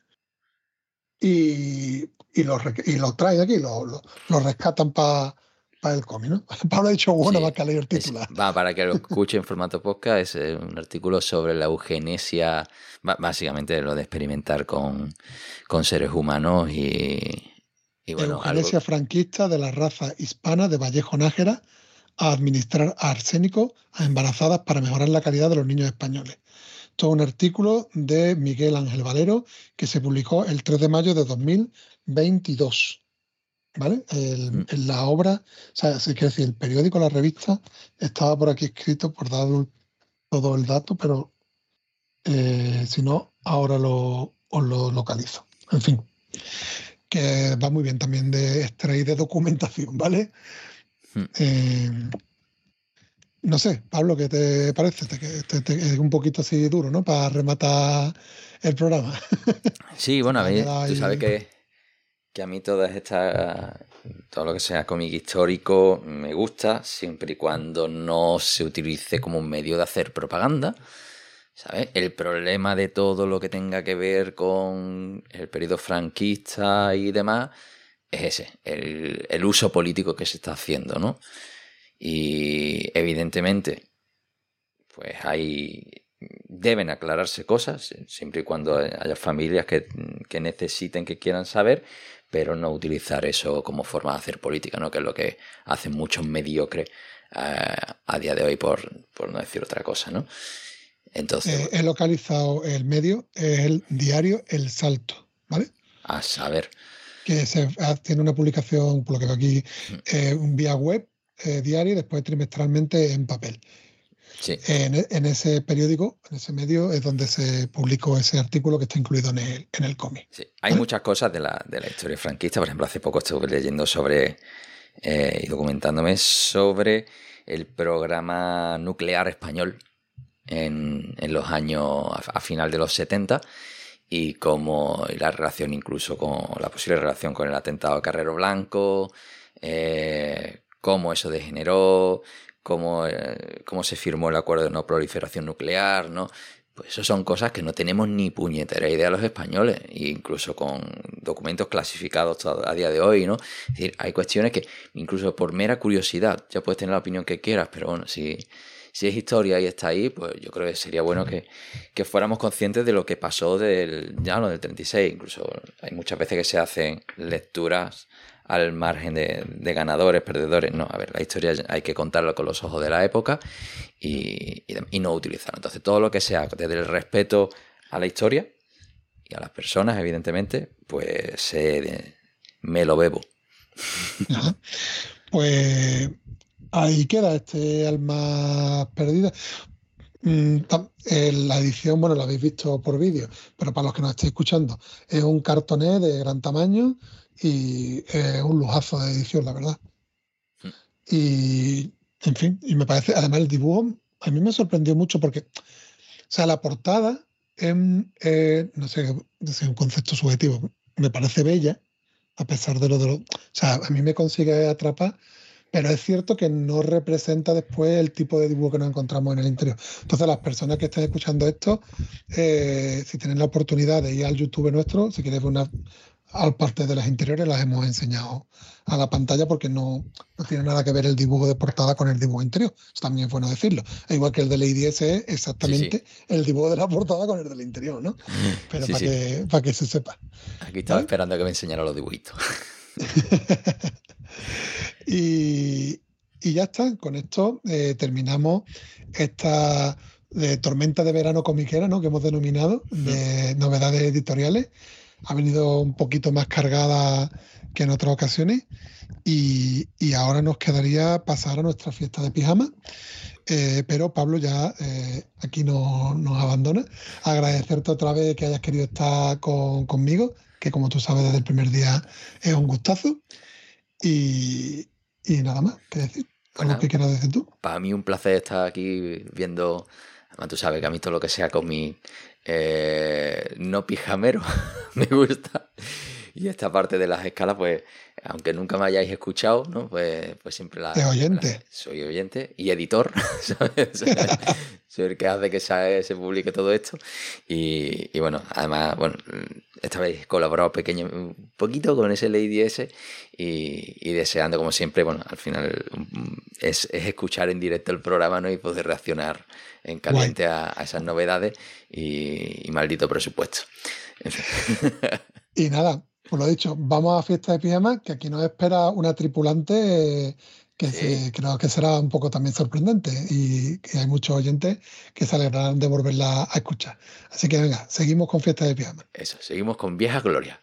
y, y, lo, re- y lo traen aquí, lo, lo, lo rescatan para el cómic, ¿no? Pablo ha dicho, bueno, Sí. más que ha leído el Es, titular. va, para que lo escuche en formato podcast, es eh, un artículo sobre la eugenesia, ba- básicamente lo de experimentar con, con seres humanos y, y bueno, algo... Eugenesia franquista de la raza hispana de Vallejo Nájera a administrar arsénico a embarazadas para mejorar la calidad de los niños españoles. Esto es un artículo de Miguel Ángel Valero que se publicó el tres de mayo de dos mil veintidós. ¿Vale? El- Mm. en la obra, o sea, se quiere decir, el periódico, la revista, estaba por aquí escrito por dar todo el dato, pero eh, si no, ahora lo, os lo localizo. En fin, que va muy bien también de extraer de documentación, ¿vale? Mm. Eh, no sé, Pablo, ¿qué te parece? Te, te, te, es un poquito así duro, ¿no? Para rematar el programa. Sí, bueno, a mí, tú sabes que, que a mí todas estas, todo lo que sea cómic histórico me gusta, siempre y cuando no se utilice como un medio de hacer propaganda, ¿sabes? El problema de todo lo que tenga que ver con el periodo franquista y demás es ese, el, el uso político que se está haciendo, ¿no? Y evidentemente, pues hay deben aclararse cosas, siempre y cuando haya familias que, que necesiten, que quieran saber, pero no utilizar eso como forma de hacer política, ¿no? Que es lo que hacen muchos mediocres eh, a día de hoy, por, por no decir otra cosa, ¿no? Entonces, eh, he localizado el medio, es el diario El Salto, ¿vale? A saber. Que se, tiene una publicación, por lo que veo aquí, eh, vía web, eh, diario, y después trimestralmente en papel. Sí. En, en ese periódico, en ese medio, es donde se publicó ese artículo que está incluido en el, en el cómic. Sí. Hay ¿vale? muchas cosas de la, de la historia franquista. Por ejemplo, hace poco estuve leyendo sobre eh, y documentándome sobre el programa nuclear español en, en los años, a, a final de los setenta, y cómo y la relación, incluso con la posible relación con el atentado a Carrero Blanco, eh, cómo eso degeneró, cómo, eh, cómo se firmó el acuerdo de no proliferación nuclear, ¿no? Pues eso son cosas que no tenemos ni puñetera idea los españoles, incluso con documentos clasificados a día de hoy, ¿no? Es decir, hay cuestiones que, incluso por mera curiosidad, ya puedes tener la opinión que quieras, pero bueno, si, si es historia y está ahí, pues yo creo que sería bueno que, que fuéramos conscientes de lo que pasó del, ya no, del treinta y seis. Incluso hay muchas veces que se hacen lecturas al margen de, de ganadores, perdedores. No, a ver, la historia hay que contarla con los ojos de la época y, y, y no utilizarla. Entonces, todo lo que sea desde el respeto a la historia y a las personas, evidentemente, pues eh, me lo bebo. Ajá. Pues ahí queda este Almas Perdidas. Mm, la edición, bueno, la habéis visto por vídeo, pero para los que nos estéis escuchando, es un cartoné de gran tamaño y es un lujazo de edición, la verdad. Y, en fin, y me parece, además el dibujo, a mí me sorprendió mucho porque, o sea, la portada es, eh, no sé, es un concepto subjetivo, me parece bella, a pesar de lo de lo, o sea, a mí me consigue atrapar, pero es cierto que no representa después el tipo de dibujo que nos encontramos en el interior. Entonces, las personas que estén escuchando esto, eh, si tienen la oportunidad de ir al YouTube nuestro, si quieres ver una al parte de las interiores, las hemos enseñado a la pantalla porque no, no tiene nada que ver el dibujo de portada con el dibujo interior. Eso también es bueno decirlo. Igual que el de Lady S es exactamente sí, sí. el dibujo de la portada con el del interior, ¿no? Pero sí, para, sí. Que, para que se sepa. Aquí estaba ¿vale? esperando a que me enseñara los dibujitos. y, y ya está. Con esto eh, terminamos esta de tormenta de verano comiquera, ¿no? Que hemos denominado, de uh-huh. novedades editoriales. Ha venido un poquito más cargada que en otras ocasiones y, y ahora nos quedaría pasar a nuestra fiesta de pijama, eh, pero Pablo ya eh, aquí nos, nos abandona. Agradecerte otra vez que hayas querido estar con, conmigo, que como tú sabes desde el primer día es un gustazo y, y nada más que decir. ¿Algo bueno, que quieras decir tú? Para mí un placer estar aquí viendo, además tú sabes que a mí todo lo que sea con mi Eh, no pijamero me gusta, y esta parte de las escalas, pues aunque nunca me hayáis escuchado, ¿no? pues, pues siempre la, ¿Es oyente? La, soy oyente y editor, ¿sabes? Soy el que hace que se, se publique todo esto y, y bueno, además, bueno, esta vez he colaborado pequeño, un poquito con ese Lady S y, y deseando, como siempre, bueno, al final es, es escuchar en directo el programa, ¿no? Y poder reaccionar en caliente a, a esas novedades y, y maldito presupuesto. En fin. Y nada, pues lo dicho, vamos a fiesta de pijama, que aquí nos espera una tripulante eh, que sí. se, creo que será un poco también sorprendente y que hay muchos oyentes que se alegrarán de volverla a escuchar. Así que venga, seguimos con fiesta de pijama. Eso, seguimos con vieja gloria.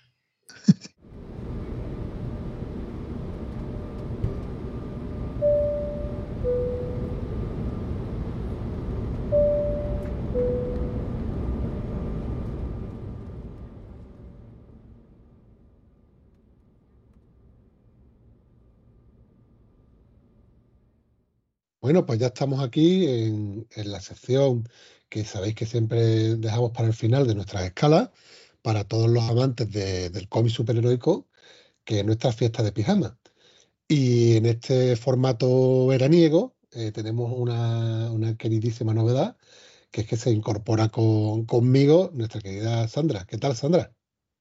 Bueno, pues ya estamos aquí en, en la sección que sabéis que siempre dejamos para el final de nuestras escalas, para todos los amantes de- del cómic superheroico, que es nuestra fiesta de pijama. Y en este formato veraniego eh, tenemos una, una queridísima novedad, que es que se incorpora con- conmigo nuestra querida Sandra. ¿Qué tal, Sandra?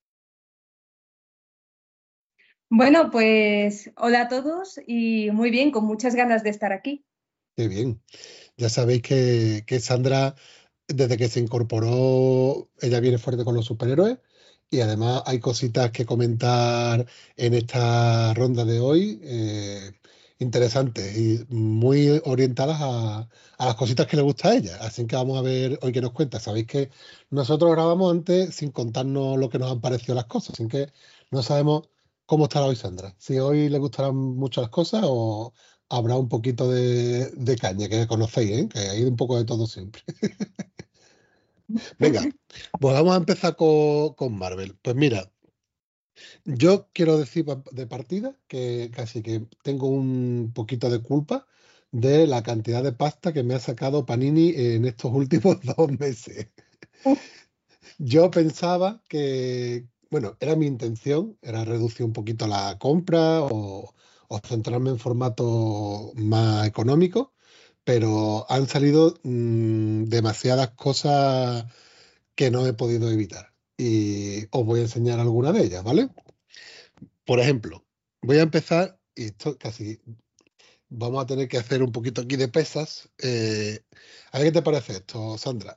Bueno, pues hola a todos y muy bien, con muchas ganas de estar aquí. Qué bien. Ya sabéis que, que Sandra, desde que se incorporó, ella viene fuerte con los superhéroes y además hay cositas que comentar en esta ronda de hoy eh, interesantes y muy orientadas a, a las cositas que le gusta a ella. Así que vamos a ver hoy qué nos cuenta. Sabéis que nosotros grabamos antes sin contarnos lo que nos han parecido las cosas, así que no sabemos cómo estará hoy Sandra. Si hoy le gustarán mucho las cosas o habrá un poquito de, de caña, que conocéis, ¿eh? Que hay un poco de todo siempre. Venga, pues vamos a empezar con, con Marvel. Pues mira, yo quiero decir pa- de partida que casi que tengo un poquito de culpa de la cantidad de pasta que me ha sacado Panini en estos últimos dos meses. Yo pensaba que, bueno, era mi intención, era reducir un poquito la compra o, o centrarme en formato más económico, pero han salido mm, demasiadas cosas que no he podido evitar. Y os voy a enseñar alguna de ellas, ¿vale? Por ejemplo, voy a empezar, y esto casi vamos a tener que hacer un poquito aquí de pesas. Eh, a ver qué te parece esto, Sandra.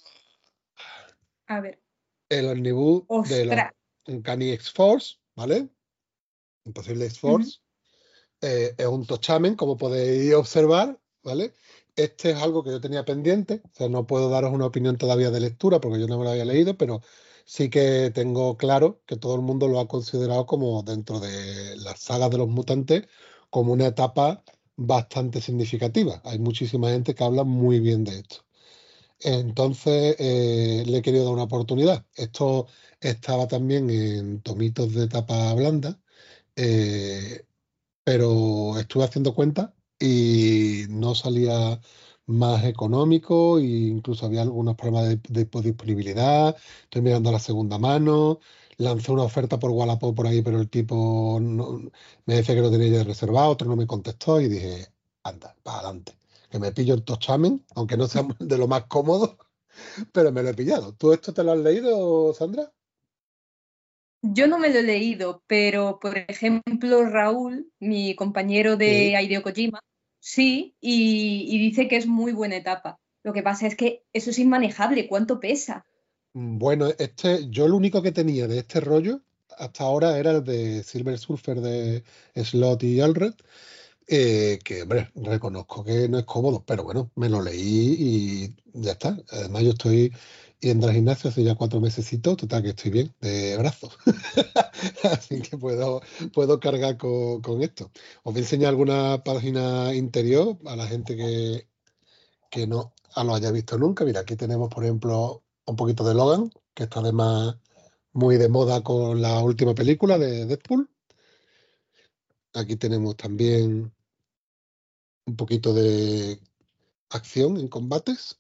A ver, El omnibus de los ostras. Uncanny X-Force, ¿vale? Imposible Ujú. X-Force. Eh, es un tochamen, como podéis observar, ¿vale? Este es algo que yo tenía pendiente, o sea, no puedo daros una opinión todavía de lectura porque yo no me lo había leído, pero sí que tengo claro que todo el mundo lo ha considerado como dentro de las sagas de los mutantes, como una etapa bastante significativa. Hay muchísima gente que habla muy bien de esto. Entonces, eh, le he querido dar una oportunidad. Esto estaba también en tomitos de tapa blanda. eh, pero estuve haciendo cuentas y no salía más económico e incluso había algunos problemas de, de disponibilidad. Estoy mirando la segunda mano. Lancé una oferta por Wallapop por ahí, pero el tipo no- me decía que lo tenía ya reservado, otro no me contestó y dije, anda, para adelante. Que me pillo el Tochamen, aunque no sea de lo más cómodo, pero me lo he pillado. ¿Tú esto te lo has leído, Sandra? Yo no me lo he leído, pero por ejemplo Raúl, mi compañero Sí. de Hideo Kojima, sí, y, y dice que es muy buena etapa. Lo que pasa es que eso es inmanejable, ¿cuánto pesa? Mm, Bueno, este, yo lo único que tenía de este rollo hasta ahora era el de Silver Surfer de Slot y Allred, eh, que, hombre, reconozco que no es cómodo, pero bueno, me lo leí y ya está. Además, yo estoy yendo al gimnasio hace ya cuatro mesecitos, total que estoy bien de brazos. Así que puedo, puedo cargar con, con esto. Os voy a enseñar alguna página interior a la gente que, que no lo haya visto nunca. Mira, aquí tenemos, por ejemplo, un poquito de Logan, que está además muy de moda con la última película de Deadpool. Aquí tenemos también un poquito de acción en combates,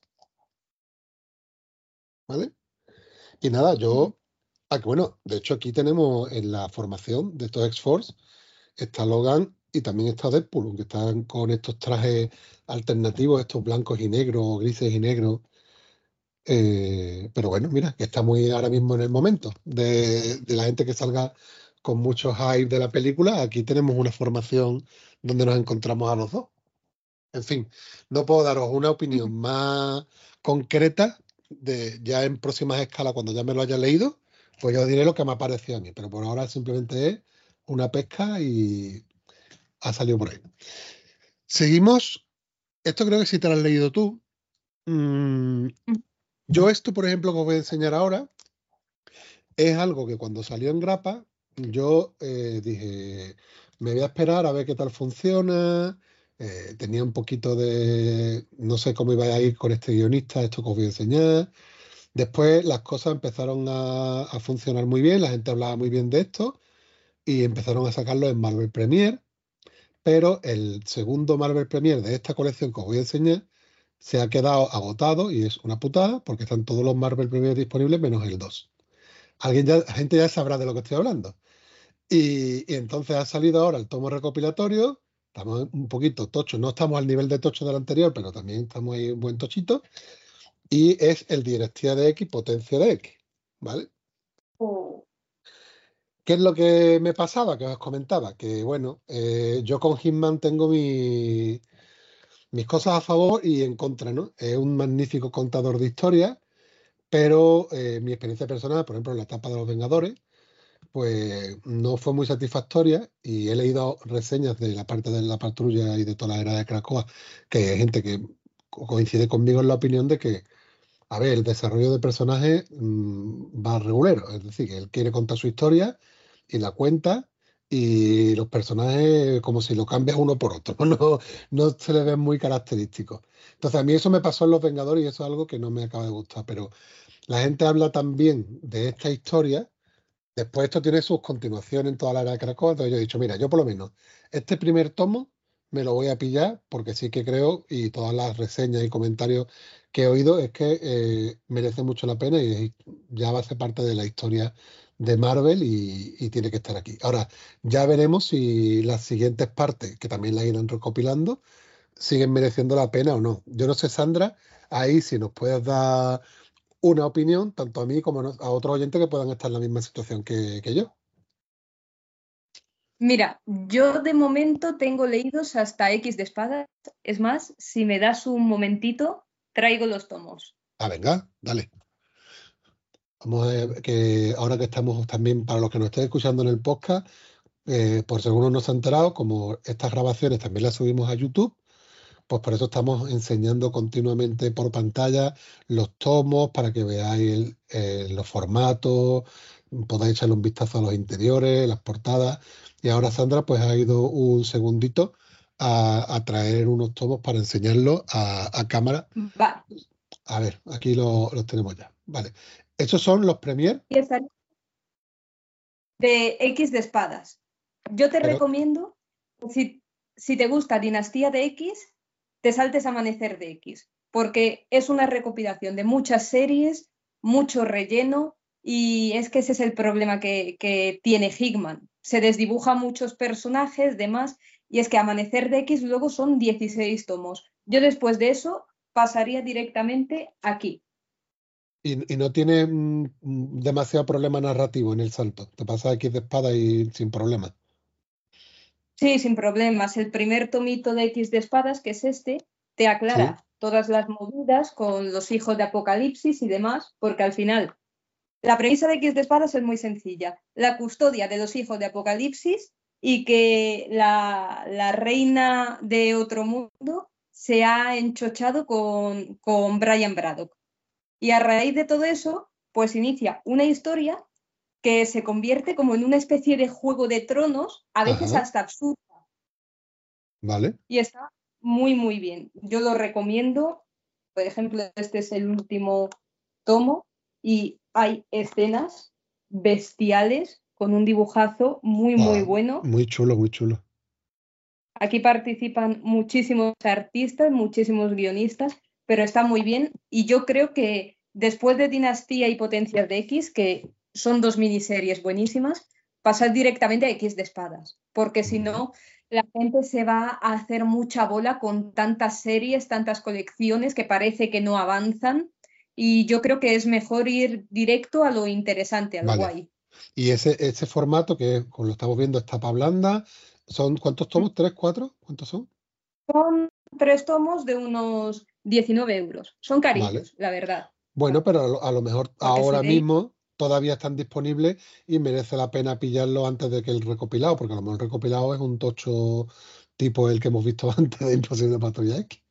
¿vale? Y nada, Ujú. yo, ah, que bueno, de hecho aquí tenemos en la formación de estos X-Force, está Logan y también está Deadpool, que están con estos trajes alternativos, estos blancos y negros, grises y negros. Eh, pero bueno, mira, que está muy ahora mismo en el momento de, de la gente que salga con mucho hype de la película. Aquí tenemos una formación donde nos encontramos a los dos. En fin, no puedo daros una opinión más concreta de ya en próximas escalas, cuando ya me lo haya leído, pues yo os diré lo que me ha parecido a mí. Pero por ahora simplemente es una pesca y ha salido por ahí. Seguimos. Esto creo que sí te lo has leído tú. Mm, yo esto, por ejemplo, que os voy a enseñar ahora, es algo que cuando salió en grapa, yo eh, dije, me voy a esperar a ver qué tal funciona. Eh, tenía un poquito de, no sé cómo iba a ir con este guionista, esto que os voy a enseñar. Después las cosas empezaron a, a funcionar muy bien, la gente hablaba muy bien de esto y empezaron a sacarlo en Marvel Premiere, pero el segundo Marvel Premier de esta colección que os voy a enseñar se ha quedado agotado y es una putada porque están todos los Marvel Premier disponibles menos el dos. Alguien ya, la gente ya sabrá de lo que estoy hablando. Y, y entonces ha salido ahora el tomo recopilatorio. Estamos un poquito tochos, no estamos al nivel de tocho del anterior, pero también estamos ahí un buen tochito. Y es el Dinastía de X, Potencia de X, ¿vale? Oh. ¿Qué es lo que me pasaba? Que os comentaba, que bueno, eh, yo con Hitman tengo mi, mis cosas a favor y en contra, ¿no? Es un magnífico contador de historias, pero eh, mi experiencia personal, por ejemplo, en la etapa de los Vengadores, pues no fue muy satisfactoria y he leído reseñas de la parte de la patrulla y de toda la era de Krakoa, que hay gente que co- coincide conmigo en la opinión de que, a ver, el desarrollo de personajes mm, va regulero, es decir, que él quiere contar su historia y la cuenta y los personajes como si lo cambias uno por otro, no, no se les ven muy característicos. Entonces a mí eso me pasó en Los Vengadores y eso es algo que no me acaba de gustar, pero la gente habla también de esta historia. Después esto tiene sus continuaciones en toda la era de Krakoa, entonces yo he dicho, mira, yo por lo menos este primer tomo me lo voy a pillar porque sí que creo, y todas las reseñas y comentarios que he oído, es que eh, merece mucho la pena y ya va a ser parte de la historia de Marvel y, y tiene que estar aquí. Ahora, ya veremos si las siguientes partes, que también las irán recopilando, siguen mereciendo la pena o no. Yo no sé, Sandra, ahí si nos puedes dar una opinión, tanto a mí como no- a otros oyentes que puedan estar en la misma situación que, que yo. Mira, yo de momento tengo leídos hasta X de espadas. Es más, si me das un momentito, traigo los tomos. Ah, venga, dale. Vamos a ver que ahora que estamos también, para los que nos estén escuchando en el podcast, eh, por si alguno no se ha enterado, como estas grabaciones también las subimos a YouTube, pues por eso estamos enseñando continuamente por pantalla los tomos para que veáis el- eh, los formatos, podáis echarle un vistazo a los interiores, las portadas. Y ahora Sandra pues ha ido un segundito a, a traer unos tomos para enseñarlos a, a cámara. Vale. A ver, aquí lo- los tenemos ya. Vale. Estos son los Premier, Y esta de X de espadas. Yo te pero recomiendo, si, si te gusta Dinastía de X, te saltes Amanecer de X, porque es una recopilación de muchas series, mucho relleno, y es que ese es el problema que, que tiene Hickman. Se desdibuja muchos personajes, demás, y es que Amanecer de X luego son dieciséis tomos. Yo después de eso pasaría directamente aquí. y, y no tiene mm, mm, demasiado problema narrativo en el salto. Te pasa X de espada y sin problema. Sí, sin problemas. El primer tomito de X de espadas, que es este, te Sí. aclara todas las movidas con los hijos de Apocalipsis y demás, porque al final la premisa de X de espadas es muy sencilla. La custodia de los hijos de Apocalipsis y que la, la reina de otro mundo se ha enchochado con, con Brian Braddock. Y a raíz de todo eso, pues inicia una historia que se convierte como en una especie de juego de tronos, a veces Ajá, hasta absurdo. vale. Y está muy, muy bien. Yo lo recomiendo. Por ejemplo, este es el último tomo y hay escenas bestiales con un dibujazo muy, muy Ah, bueno. muy chulo, muy chulo. Aquí participan muchísimos artistas, muchísimos guionistas, pero está muy bien. Y yo creo que después de Dinastía y Potencias de X, que son dos miniseries buenísimas, pasar directamente a X de espadas, porque si Ujú. no, la gente se va a hacer mucha bola con tantas series, tantas colecciones que parece que no avanzan. Y yo creo que es mejor ir directo a lo interesante, a lo Vale. guay. Y ese, ese formato que, como lo estamos viendo, es tapa blanda. ¿Son cuántos tomos? ¿Tres, cuatro? ¿Cuántos son? Son tres tomos de unos diecinueve euros. Son Vale. carillos, la verdad. Bueno, pero a lo, a lo mejor Porque si ahora veis, mismo todavía están disponibles y merece la pena pillarlo antes de que el recopilado, porque a lo mejor el recopilado es un tocho tipo el que hemos visto antes de Imposible Patrulla X.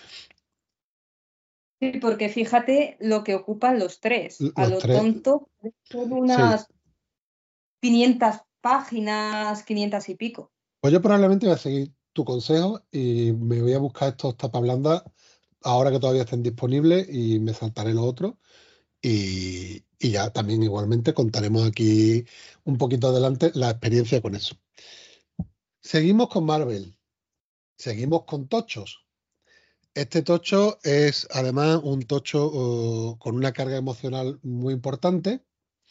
sí, porque fíjate lo que ocupan los tres. L- A Los lo tres, tonto, son sí. unas quinientas páginas, quinientas y pico. Pues yo probablemente voy a seguir tu consejo y me voy a buscar estos tapas blandas ahora que todavía estén disponibles y me saltaré los otros. Y, y ya también igualmente contaremos aquí un poquito adelante la experiencia con eso. Seguimos con Marvel. Seguimos con tochos. Este tocho es además un tocho uh, con una carga emocional muy importante.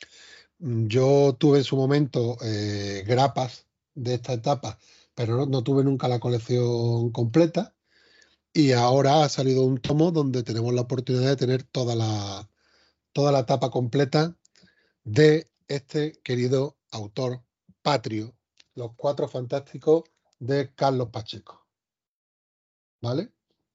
Yo tuve en su momento eh, grapas de esta etapa, pero no, no tuve nunca la colección completa. Y ahora ha salido un tomo donde tenemos la oportunidad de tener toda la, toda la etapa completa de este querido autor patrio, Los Cuatro Fantásticos de Carlos Pacheco. ¿Vale?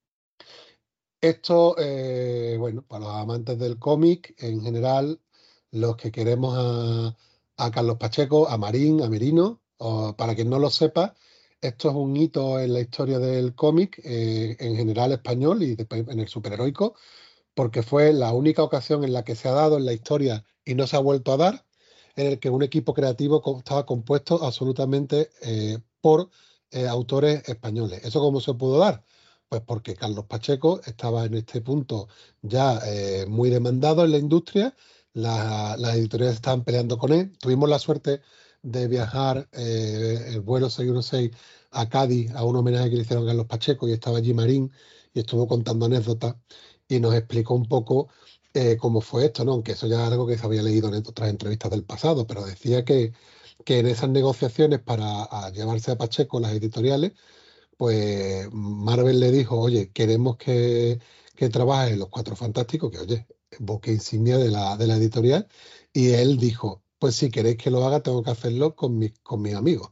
Esto, eh, bueno, para los amantes del cómic en general, los que queremos a, a Carlos Pacheco, a Marín, a Merino, o para quien no lo sepa, esto es un hito en la historia del cómic, eh, en general español y después en el superheroico, porque fue la única ocasión en la que se ha dado en la historia y no se ha vuelto a dar, en el que un equipo creativo co- estaba compuesto absolutamente eh, por eh, autores españoles. ¿Eso cómo se pudo dar? Pues porque Carlos Pacheco estaba en este punto ya eh, muy demandado en la industria, la- las editoriales estaban peleando con él. Tuvimos la suerte de viajar eh, el vuelo seiscientos dieciséis a Cádiz a un homenaje que le hicieron a Carlos Pacheco y estaba allí Marín y estuvo contando anécdotas y nos explicó un poco eh, cómo fue esto, ¿no? Aunque eso ya es algo que se había leído en otras entrevistas del pasado, pero decía que, que en esas negociaciones para a llevarse a Pacheco las editoriales, pues Marvel le dijo, oye, queremos que, que trabaje en Los Cuatro Fantásticos, que oye, buque insignia de la, de la editorial, y él dijo, pues si queréis que lo haga, tengo que hacerlo con mis, con mis amigos.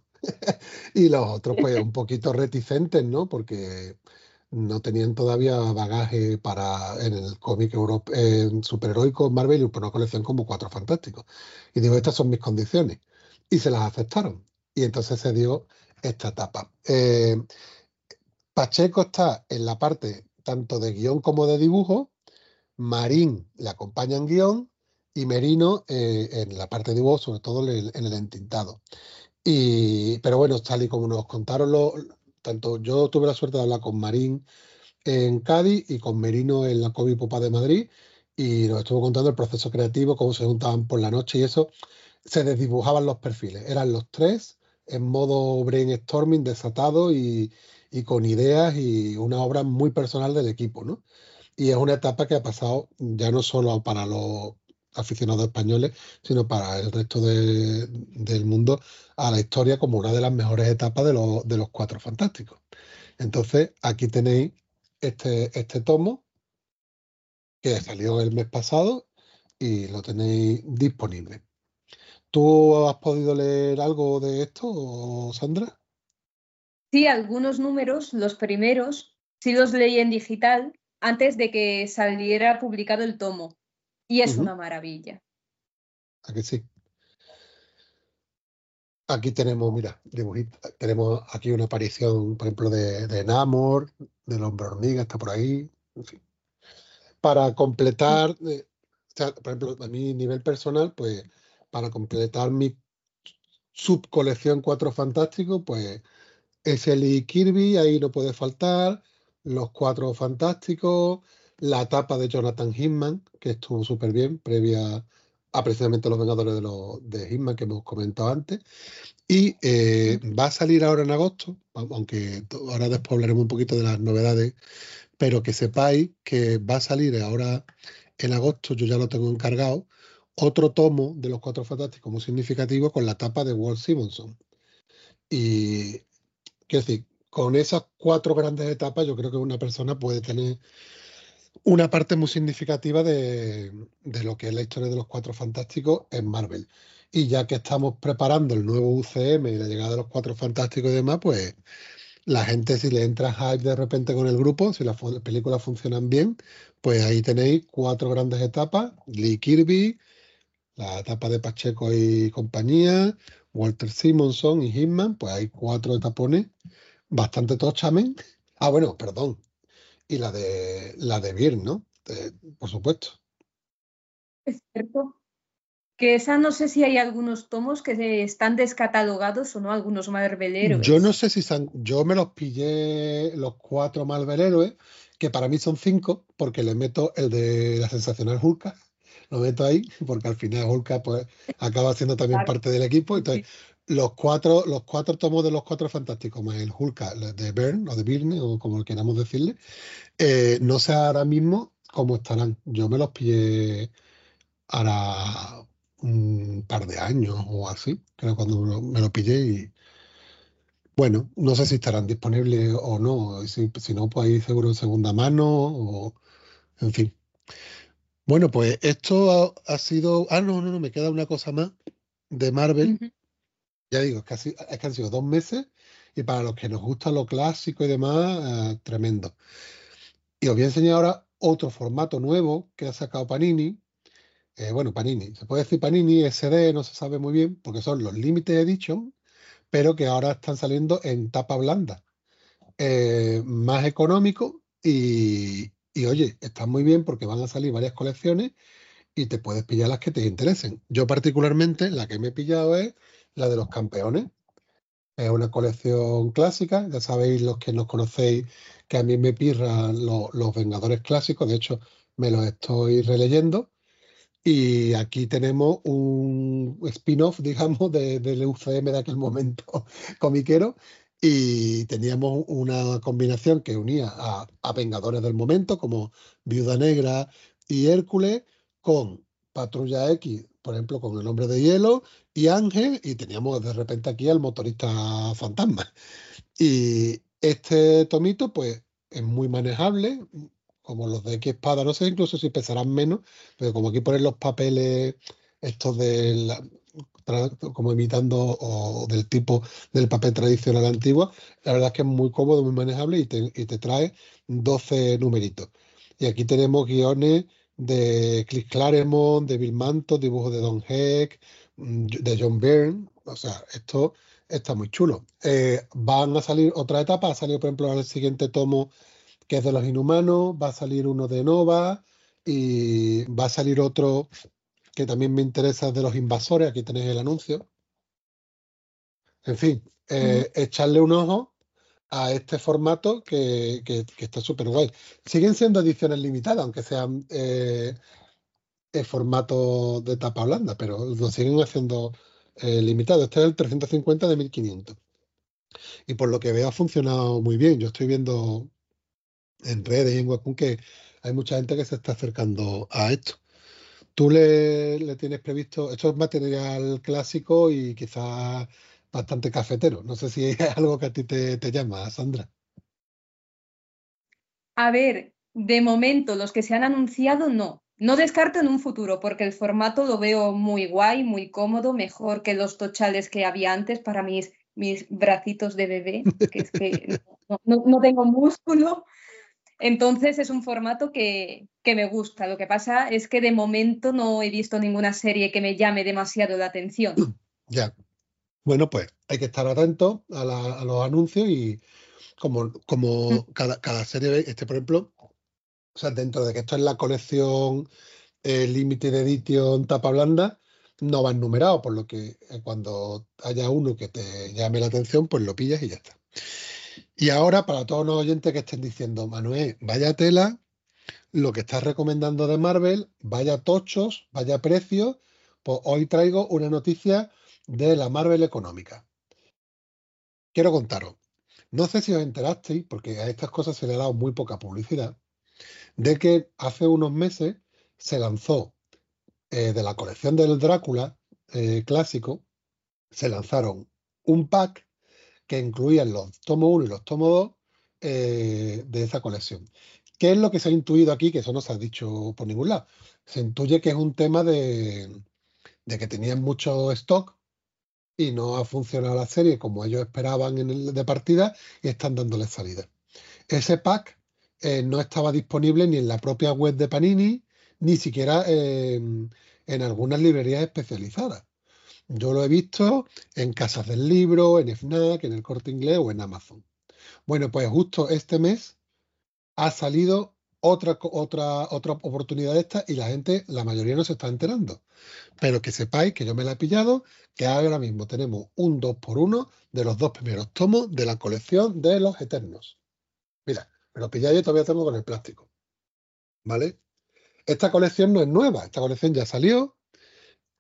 Y los otros, pues, un poquito reticentes, ¿no? Porque no tenían todavía bagaje para en el cómic europeo, en superheroico Marvel y por una colección como Cuatro Fantásticos. Y digo, estas son mis condiciones. Y se las aceptaron. Y entonces se dio esta etapa. Eh, Pacheco está en la parte tanto de guión como de dibujo. Marín le acompaña en guión y Merino eh, en la parte de dibujo, sobre todo en el, en el entintado. Y, pero bueno, tal y como nos contaron los, tanto yo tuve la suerte de hablar con Marín en Cádiz y con Merino en la Comic Popa de Madrid y nos estuvo contando el proceso creativo, cómo se juntaban por la noche y eso, se desdibujaban los perfiles. Eran los tres en modo brainstorming desatado y, y con ideas y una obra muy personal del equipo, ¿no? Y es una etapa que ha pasado ya no solo para los aficionados españoles, sino para el resto de- del mundo a la historia como una de las mejores etapas de, los de los Cuatro Fantásticos. Entonces, aquí tenéis este, este tomo que salió el mes pasado y lo tenéis disponible. ¿Tú has podido leer algo de esto, Sandra? Sí, algunos números, los primeros, sí los leí en digital antes de que saliera publicado el tomo. Y es Ujú. una maravilla. ¿A que sí? Aquí tenemos, mira, dibujitos. Tenemos aquí una aparición, por ejemplo, de, de Namor, del hombre hormiga, está por ahí. En fin. Para completar, eh, o sea, por ejemplo, a mi nivel personal, pues para completar mi subcolección Cuatro Fantásticos, pues es el Lee Kirby, ahí no puede faltar, los Cuatro Fantásticos, la etapa de Jonathan Hickman, que estuvo súper bien, previa a precisamente los Vengadores de, los, de Hickman que hemos comentado antes. Y eh, va a salir ahora en agosto, aunque ahora después hablaremos un poquito de las novedades, pero que sepáis que va a salir ahora en agosto, yo ya lo tengo encargado, otro tomo de los Cuatro Fantásticos muy significativo con la tapa de Walt Simonson. Y quiero decir, con esas cuatro grandes etapas, yo creo que una persona puede tener una parte muy significativa de, de lo que es la historia de los Cuatro Fantásticos en Marvel. Y ya que estamos preparando el nuevo U C M y la llegada de los Cuatro Fantásticos y demás, pues la gente, si le entra hype de repente con el grupo, si las fu- películas funcionan bien, pues ahí tenéis cuatro grandes etapas: Lee Kirby, la etapa de Pacheco y compañía, Walter Simonson y Hitman, pues hay cuatro etapones bastante tochamen. Ah, bueno, perdón. Y la de la de Byrne, ¿no? Eh, por supuesto. Es cierto. Que esa no sé si hay algunos tomos que se- están descatalogados o no, algunos Marvel Yo no Heroes. sé si san- yo me los pillé los cuatro Marvel Héroes, que para mí son cinco, porque le meto el de la sensacional Hulka, lo meto ahí, porque al final Hulka pues acaba siendo también Claro. parte del equipo. Sí, Entonces, sí. los cuatro, los cuatro tomos de los Cuatro Fantásticos, más el Hulk de Byrne o de Byrne, o como queramos decirle, eh, no sé ahora mismo cómo estarán. Yo me los pillé hará un par de años o así, creo cuando me lo, me lo pillé y bueno, no sé si estarán disponibles o no, y si, si no, pues ahí seguro en segunda mano o en fin. Bueno, pues esto ha, ha sido... Ah, no, no, no, me queda una cosa más de Marvel. Ujú. Ya digo, es que, ha si- es que han sido dos meses y para los que nos gusta lo clásico y demás, eh, tremendo. Y os voy a enseñar ahora otro formato nuevo que ha sacado Panini. Eh, bueno, Panini, se puede decir Panini, S D, no se sabe muy bien, porque son los Limited Edition, pero que ahora están saliendo en tapa blanda. Eh, más económico y, y, oye, están muy bien porque van a salir varias colecciones y te puedes pillar las que te interesen. Yo particularmente la que me he pillado es la de los campeones. Es una colección clásica, ya sabéis los que nos conocéis que a mí me pirran lo- los Vengadores clásicos, de hecho me los estoy releyendo. Y aquí tenemos un spin-off, digamos, de- del U C M de aquel momento comiquero. Y teníamos una combinación que unía a, a Vengadores del momento, como Viuda Negra y Hércules, con Patrulla X, por ejemplo, con el Hombre de Hielo y Ángel, y teníamos de repente aquí al motorista fantasma. Y este tomito, pues, es muy manejable, como los de X Espada, no sé incluso si pesarán menos, pero como aquí ponen los papeles estos de la- tra- como imitando o del tipo del papel tradicional antiguo, la verdad es que es muy cómodo, muy manejable y te, y te trae doce numeritos. Y aquí tenemos guiones de Chris Claremont, de Bill Manto, dibujos de Don Heck, mm, de John Byrne, o sea, esto está muy chulo. Eh, van a salir otra etapa, ha salido por ejemplo el siguiente tomo que es de los Inhumanos, va a salir uno de Nova y va a salir otro que también me interesa de los Invasores, aquí tenéis el anuncio. En fin, Ujú. eh, echarle un ojo a este formato que, que- que está súper guay. Siguen siendo ediciones limitadas, aunque sean eh, en formato de tapa blanda, pero lo siguen haciendo eh, limitado. Este es el trescientos cincuenta de mil quinientos. Y por lo que veo ha funcionado muy bien. Yo estoy viendo en redes y en Webtoon que hay mucha gente que se está acercando a esto. ¿Tú le, le tienes previsto? Esto es material clásico y quizás bastante cafetero. No sé si es algo que a ti te, te llama, Sandra. A ver, de momento los que se han anunciado no. No descarto en un futuro porque el formato lo veo muy guay, muy cómodo, mejor que los tochales que había antes para mis, mis bracitos de bebé, que es que no, no- no tengo músculo. Entonces es un formato que, que me gusta. Lo que pasa es que de momento no he visto ninguna serie que me llame demasiado la atención. Ya. Bueno, pues hay que estar atento a, la- a los anuncios y como, como cada, cada serie, este por ejemplo, o sea, dentro de que esto es la colección eh, Limited Edition tapa blanda, no van numerados, por lo que eh, cuando haya uno que te llame la atención, pues lo pillas y ya está. Y ahora, para todos los oyentes que estén diciendo, Manuel, vaya tela, lo que estás recomendando de Marvel, vaya tochos, vaya precios, pues hoy traigo una noticia de la Marvel económica. Quiero contaros, no sé si os enterasteis, porque a estas cosas se le ha dado muy poca publicidad, de que hace unos meses se lanzó eh, de la colección del Drácula eh, clásico, se lanzaron un pack que incluían los tomos uno y los tomos dos eh, de esa colección. ¿Qué es lo que se ha intuido aquí? Que eso no se ha dicho por ningún lado. Se intuye que es un tema de, de que tenían mucho stock y no ha funcionado la serie como ellos esperaban en el de partida y están dándole salida. Ese pack eh, no estaba disponible ni en la propia web de Panini, ni siquiera en, en algunas librerías especializadas. Yo lo he visto en Casas del Libro, en FNAC, en el Corte Inglés o en Amazon. Bueno, pues justo este mes ha salido otra, co- otra, otra oportunidad de esta y la gente, la mayoría no se está enterando. Pero que sepáis que yo me la he pillado, que ahora mismo tenemos un dos por uno de los dos primeros tomos de la colección de los Eternos. Mira, me lo pillé yo y todavía tengo con el plástico, ¿vale? Esta colección no es nueva, esta colección ya salió,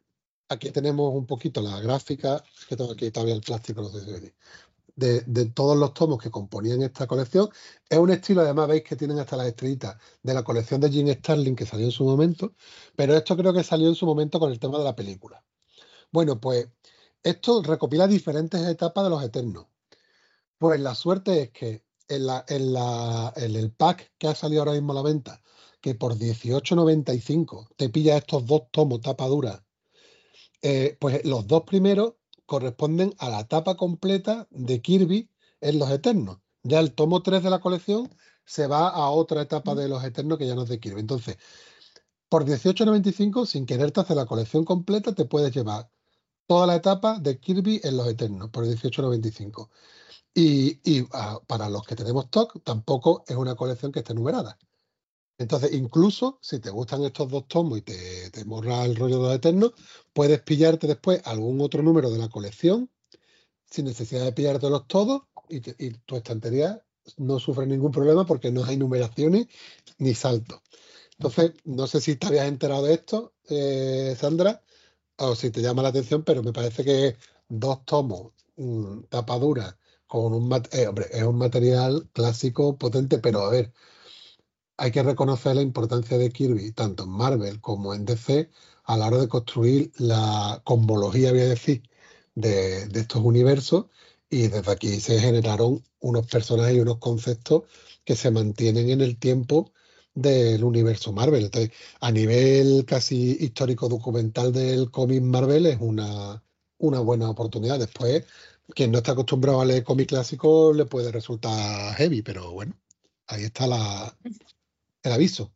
aquí tenemos un poquito la gráfica, que tengo aquí todavía el plástico, no sé si veis, de, de todos los tomos que componían esta colección. Es un estilo, además veis que tienen hasta las estrellitas de la colección de Jim Starlin que salió en su momento, pero esto creo que salió en su momento con el tema de la película. Bueno, pues esto recopila diferentes etapas de los Eternos. Pues la suerte es que en, la, en, la, en el pack que ha salido ahora mismo a la venta, que por dieciocho noventa y cinco te pilla estos dos tomos tapa dura, eh, pues los dos primeros corresponden a la tapa completa de Kirby en los Eternos. Ya el tomo tres de la colección se va a otra etapa de los Eternos que ya no es de Kirby. Entonces, por dieciocho noventa y cinco, sin quererte hacer la colección completa, te puedes llevar toda la etapa de Kirby en los Eternos por dieciocho noventa y cinco. Y, y ah, para los que tenemos T O C, tampoco es una colección que esté numerada. Entonces, incluso si te gustan estos dos tomos y te, te morra el rollo de los Eternos, puedes pillarte después algún otro número de la colección sin necesidad de pillártelos todos y, te, y tu estantería no sufre ningún problema porque no hay numeraciones ni saltos. Entonces, no sé si te habías enterado de esto, eh, Sandra, o si te llama la atención, pero me parece que dos tomos, mmm, tapa dura, con un, mat eh, hombre, es un material clásico potente, pero a ver, hay que reconocer la importancia de Kirby, tanto en Marvel como en D C, a la hora de construir la cosmología, voy a decir, de, de estos universos, y desde aquí se generaron unos personajes y unos conceptos que se mantienen en el tiempo del universo Marvel. Entonces, a nivel casi histórico documental del cómic Marvel es una, una buena oportunidad. Después, quien no está acostumbrado a leer cómic clásico le puede resultar heavy, pero bueno, ahí está la, el aviso.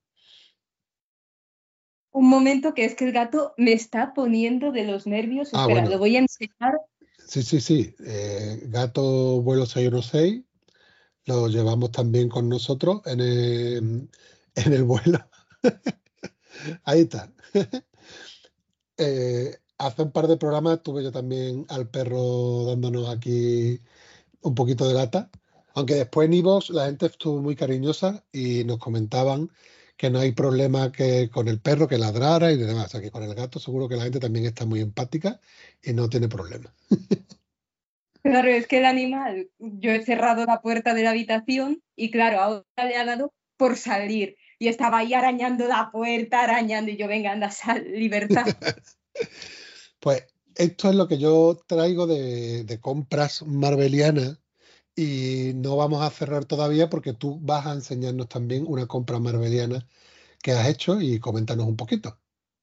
Un momento, que es que el gato me está poniendo de los nervios. Ah, Espera, bueno. lo voy a enseñar. Sí, sí, sí. Eh, gato vuelo seiscientos dieciséis lo llevamos también con nosotros en el, en el vuelo. Ahí está. Eh, hace un par de programas tuve yo también al perro dándonos aquí un poquito de lata. Aunque después en iVoox la gente estuvo muy cariñosa y nos comentaban que no hay problema que con el perro que ladrara y demás. O sea que con el gato seguro que la gente también está muy empática y no tiene problema. Claro, es que el animal, yo he cerrado la puerta de la habitación y claro, ahora le ha dado por salir. Y estaba ahí arañando la puerta, arañando, y yo, venga, anda, sal, libertad. Pues esto es lo que yo traigo de, de compras marvelianas y no vamos a cerrar todavía porque tú vas a enseñarnos también una compra marveliana que has hecho y coméntanos un poquito.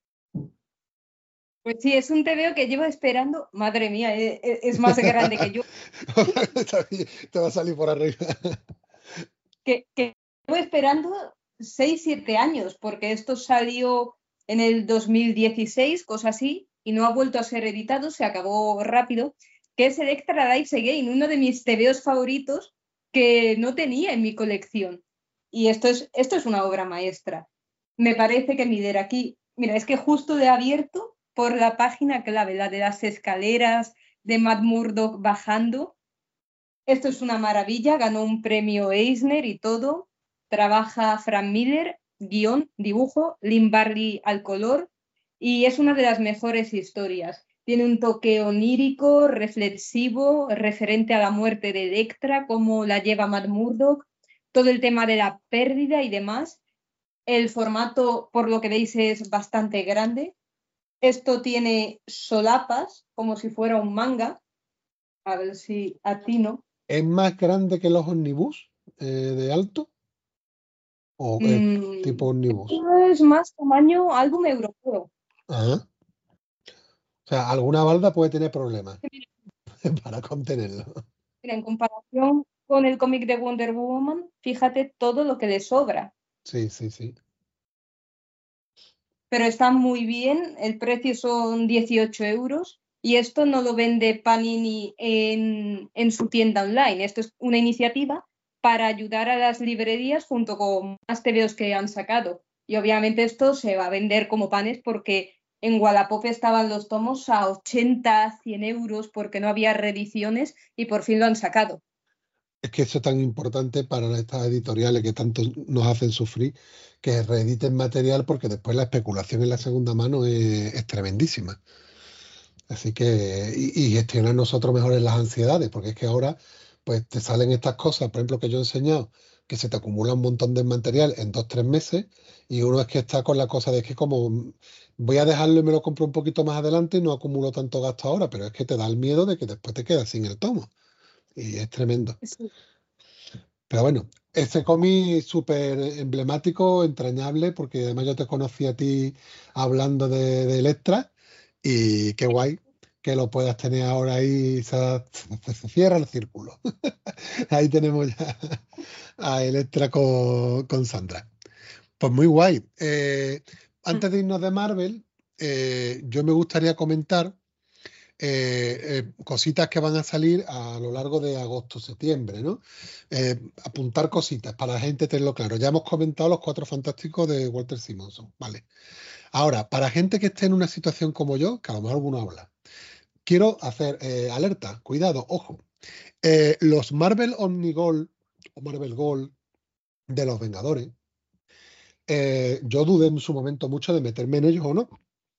Pues sí, es un tebeo que llevo esperando, madre mía, es, es más grande que yo. Te va a salir por arriba. Que, que llevo esperando seis siete años, porque esto salió en el dos mil dieciséis, cosa así, y no ha vuelto a ser editado, se acabó rápido, que es el Extra Life Again, uno de mis tebeos favoritos que no tenía en mi colección. Y esto es, esto es una obra maestra. Me parece que mirar aquí, mira, es que justo le he abierto por la página clave, la de las escaleras de Matt Murdock bajando. Esto es una maravilla, ganó un premio Eisner y todo. Trabaja Frank Miller, guión, dibujo, Lynn Barley al color, y es una de las mejores historias. Tiene un toque onírico, reflexivo, referente a la muerte de Electra, cómo la lleva Matt Murdock, todo el tema de la pérdida y demás. El formato, por lo que veis, es bastante grande. Esto tiene solapas, como si fuera un manga. A ver si atino. ¿Es más grande que los ómnibus eh, de alto? ¿O es Mm, tipo ómnibus? es más tamaño álbum europeo. Ajá. O sea, alguna balda puede tener problemas para contenerlo. Mira, en comparación con el cómic de Wonder Woman, fíjate todo lo que le sobra. Sí, sí, sí. Pero está muy bien, el precio son dieciocho euros y esto no lo vende Panini en, en su tienda online. Esto es una iniciativa para ayudar a las librerías junto con más tebeos que han sacado. Y obviamente esto se va a vender como panes porque en Wallapop estaban los tomos a ochenta, cien euros porque no había reediciones y por fin lo han sacado. Es que eso es tan importante para estas editoriales que tanto nos hacen sufrir, que reediten material, porque después la especulación en la segunda mano es, es tremendísima. Así que, y, y gestionar nosotros mejores las ansiedades, porque es que ahora pues te salen estas cosas, por ejemplo, que yo he enseñado, que se te acumula un montón de material en dos, tres meses, y uno es que está con la cosa de que como voy a dejarlo y me lo compro un poquito más adelante y no acumulo tanto gasto ahora, pero es que te da el miedo de que después te quedas sin el tomo. Y es tremendo. Sí. Pero bueno, ese cómic súper emblemático, entrañable, porque además yo te conocí a ti hablando de, de Electra, y qué guay que lo puedas tener ahora ahí, se, se- se cierra el círculo. Ahí tenemos ya a Electra con, con Sandra. Pues muy guay. Eh, antes de irnos de Marvel, eh, yo me gustaría comentar eh, eh, cositas que van a salir a lo largo de agosto, septiembre, ¿no? Eh, apuntar cositas para la gente tenerlo claro. Ya hemos comentado los Cuatro Fantásticos de Walter Simonson, ¿vale? Ahora, para gente que esté en una situación como yo, que a lo mejor alguno habla, quiero hacer eh, alerta, cuidado, ojo. Eh, los Marvel Omnigol o Marvel Gold de los Vengadores, eh, yo dudé en su momento mucho de meterme en ellos o no.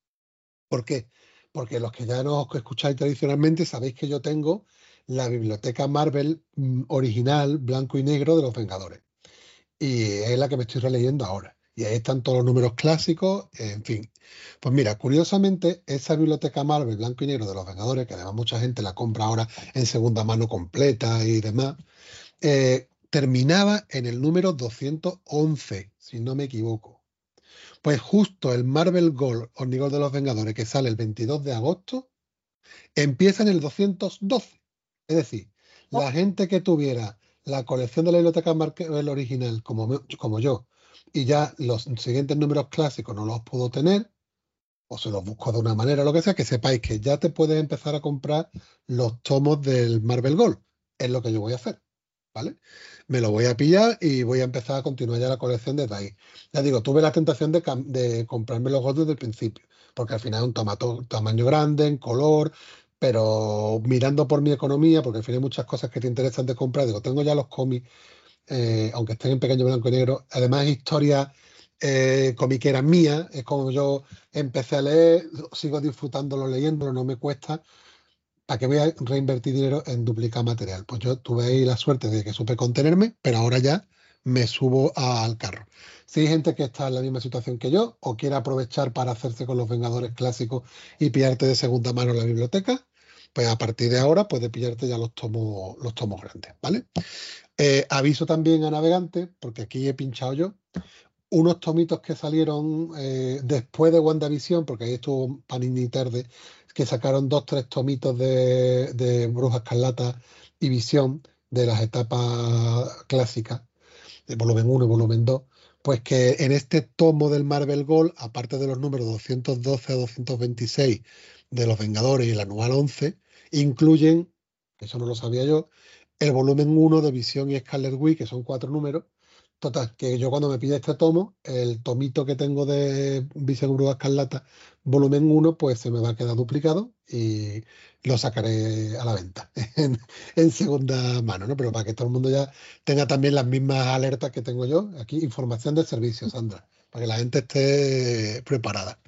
¿Por qué? Porque los que ya nos escucháis tradicionalmente sabéis que yo tengo la biblioteca Marvel mm, original, blanco y negro de los Vengadores. Y es la que me estoy releyendo ahora. Y ahí están todos los números clásicos, en fin. Pues mira, curiosamente, esa biblioteca Marvel blanco y negro de los Vengadores, que además mucha gente la compra ahora en segunda mano completa y demás, eh, terminaba en el número doscientos once, si no me equivoco. Pues justo el Marvel Gold Omnigol de los Vengadores, que sale el veintidós de agosto, empieza en el doscientos doce. Es decir, la gente que tuviera la colección de la biblioteca Marvel original, como, me- como yo, y ya los siguientes números clásicos no los pudo tener, o se los busco de una manera, lo que sea, que sepáis que ya te puedes empezar a comprar los tomos del Marvel Gold. Es lo que yo voy a hacer, ¿vale? Me lo voy a pillar y voy a empezar a continuar ya la colección desde ahí. Ya digo, tuve la tentación de, cam- de comprarme los Gold desde el principio, porque al final es un tomato tamaño grande, en color, pero mirando por mi economía, porque al final hay muchas cosas que te interesan de comprar, digo, tengo ya los cómics, eh, aunque estén en pequeño blanco y negro. Además, es historia eh, comiquera mía, es como yo empecé a leer, sigo disfrutándolo leyéndolo, no me cuesta. ¿Para qué voy a reinvertir dinero en duplicar material? Pues yo tuve ahí la suerte de que supe contenerme, pero ahora ya me subo a- al carro. Si hay gente que está en la misma situación que yo o quiere aprovechar para hacerse con los Vengadores clásicos y pillarte de segunda mano en la biblioteca, pues a partir de ahora puedes pillarte ya los tomos, los tomos grandes, ¿vale? Eh, aviso también a navegantes, porque aquí he pinchado yo, unos tomitos que salieron eh, después de WandaVision, porque ahí estuvo Panini tarde, que sacaron dos, tres tomitos de, de Bruja Escarlata y Visión de las etapas clásicas, de volumen uno y volumen dos, pues que en este tomo del Marvel Gold, aparte de los números doscientos doce a doscientos veintiséis de los Vengadores y el anual once, incluyen, que eso no lo sabía yo, el volumen uno de Visión y Scarlet Witch, que son cuatro números. Total, que yo cuando me pide este tomo, el tomito que tengo de Visión Bruja Escarlata, volumen uno, pues se me va a quedar duplicado y lo sacaré a la venta en, en segunda mano, ¿no? Pero para que todo el mundo ya tenga también las mismas alertas que tengo yo. Aquí, información de servicio, Sandra, para que la gente esté preparada.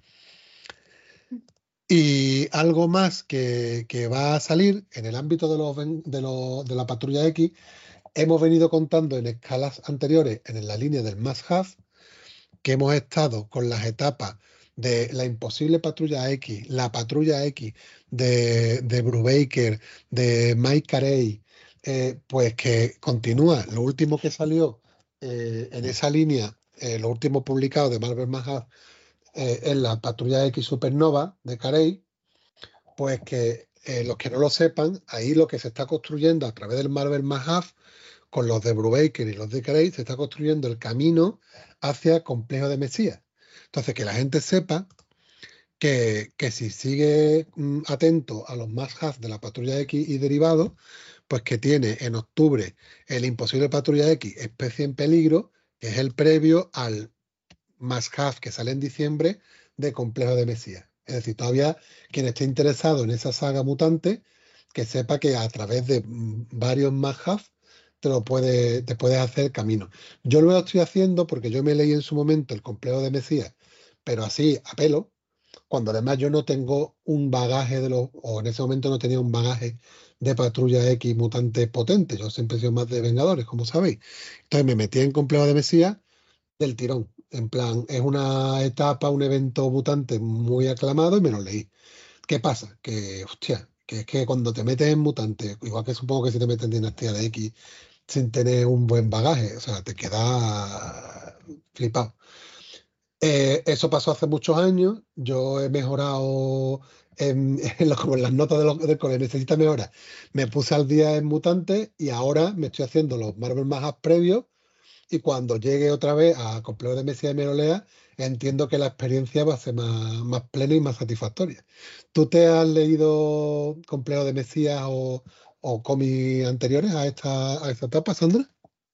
Y algo más que, que va a salir en el ámbito de, los, ven- de, los- de la Patrulla X, hemos venido contando en escalas anteriores en la línea del Must Have, que hemos estado con las etapas de la imposible Patrulla X, la Patrulla X de, de Brubaker, de Mike Carey, eh, pues que continúa. Lo último que salió eh, en esa línea, eh, lo último publicado de Marvel Manhunt, eh, es la Patrulla X Supernova de Carey, pues que eh, los que no lo sepan, ahí lo que se está construyendo a través del Marvel Manhunt con los de Brubaker y los de Carey, se está construyendo el camino hacia Complejo de Mesías. Entonces, que la gente sepa que, que si sigue mm, atento a los must-have de la Patrulla X y derivados, pues que tiene en octubre el Imposible Patrulla X, Especie en Peligro, que es el previo al must-have que sale en diciembre de Complejo de Mesías. Es decir, todavía quien esté interesado en esa saga mutante, que sepa que a través de mm, varios must-have te lo puedes, te puedes hacer camino. Yo lo estoy haciendo porque yo me leí en su momento el complejo de Mesías, pero así, a pelo, cuando además yo no tengo un bagaje de los, o en ese momento no tenía un bagaje de Patrulla X mutantes potente. Yo siempre he sido más de Vengadores, como sabéis. Entonces me metí en complejo de Mesías del tirón. En plan, es una etapa, un evento mutante muy aclamado y me lo leí. ¿Qué pasa? Que, hostia, que es que cuando te metes en mutante, igual que supongo que si te metes en Dinastía de X sin tener un buen bagaje, o sea, te queda flipado. Eh, eso pasó hace muchos años. Yo he mejorado en, en lo- como en las notas de los- del cole, necesita mejora. Me puse al día en Mutantes y ahora me estoy haciendo los Marvel Majas previos. Y cuando llegue otra vez a Complejo de Mesías y Merolea, entiendo que la experiencia va a ser más, más plena y más satisfactoria. ¿Tú te has leído Complejo de Mesías o, o cómics anteriores a esta, a esta etapa, Sandra?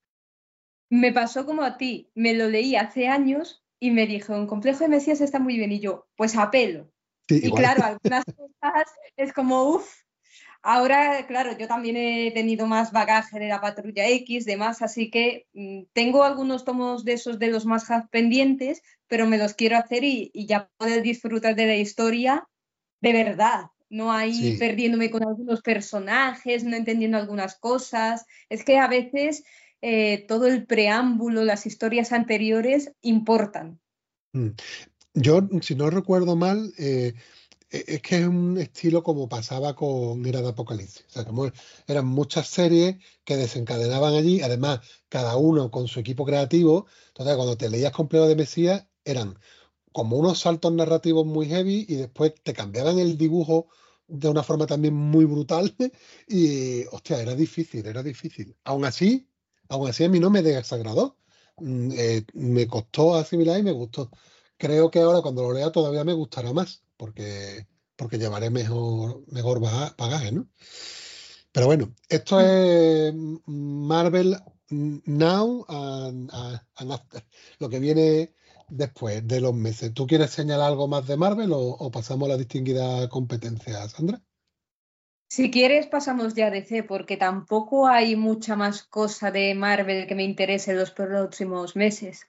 Me pasó como a ti, me lo leí hace años y me dijo, un complejo de Mesías está muy bien, y yo, pues a pelo. Sí, Y igual. claro, algunas cosas es como, uff, ahora, claro, yo también he tenido más bagaje de la Patrulla X, demás, así que mm, tengo algunos tomos de esos de los más hard pendientes, pero me los quiero hacer y, y ya poder disfrutar de la historia de verdad. No ahí Sí. perdiéndome con algunos personajes, no entendiendo algunas cosas. Es que a veces eh, todo el preámbulo, las historias anteriores importan. Mm. Yo, si no recuerdo mal, eh, e- es que es un estilo como pasaba con Era de Apocalipsis. O sea, como eran muchas series que desencadenaban allí, además, cada uno con su equipo creativo. Entonces, cuando te leías Complejo de Mesías, eran como unos saltos narrativos muy heavy y después te cambiaban el dibujo de una forma también muy brutal. Y, hostia, era difícil, era difícil. Aún así, aún así a mí no me desagradó. Mm, eh, me costó asimilar y me gustó. Creo que ahora cuando lo lea todavía me gustará más, porque, porque llevaré mejor, mejor baga- bagaje, ¿no? Pero bueno, esto Mm. es Marvel Now and, and After, lo que viene después de los meses. ¿Tú quieres señalar algo más de Marvel o, o pasamos a la distinguida competencia, Sandra? Si quieres, pasamos ya a D C, porque tampoco hay mucha más cosa de Marvel que me interese en los próximos meses.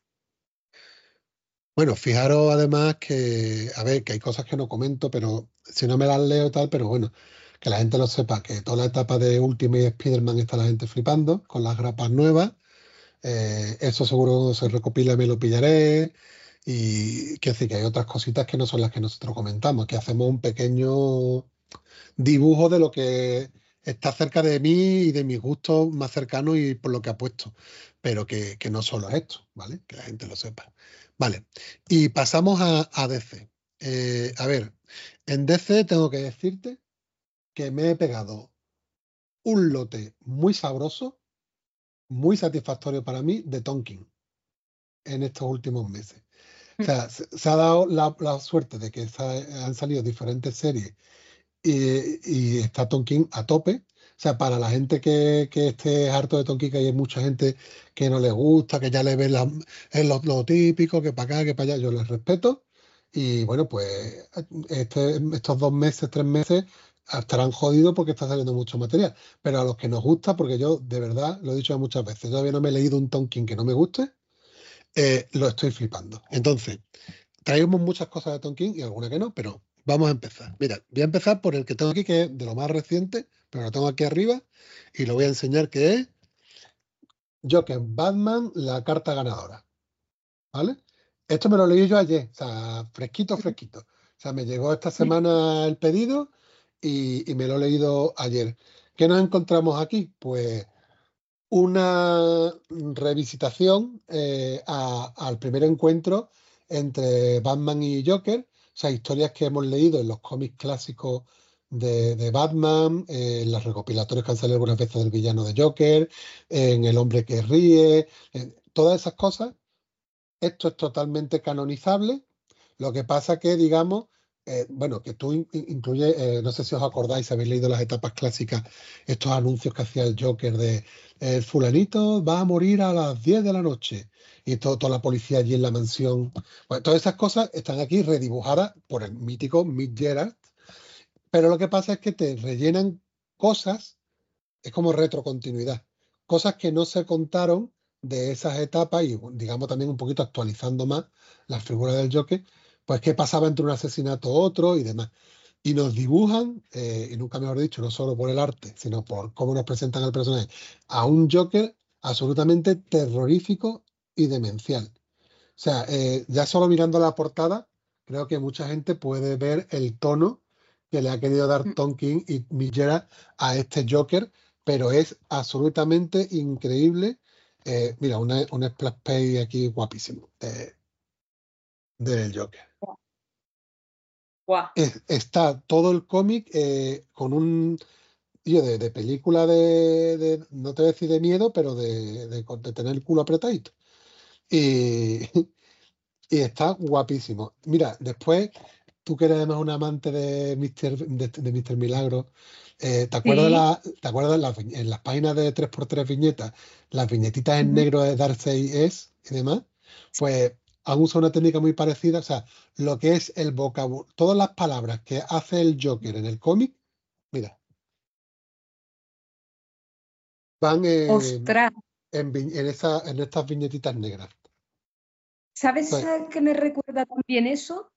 Bueno, fijaros además que, a ver, que hay cosas que no comento, pero si no me las leo tal, pero bueno, que la gente lo sepa, que toda la etapa de Ultimate Spider-Man está la gente flipando con las grapas nuevas. Eh, eso seguro se recopila, me lo pillaré. Y quiero decir que hay otras cositas que no son las que nosotros comentamos, que hacemos un pequeño dibujo de lo que está cerca de mí y de mis gustos más cercanos y por lo que apuesto, pero que, que no solo es esto, ¿vale? Que la gente lo sepa. Vale, y pasamos a, a D C. Eh, a ver, en D C tengo que decirte que me he pegado un lote muy sabroso, muy satisfactorio para mí de Tonkin en estos últimos meses. O sea, se, se ha dado la, la suerte de que sa- han salido diferentes series y, y está Tonkin a tope. O sea, para la gente que, que esté harto de Tonkin, que hay mucha gente que no le gusta, que ya le ve la- es lo, lo típico, que para acá, que para allá, yo les respeto. Y bueno, pues este- estos dos meses, tres meses estarán jodidos porque está saliendo mucho material. Pero a los que nos gusta, porque yo de verdad lo he dicho muchas veces, todavía no me he leído un Tonkin que no me guste, eh, lo estoy flipando. Entonces, traemos muchas cosas de Tom King y algunas que no, pero vamos a empezar. Mira, voy a empezar por el que tengo aquí, que es de lo más reciente, pero lo tengo aquí arriba y lo voy a enseñar, que es Joker Batman, la carta ganadora. ¿Vale? Esto me lo leí yo ayer, o sea, fresquito, fresquito. O sea, me llegó esta semana el pedido y, y me lo he leído ayer. ¿Qué nos encontramos aquí? Pues una revisitación eh, a- al primer encuentro entre Batman y Joker, o sea, historias que hemos leído en los cómics clásicos de, de Batman, eh, en los recopilatorios que han salido algunas veces del villano de Joker, en El hombre que ríe, en todas esas cosas. Esto es totalmente canonizable. Lo que pasa que, digamos, eh, bueno, que tú in- in- incluye, eh, no sé si os acordáis, si habéis leído las etapas clásicas, estos anuncios que hacía el Joker de el fulanito va a morir a las diez de la noche y to- toda la policía allí en la mansión. Bueno, todas esas cosas están aquí redibujadas por el mítico Mick Gerard, pero lo que pasa es que te rellenan cosas, es como retrocontinuidad, cosas que no se contaron de esas etapas y, digamos, también un poquito actualizando más la figura del Joker, pues qué pasaba entre un asesinato u otro y demás. Y nos dibujan, eh, y nunca mejor dicho, no solo por el arte, sino por cómo nos presentan al personaje, a un Joker absolutamente terrorífico y demencial. O sea, eh, ya solo mirando la portada, creo que mucha gente puede ver el tono que le ha querido dar Tom King y Millera a este Joker, pero es absolutamente increíble. Eh, mira, una- un splash page aquí guapísimo de- del Joker. Guau. Es- está todo el cómic eh, con un tío de, de película de, de- no te voy a decir de miedo, pero de, de- de tener el culo apretadito. Y, y está guapísimo. Mira, después, tú que eres además un amante de mister de, de mister Milagro, eh, ¿te acuerdas, de Sí. la, ¿te acuerdas de las vi- en las páginas de tres por tres viñetas, las viñetitas en Ujú. negro de Darkseid es y demás? Pues han usado una técnica muy parecida. O sea, lo que es el vocabulario, todas las palabras que hace el Joker en el cómic, mira, van en, Ostras, en, vi- en, esa, en estas viñetitas negras. ¿sabes Entonces, a qué me recuerda también eso?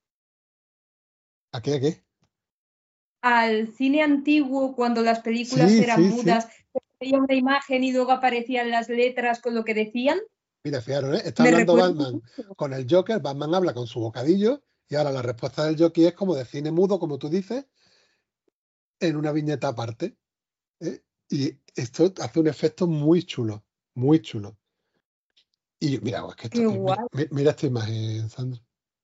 ¿a qué, a qué? Al cine antiguo, cuando las películas Sí, eran sí, sí. mudas, veía una imagen y luego aparecían las letras con lo que decían. Mira, fijaros, ¿eh? Está Me hablando recuerda Batman mucho. con el Joker, Batman habla con su bocadillo y ahora la respuesta del Joker es como de cine mudo, como tú dices, en una viñeta aparte. ¿eh? Y esto hace un efecto muy chulo, muy chulo. Y mira, es que esto, Qué eh, mira, guay, mi- mira esta imagen, Sandra.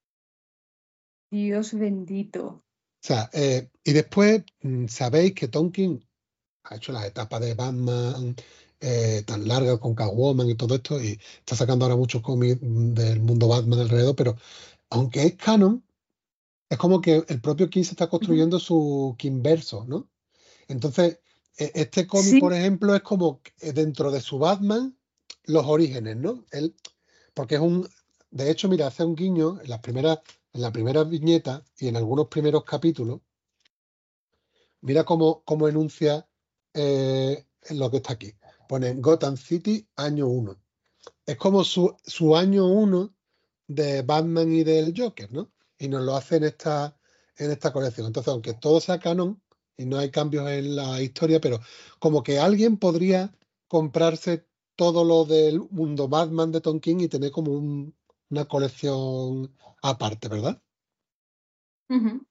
Dios bendito. O sea, eh, y después mm, sabéis que Tom King ha hecho las etapas de Batman eh, tan largas con Catwoman y todo esto, y está sacando ahora muchos cómics mm, del mundo Batman alrededor, pero aunque es canon, es como que el propio King se está Ujú. construyendo su Kingverso, ¿no? Entonces, e- este cómic, Sí, por ejemplo, es como que dentro de su Batman, los orígenes, ¿no? Él, porque es un, de hecho, mira, hace un guiño en las primeras, en la primera viñeta y en algunos primeros capítulos. Mira cómo, cómo enuncia eh, lo que está aquí. Pone Gotham City, año uno. Es como su, su año uno de Batman y del Joker, ¿no? Y nos lo hace en esta, en esta colección. Entonces, aunque todo sea canon y no hay cambios en la historia, pero como que alguien podría comprarse todo lo del mundo Batman de Tom King y tener como un- una colección aparte, ¿verdad? ujú.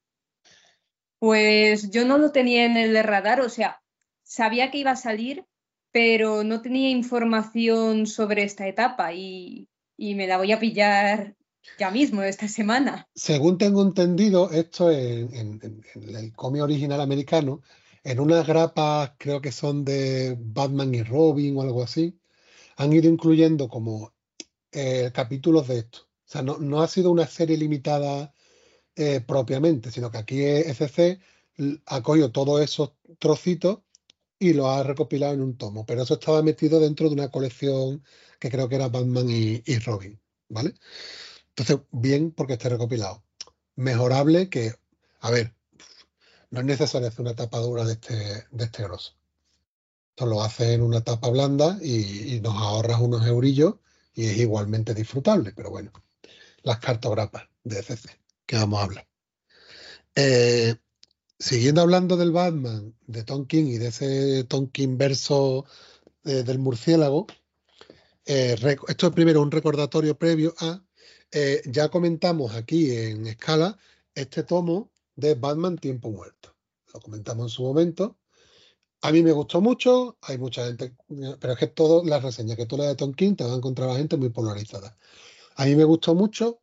Pues yo no lo tenía en el radar, o sea, sabía que iba a salir, pero no tenía información sobre esta etapa y, y me la voy a pillar ya mismo, esta semana. Según tengo entendido, esto en, en- en- en el cómic original americano, en unas grapas, creo que son de Batman y Robin o algo así, han ido incluyendo como eh, capítulos de esto. O sea, no, no ha sido una serie limitada eh, propiamente, sino que aquí S C l- ha cogido todos esos trocitos y los ha recopilado en un tomo. Pero eso estaba metido dentro de una colección que creo que era Batman y, y Robin, ¿vale? Entonces, bien porque esté recopilado. Mejorable que, a ver, no es necesario hacer una tapa dura de este, de este grosor. Esto lo haces en una tapa blanda y, y nos ahorras unos eurillos y es igualmente disfrutable. Pero bueno, las cartograpas de C C, que vamos a hablar. Eh, siguiendo hablando del Batman, de Tom King y de ese Tom King verso eh, del murciélago, eh, rec- esto es primero un recordatorio previo a, eh, ya comentamos aquí en Escala este tomo de Batman Tiempo Muerto. Lo comentamos en su momento. A mí me gustó mucho, hay mucha gente, pero es que todas las reseñas que tú lees de Tom King te van a encontrar a gente muy polarizada. A mí me gustó mucho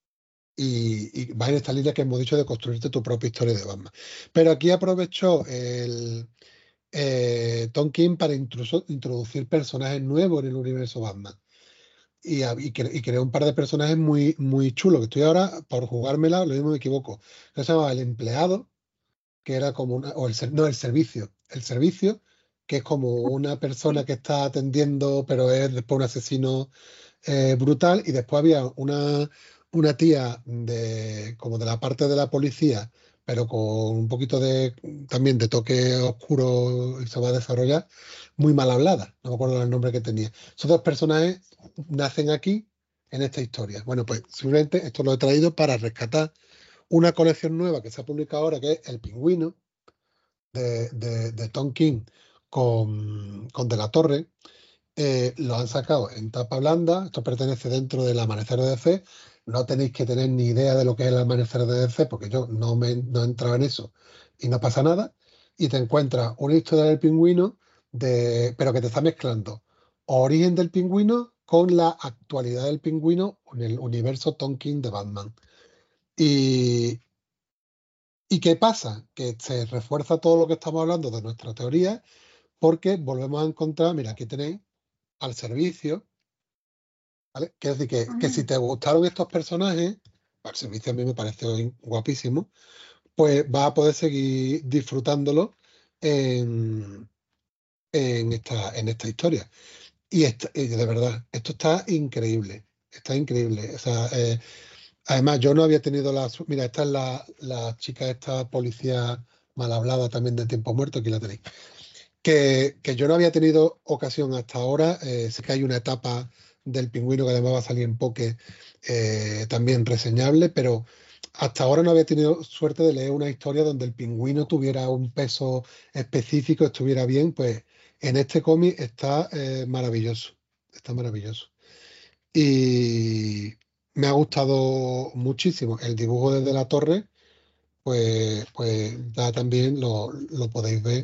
y, y va en esta línea que hemos dicho de construirte tu propia historia de Batman. Pero aquí aprovechó el eh, Tom King para intruso- introducir personajes nuevos en el universo Batman. Y, a- y cre- y creó un par de personajes muy, muy chulos, que estoy ahora, por jugármela, lo mismo me equivoco. Que se llamaba el empleado, que era como una, o el, ser- no, el servicio, el servicio, que es como una persona que está atendiendo, pero es después un asesino eh, brutal, y después había una, una tía de, como de la parte de la policía, pero con un poquito de también de toque oscuro y se va a desarrollar, muy mal hablada. No me acuerdo el nombre que tenía. Esos dos personajes nacen aquí en esta historia. Bueno, pues simplemente esto lo he traído para rescatar una colección nueva que se ha publicado ahora, que es El Pingüino, de, de, de Tom King con, con De la Torre. Eh, lo han sacado en tapa blanda. Esto pertenece dentro del Amanecer de D C. No tenéis que tener ni idea de lo que es el Amanecer de D C, porque yo no, me, no he entrado en eso y no pasa nada. Y te encuentras una historia del pingüino, de, pero que te está mezclando origen del pingüino con la actualidad del pingüino en el universo Tom King de Batman. Y, ¿y qué pasa? Que se refuerza todo lo que estamos hablando de nuestra teoría, porque volvemos a encontrar, mira, aquí tenéis al servicio, ¿vale? Quiero decir que, que si te gustaron estos personajes, al servicio a mí me pareció guapísimo, pues vas a poder seguir disfrutándolo en, en, esta, en esta historia. Y, esta- y de verdad, esto está increíble, está increíble. O sea, eh, además, yo no había tenido la... su- Mira, esta es la, la chica, esta policía mal hablada también de Tiempo Muerto, aquí la tenéis. Que, que yo no había tenido ocasión hasta ahora. Eh, sé que hay una etapa del pingüino que además va a salir en Poke, eh, también reseñable, pero hasta ahora no había tenido suerte de leer una historia donde el pingüino tuviera un peso específico, estuviera bien. Pues en este cómic está eh, maravilloso, está maravilloso. Y me ha gustado muchísimo. El dibujo desde la torre, pues, pues ya también lo, lo podéis ver.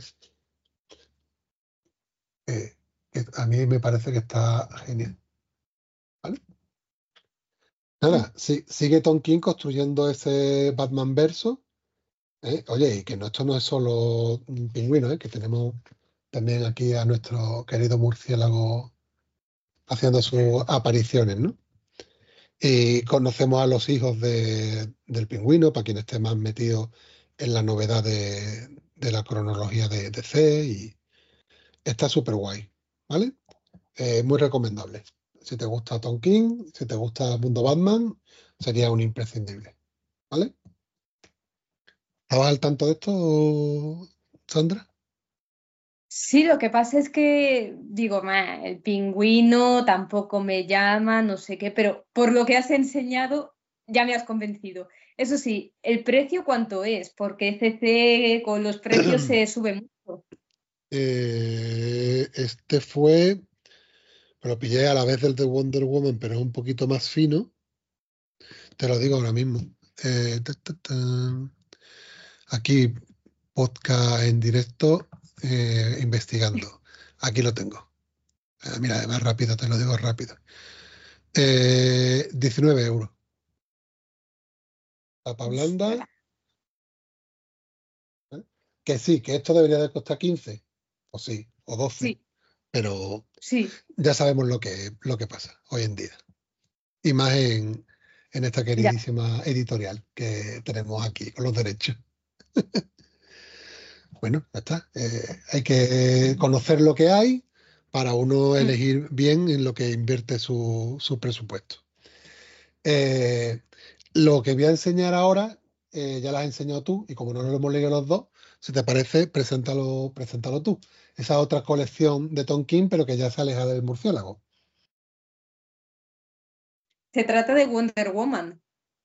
eh, que a mí me parece que está genial. ¿Vale? Nada, sí, sigue Tom King construyendo ese Batman verso. ¿eh? Oye, y que no, esto no es solo un pingüino, ¿eh? Que tenemos también aquí a nuestro querido murciélago haciendo sus apariciones, ¿no? Y conocemos a los hijos de- del pingüino, para quien esté más metido en la novedad de, de la cronología de D C, y está súper guay, ¿vale? Eh, muy recomendable. Si te gusta Tom King, si te gusta Mundo Batman, sería un imprescindible, ¿vale? ¿Estabas al tanto de esto, Sandra? Sí, lo que pasa es que digo, "Ma, el pingüino tampoco me llama, no sé qué", pero por lo que has enseñado ya me has convencido. Eso sí, ¿el precio cuánto es? Porque C C con los precios se sube mucho. Eh, este fue, me lo pillé a la vez del de Wonder Woman, pero es un poquito más fino. Te lo digo ahora mismo. Eh, ta, ta, ta. Aquí, podcast en directo, eh, investigando. Aquí lo tengo. Eh, mira, además rápido, te lo digo rápido. Eh, diecinueve euros. Tapa blanda. ¿eh? Que sí, que esto debería de costar quince, o sí, o doce, Sí, pero sí. ya sabemos lo que, lo que pasa hoy en día. Y más en, en esta Ya. queridísima editorial que tenemos aquí con los derechos. Bueno, ya está. Eh, hay que conocer lo que hay para uno Mm. elegir bien en lo que invierte su, su presupuesto. Eh, lo que voy a enseñar ahora, eh, ya lo has enseñado tú, y como no lo hemos leído los dos, si te parece, preséntalo, preséntalo tú. Esa otra colección de Tom King, pero que ya se aleja del murciélago. Se trata de Wonder Woman,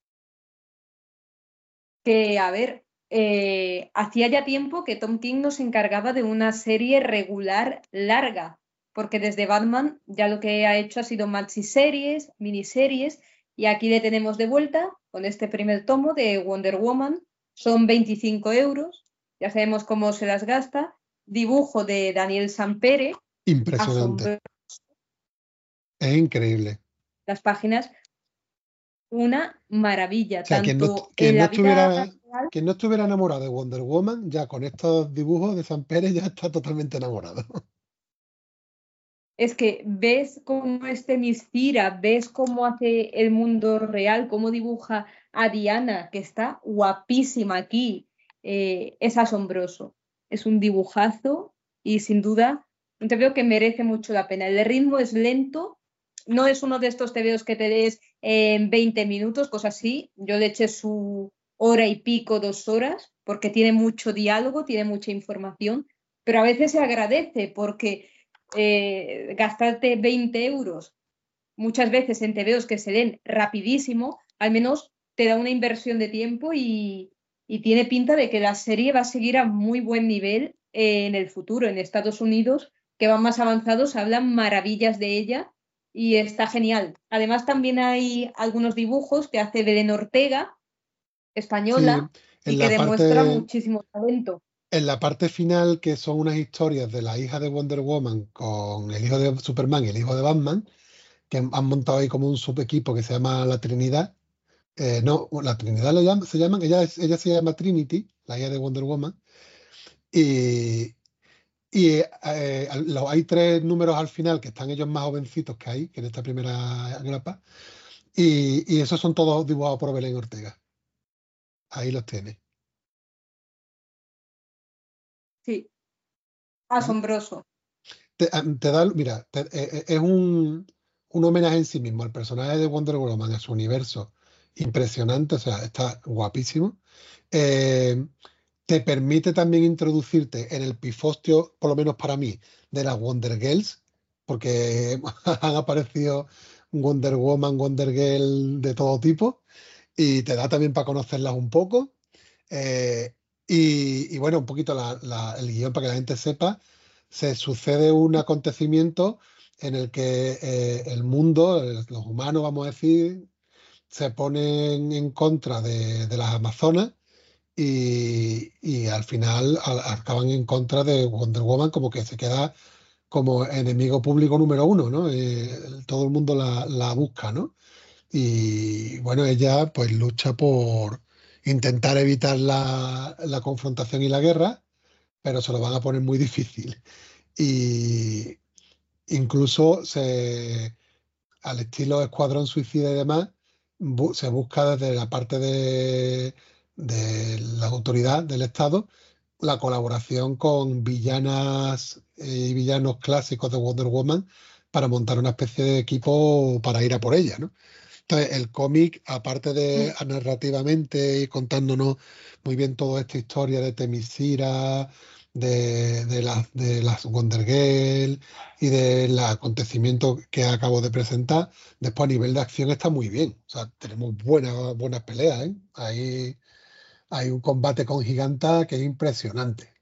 que, a ver, eh, hacía ya tiempo que Tom King nos encargaba de una serie regular larga, porque desde Batman ya lo que ha hecho ha sido maxiseries, miniseries, y aquí le tenemos de vuelta con este primer tomo de Wonder Woman. Son veinticinco euros, ya sabemos cómo se las gasta. Dibujo de Daniel Sampere, Impresionante. asombroso, Es increíble. las páginas, una maravilla, O sea, quien no, tanto quien en no la vida estuviera, real. quien no estuviera enamorado de Wonder Woman, ya con estos dibujos de San Pérez ya está totalmente enamorado. Es que ves cómo este Miscira, ves cómo hace el mundo real, cómo dibuja a Diana, que está guapísima aquí. Eh, es asombroso. Es un dibujazo y sin duda un tebeo que merece mucho la pena. El ritmo es lento, no es uno de estos tebeos que te des en veinte minutos, cosas así. Yo le eché su hora y pico, dos horas, porque tiene mucho diálogo, tiene mucha información, pero a veces se agradece porque eh, gastarte veinte euros muchas veces en tebeos que se den rapidísimo, al menos te da una inversión de tiempo y, y tiene pinta de que la serie va a seguir a muy buen nivel eh, en el futuro. En Estados Unidos, que van más avanzados, hablan maravillas de ella y está genial. Además, también hay algunos dibujos que hace Belén Ortega, española, Sí, en y que la demuestra parte, muchísimo talento. en la parte final, que son unas historias de la hija de Wonder Woman con el hijo de Superman y el hijo de Batman, que han han montado ahí como un subequipo que se llama la Trinidad. Eh, no, la Trinidad le llaman- se llaman, ella, es- ella se llama Trinity, la hija de Wonder Woman, y, y eh, al- lo- hay tres números al final que están ellos más jovencitos que hay, que en esta primera grapa, y, y esos son todos dibujados por Belén Ortega. Ahí los tiene. Sí, ¿Vale? asombroso. Te, ah, te da, mira, te- eh, eh, es un, un homenaje en sí mismo al personaje de Wonder Woman, a su universo impresionante, o sea, está guapísimo. Eh, te permite también introducirte en el pifostio, por lo menos para mí, de las Wonder Girls, porque han aparecido Wonder Woman, Wonder Girl de todo tipo, y te da también para conocerlas un poco. Eh, y, y bueno, un poquito la- la- el guión para que la gente sepa, se sucede un acontecimiento en el que eh, el mundo, eh, los humanos, vamos a decir, se ponen en contra de, de las Amazonas y, y al final a- acaban en contra de Wonder Woman, como que se queda como enemigo público número uno, ¿no? Eh, todo el mundo la, la busca, ¿no? Y bueno, ella pues lucha por intentar evitar la, la confrontación y la guerra, pero se lo van a poner muy difícil. Y incluso se, al estilo Escuadrón Suicida y demás, bu- se busca desde la parte de, de la autoridad del Estado la colaboración con villanas eh, y villanos clásicos de Wonder Woman para montar una especie de equipo para ir a por ella, ¿no? Entonces, el cómic, aparte de ah, narrativamente y contándonos muy bien toda esta historia de Temisira, de, de, las de las Wonder Girl y del acontecimiento que acabo de presentar, después a nivel de acción está muy bien. O sea, tenemos buenas, buenas peleas, ¿eh? Hay, hay un combate con Giganta que es impresionante.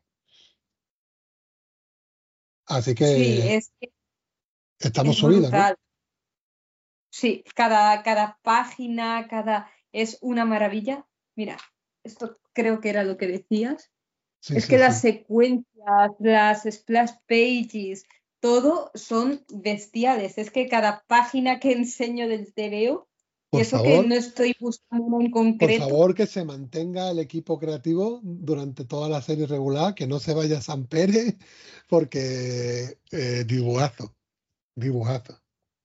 Así Sí, que es, estamos es subidos, ¿no? brutal. Sí, cada, cada página, cada es una maravilla. Mira, esto creo que era lo que decías. Sí, Es sí, que las sí. secuencias, las splash pages, todo son bestiales. Es que cada página que enseño del tebeo, y Por eso que favor, no estoy buscando una en Por concreto, favor, que se mantenga el equipo creativo durante toda la serie regular, que no se vaya San Pérez, porque eh, dibujazo, dibujazo.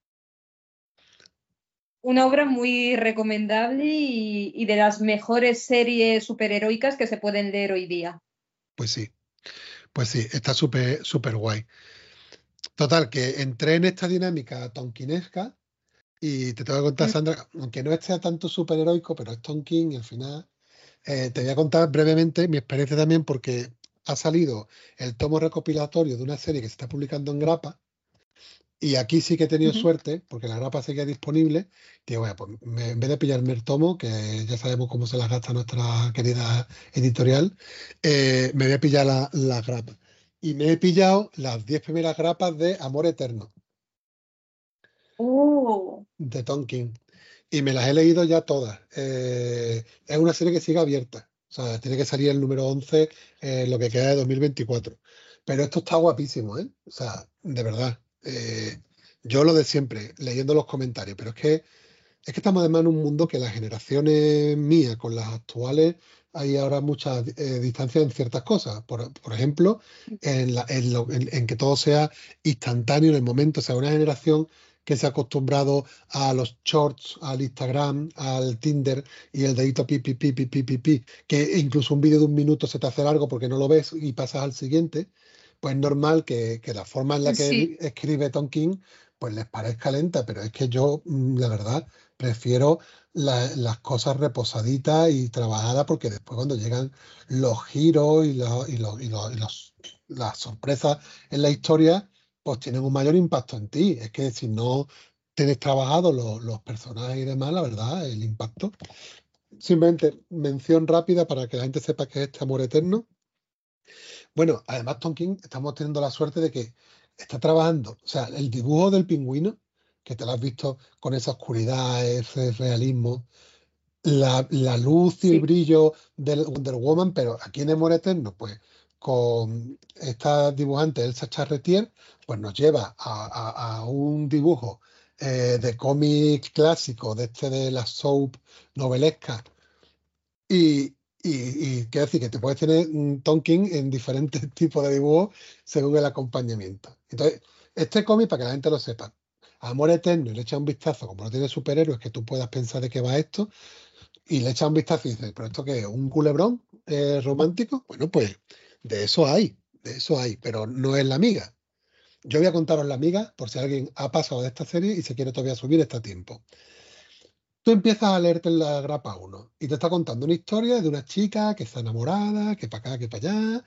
una obra muy recomendable y, y de las mejores series superheroicas que se pueden leer hoy día. Pues sí, pues sí, está súper, súper guay. Total, que entré en esta dinámica tonkinesca y te tengo que contar, Mm. Sandra, aunque no esté tanto superheroico, pero es Tonkin y al final eh, te voy a contar brevemente mi experiencia también porque ha salido el tomo recopilatorio de una serie que se está publicando en Grapa. Y aquí sí que he tenido Ujú. suerte, porque la grapa seguía disponible. Digo, bueno, pues me- en vez de pillarme el tomo, que ya sabemos cómo se las gasta nuestra querida editorial, eh, me voy a pillar la, la grapa. Y me he pillado las diez primeras grapas de Amor Eterno, Oh, de Tonkin. Y me las he leído ya todas. Eh, es una serie que sigue abierta. O sea, tiene que salir el número once en lo que queda de dos mil veinticuatro. Pero esto está guapísimo, ¿eh? O sea, de verdad. Eh, yo lo de siempre, leyendo los comentarios, pero es que, es que estamos además en un mundo que las generaciones mías con las actuales hay ahora mucha eh, distancia en ciertas cosas. Por, por ejemplo, en, la- en lo- en- en que todo sea instantáneo en el momento. O sea, una generación que se ha acostumbrado a los shorts, al Instagram, al Tinder y el dedito pi, pi, pi, pi, pi, pi, pi, que incluso un vídeo de un minuto se te hace largo porque no lo ves y pasas al siguiente, pues es normal que, que la forma en la que sí. escribe Tonkin pues les parezca lenta, pero es que yo, mm, la verdad, prefiero la, las cosas reposaditas y trabajadas, porque después cuando llegan los giros y, los, y, los, y, los, y los, las sorpresas en la historia, pues tienen un mayor impacto en ti. Es que si no tienes trabajado los, los personajes y demás, la verdad, el impacto. Simplemente mención rápida para que la gente sepa que es este amor eterno. Bueno, además Tom King estamos teniendo la suerte de que está trabajando, o sea, el dibujo del pingüino, que te lo has visto con esa oscuridad, ese realismo, la, la luz y el Sí. brillo del Wonder Woman, pero aquí en Amor Eterno, pues con esta dibujante Elsa Charretier, pues nos lleva a, a- a un dibujo eh, de cómic clásico, de este de la soap novelesca, y, y, y quiero decir que te puedes tener un Tonkin en diferentes tipos de dibujos según el acompañamiento. Entonces, este cómic, para que la gente lo sepa, Amor Eterno, y le echa un vistazo, como no tiene superhéroes, que tú puedas pensar de qué va esto, y le echa un vistazo y dices, ¿pero esto qué es? ¿Un culebrón eh, romántico? Bueno, pues de eso hay, de eso hay, pero no es la amiga. Yo voy a contaros la amiga por si alguien ha pasado de esta serie y se quiere todavía subir este tiempo. Tú empiezas a leerte en la grapa uno y te está contando una historia de una chica que está enamorada, que para acá, que para allá,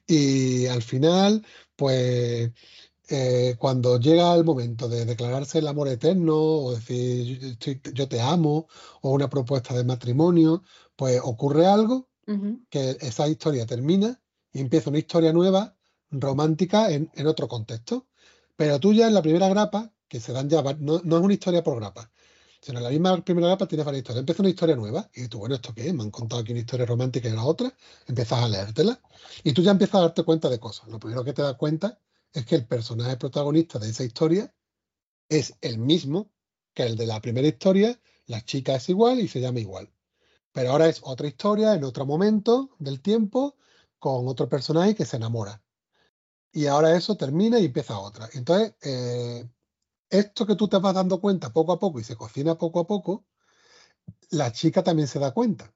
y al final, pues eh, cuando llega el momento de declararse el amor eterno o decir yo, estoy- yo te amo o una propuesta de matrimonio, pues ocurre algo Ujú. que esa historia termina y empieza una historia nueva, romántica, en, en otro contexto. Pero tú ya en la primera grapa, que se dan ya, va- no, no es una historia por grapa, sino en la misma primera grapa tienes varias historias. Empieza una historia nueva y tú, bueno, ¿esto qué es? Me han contado aquí una historia romántica y la otra, empiezas a leértela y tú ya empiezas a darte cuenta de cosas. Lo primero que te das cuenta es que el personaje protagonista de esa historia es el mismo que el de la primera historia, la chica es igual y se llama igual. Pero ahora es otra historia, en otro momento del tiempo, con otro personaje que se enamora. Y ahora eso termina y empieza otra. Entonces, eh, esto que tú te vas dando cuenta poco a poco y se cocina poco a poco, la chica también se da cuenta.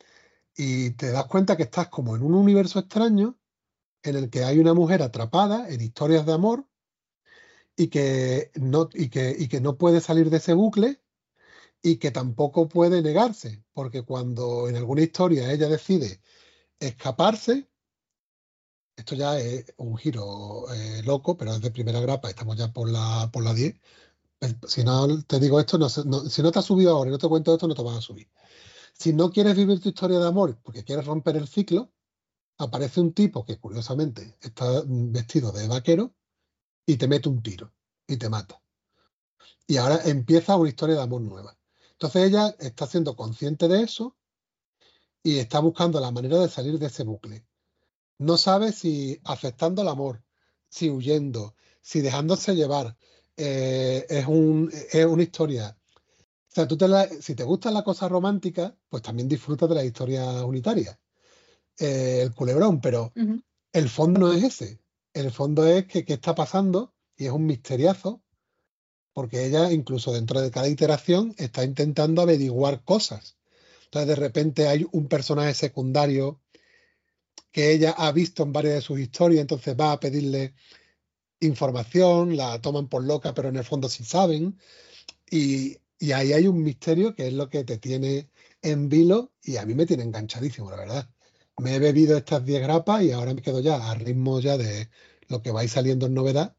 Y te das cuenta que estás como en un universo extraño en el que hay una mujer atrapada en historias de amor y que no, y que, y que no puede salir de ese bucle y que tampoco puede negarse, porque cuando en alguna historia ella decide escaparse, esto ya es un giro eh, loco, pero es de primera grapa, estamos ya por la, por la diez. Eh, Si no te digo esto, no, sé- no- si no te has subido ahora y no te cuento esto, no te vas a subir. Si no quieres vivir tu historia de amor porque quieres romper el ciclo, aparece un tipo que curiosamente está mm, vestido de vaquero y te mete un tiro y te mata. Y ahora empieza una historia de amor nueva. Entonces ella está siendo consciente de eso y está buscando la manera de salir de ese bucle. No sabe si aceptando el amor, si huyendo, si dejándose llevar. Eh, es un, es una historia. O sea, tú te la- si te gustan las cosas románticas, pues también disfrutas de las historias unitarias. Eh, el culebrón, pero Ujú. el fondo no es ese. El fondo es que qué está pasando y es un misteriazo, porque ella, incluso dentro de cada iteración, está intentando averiguar cosas. Entonces, de repente hay un personaje secundario que ella ha visto en varias de sus historias, entonces va a pedirle información, la toman por loca, pero en el fondo sí saben. Y, y ahí hay un misterio que es lo que te tiene en vilo y a mí me tiene enganchadísimo, la verdad. Me he bebido estas diez grapas y ahora me quedo ya a ritmo ya de lo que va a ir saliendo en novedad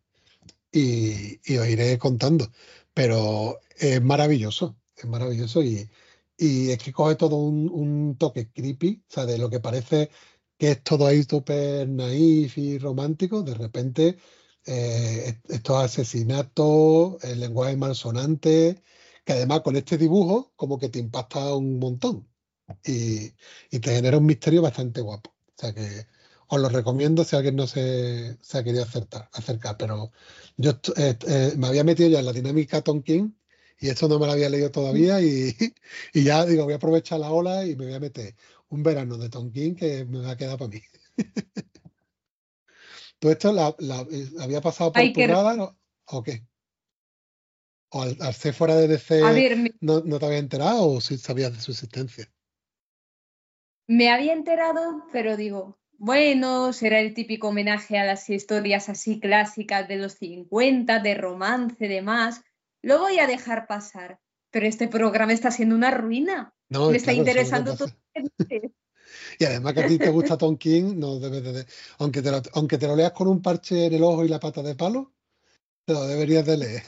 y, y os iré contando. Pero es maravilloso, es maravilloso y, y es que coge todo un, un toque creepy, o sea, de lo que parece que es todo ahí súper naif y romántico, de repente eh, estos asesinatos, el lenguaje malsonante, que además con este dibujo como que te impacta un montón y, y te genera un misterio bastante guapo. O sea que os lo recomiendo si alguien no se, se ha querido acertar, acercar. Pero yo est- eh, eh, me había metido ya en la dinámica Tonkin y esto no me lo había leído todavía y, y ya digo, voy a aprovechar la ola y me voy a meter un verano de Tonkin que me va a quedar para mí. ¿Tú esto la, la- eh, había pasado por Hay tu que, radar o, o qué? ¿O al, al ser fuera de a D C ver, me, no, no te habías enterado o si sabías de su existencia? me había enterado, pero digo, bueno, será el típico homenaje a las historias así clásicas de los cincuenta, de romance, demás. Lo voy a dejar pasar. Pero este programa está siendo una ruina. No, Me está claro, eso es lo que interesando todo pasa. lo que dices. Y además que a ti te gusta Tom King, no debes de, de- aunque te lo, aunque te lo leas con un parche en el ojo y la pata de palo, te lo deberías de leer.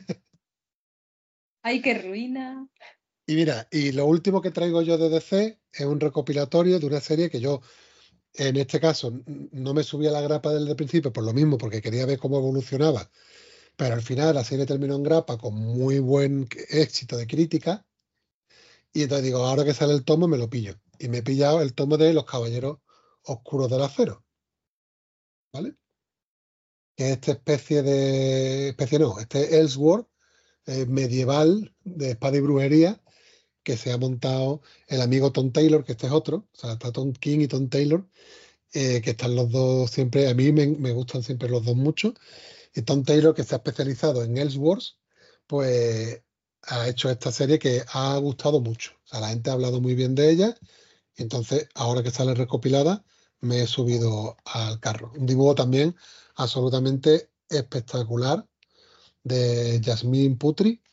Ay, qué ruina. Y mira, y lo último que traigo yo de D C es un recopilatorio de una serie que yo, en este caso, n- no me subí a la grapa desde el principio por lo mismo, porque quería ver cómo evolucionaba, pero al final la serie terminó en grapa con muy buen éxito de crítica, y entonces digo, ahora que sale el tomo me lo pillo. Y me he pillado el tomo de Los Caballeros Oscuros del Acero, ¿vale? Que es esta especie de, especie no, este Elseworld eh, medieval de espada y brujería que se ha montado el amigo Tom Taylor, que este es otro, o sea, está Tom King y Tom Taylor, eh, que están los dos siempre, a mí me, me gustan siempre los dos mucho, y Tom Taylor, que se ha especializado en Elseworlds, pues ha hecho esta serie que ha gustado mucho, o sea, la gente ha hablado muy bien de ella, y entonces, ahora que sale recopilada, me he subido al carro. Un dibujo también absolutamente espectacular de Yasmín Putri,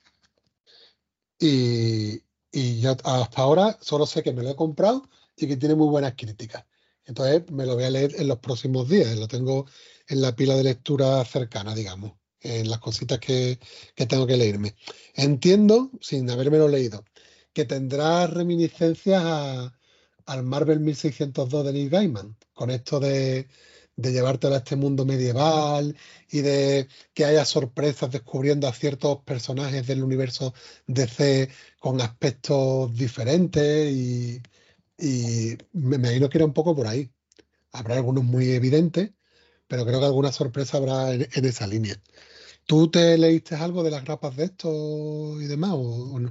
y, y yo hasta ahora solo sé que me lo he comprado y que tiene muy buenas críticas. Entonces me lo voy a leer en los próximos días. Lo tengo en la pila de lectura cercana, digamos, en las cositas que, que tengo que leerme. Entiendo, sin habérmelo leído, que tendrá reminiscencias a- al Marvel mil seiscientos dos de Neil Gaiman, con esto de, de llevártelo a este mundo medieval y de que haya sorpresas descubriendo a ciertos personajes del universo D C con aspectos diferentes y, y me me imagino que era un poco por ahí. Habrá algunos muy evidentes, pero creo que alguna sorpresa habrá en, en esa línea. ¿Tú te leíste algo de las grapas de esto y demás o, o no?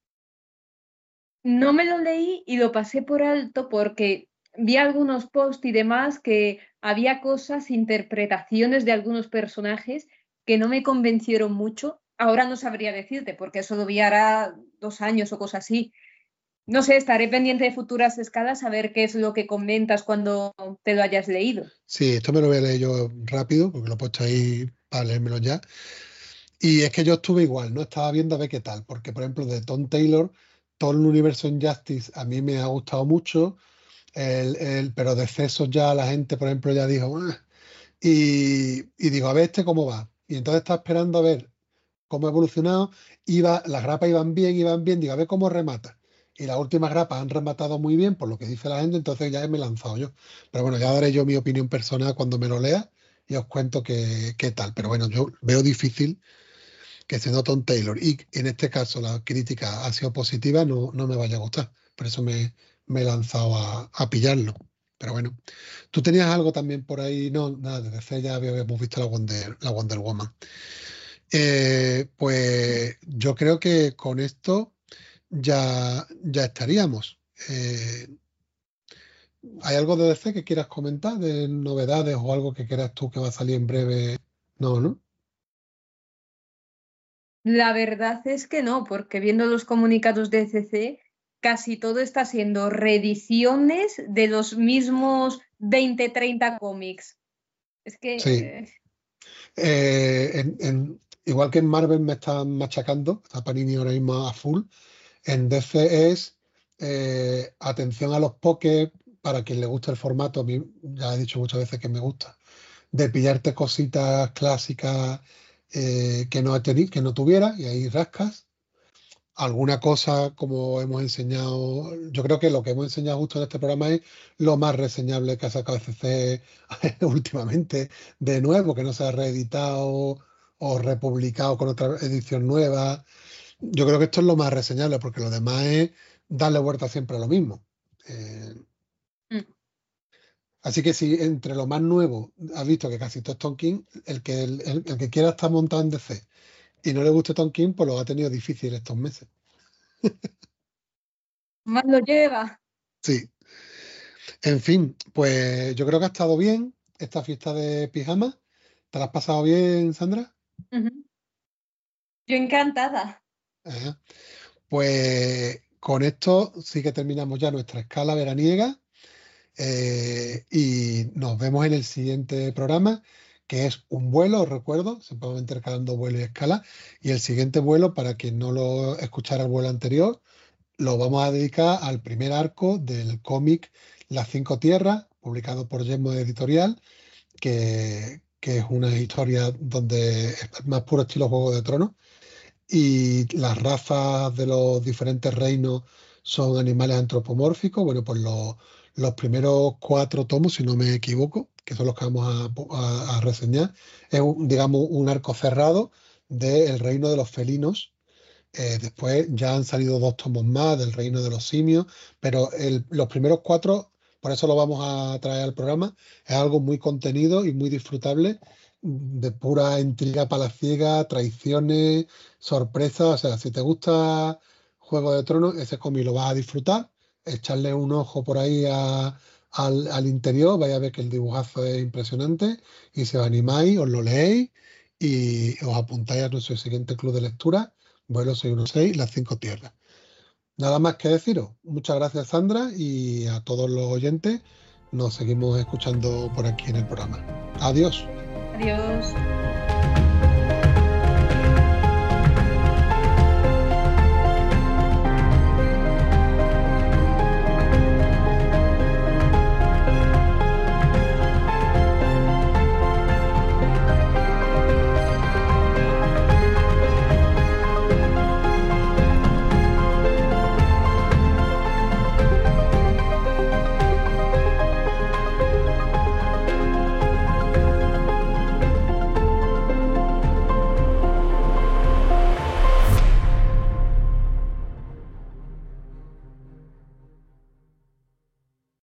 No me lo leí y lo pasé por alto porque vi algunos posts y demás que había cosas, interpretaciones de algunos personajes que no me convencieron mucho. Ahora no sabría decirte porque eso lo vi hará dos años o cosas así. No sé, estaré pendiente de futuras escalas a ver qué es lo que comentas cuando te lo hayas leído. Sí, esto me lo voy a leer yo rápido porque lo he puesto ahí para leérmelo ya. Y es que yo estuve igual, ¿no? Estaba viendo a ver qué tal, porque por ejemplo de Tom Taylor, todo el universo Injustice a mí me ha gustado mucho. El, el- pero de excesos ya la gente, por ejemplo, ya dijo, "Ah". y, y digo, a ver este cómo va. Y entonces estaba esperando a ver cómo ha evolucionado. Iba, las grapas iban bien, iban bien, digo, a ver cómo remata. Y las últimas grapas han rematado muy bien, por lo que dice la gente, entonces ya me he lanzado yo. Pero bueno, ya daré yo mi opinión personal cuando me lo lea y os cuento qué, qué tal. Pero bueno, yo veo difícil que siendo Tom Taylor y en este caso la crítica ha sido positiva, no, no me vaya a gustar. Por eso me, me he lanzado a, a pillarlo. Pero bueno, tú tenías algo también por ahí, no, nada, desde hace ya habíamos visto la Wonder, la Wonder Woman. Eh, pues yo creo que con esto ya, ya estaríamos. Eh, ¿hay algo de D C que quieras comentar, de novedades o algo que quieras tú que va a salir en breve? No, ¿no? La verdad es que no, porque viendo los comunicados de C C, casi todo está siendo reediciones de los mismos veinte treinta cómics. Es Sí. que eh, Eh, en- en- igual que en Marvel me están machacando, está Panini ahora mismo a full, en D C es eh, atención a los pokés, para quien le gusta el formato, a mí ya he dicho muchas veces que me gusta, de pillarte cositas clásicas eh, que no he tenido, que no tuviera, y ahí rascas. Alguna cosa como hemos enseñado, yo creo que lo que hemos enseñado justo en este programa es lo más reseñable que ha sacado C C últimamente, de nuevo, que no se ha reeditado o republicado con otra edición nueva. Yo creo que esto es lo más reseñable, porque lo demás es darle vuelta siempre a lo mismo. Eh, mm, así que si entre lo más nuevo has visto que casi todo es Tom King, el que, el, el- el que quiera estar montado en D C y no le guste Tom King, pues lo ha tenido difícil estos meses. más lo lleva. Sí. En fin, pues yo creo que ha estado bien esta fiesta de pijama. ¿Te la has pasado bien, Sandra? Ujú. Yo encantada. Ajá. Pues con esto sí que terminamos ya nuestra escala veraniega, eh, y nos vemos en el siguiente programa, que es un vuelo, os recuerdo, siempre vamos intercalando vuelo y escala, y el siguiente vuelo, para quien no lo escuchara el vuelo anterior, lo vamos a dedicar al primer arco del cómic Las Cinco Tierras, publicado por Yesmo Editorial, que, que es una historia donde es más puro estilo Juego de Tronos, y las razas de los diferentes reinos son animales antropomórficos. Bueno, pues los, los primeros cuatro tomos, si no me equivoco, que son los que vamos a, a- a reseñar, es un, digamos un arco cerrado del reino de los felinos. Eh, después ya han salido dos tomos más del reino de los simios, pero el- los primeros cuatro, por eso lo vamos a traer al programa, es algo muy contenido y muy disfrutable, mm, de pura intriga palaciega, traiciones, sorpresas. O sea, si te gusta Juego de Tronos, ese cómic lo vas a disfrutar. Echarle un ojo por ahí a- al, al interior, vais a ver que el dibujazo es impresionante, y si os animáis, os lo leéis y os apuntáis a nuestro siguiente club de lectura, Vuelo seiscientos dieciséis, Las Cinco Tierras. Nada más que deciros. Muchas gracias, Sandra, y a todos los oyentes. Nos seguimos escuchando por aquí en el programa. Adiós. Adiós.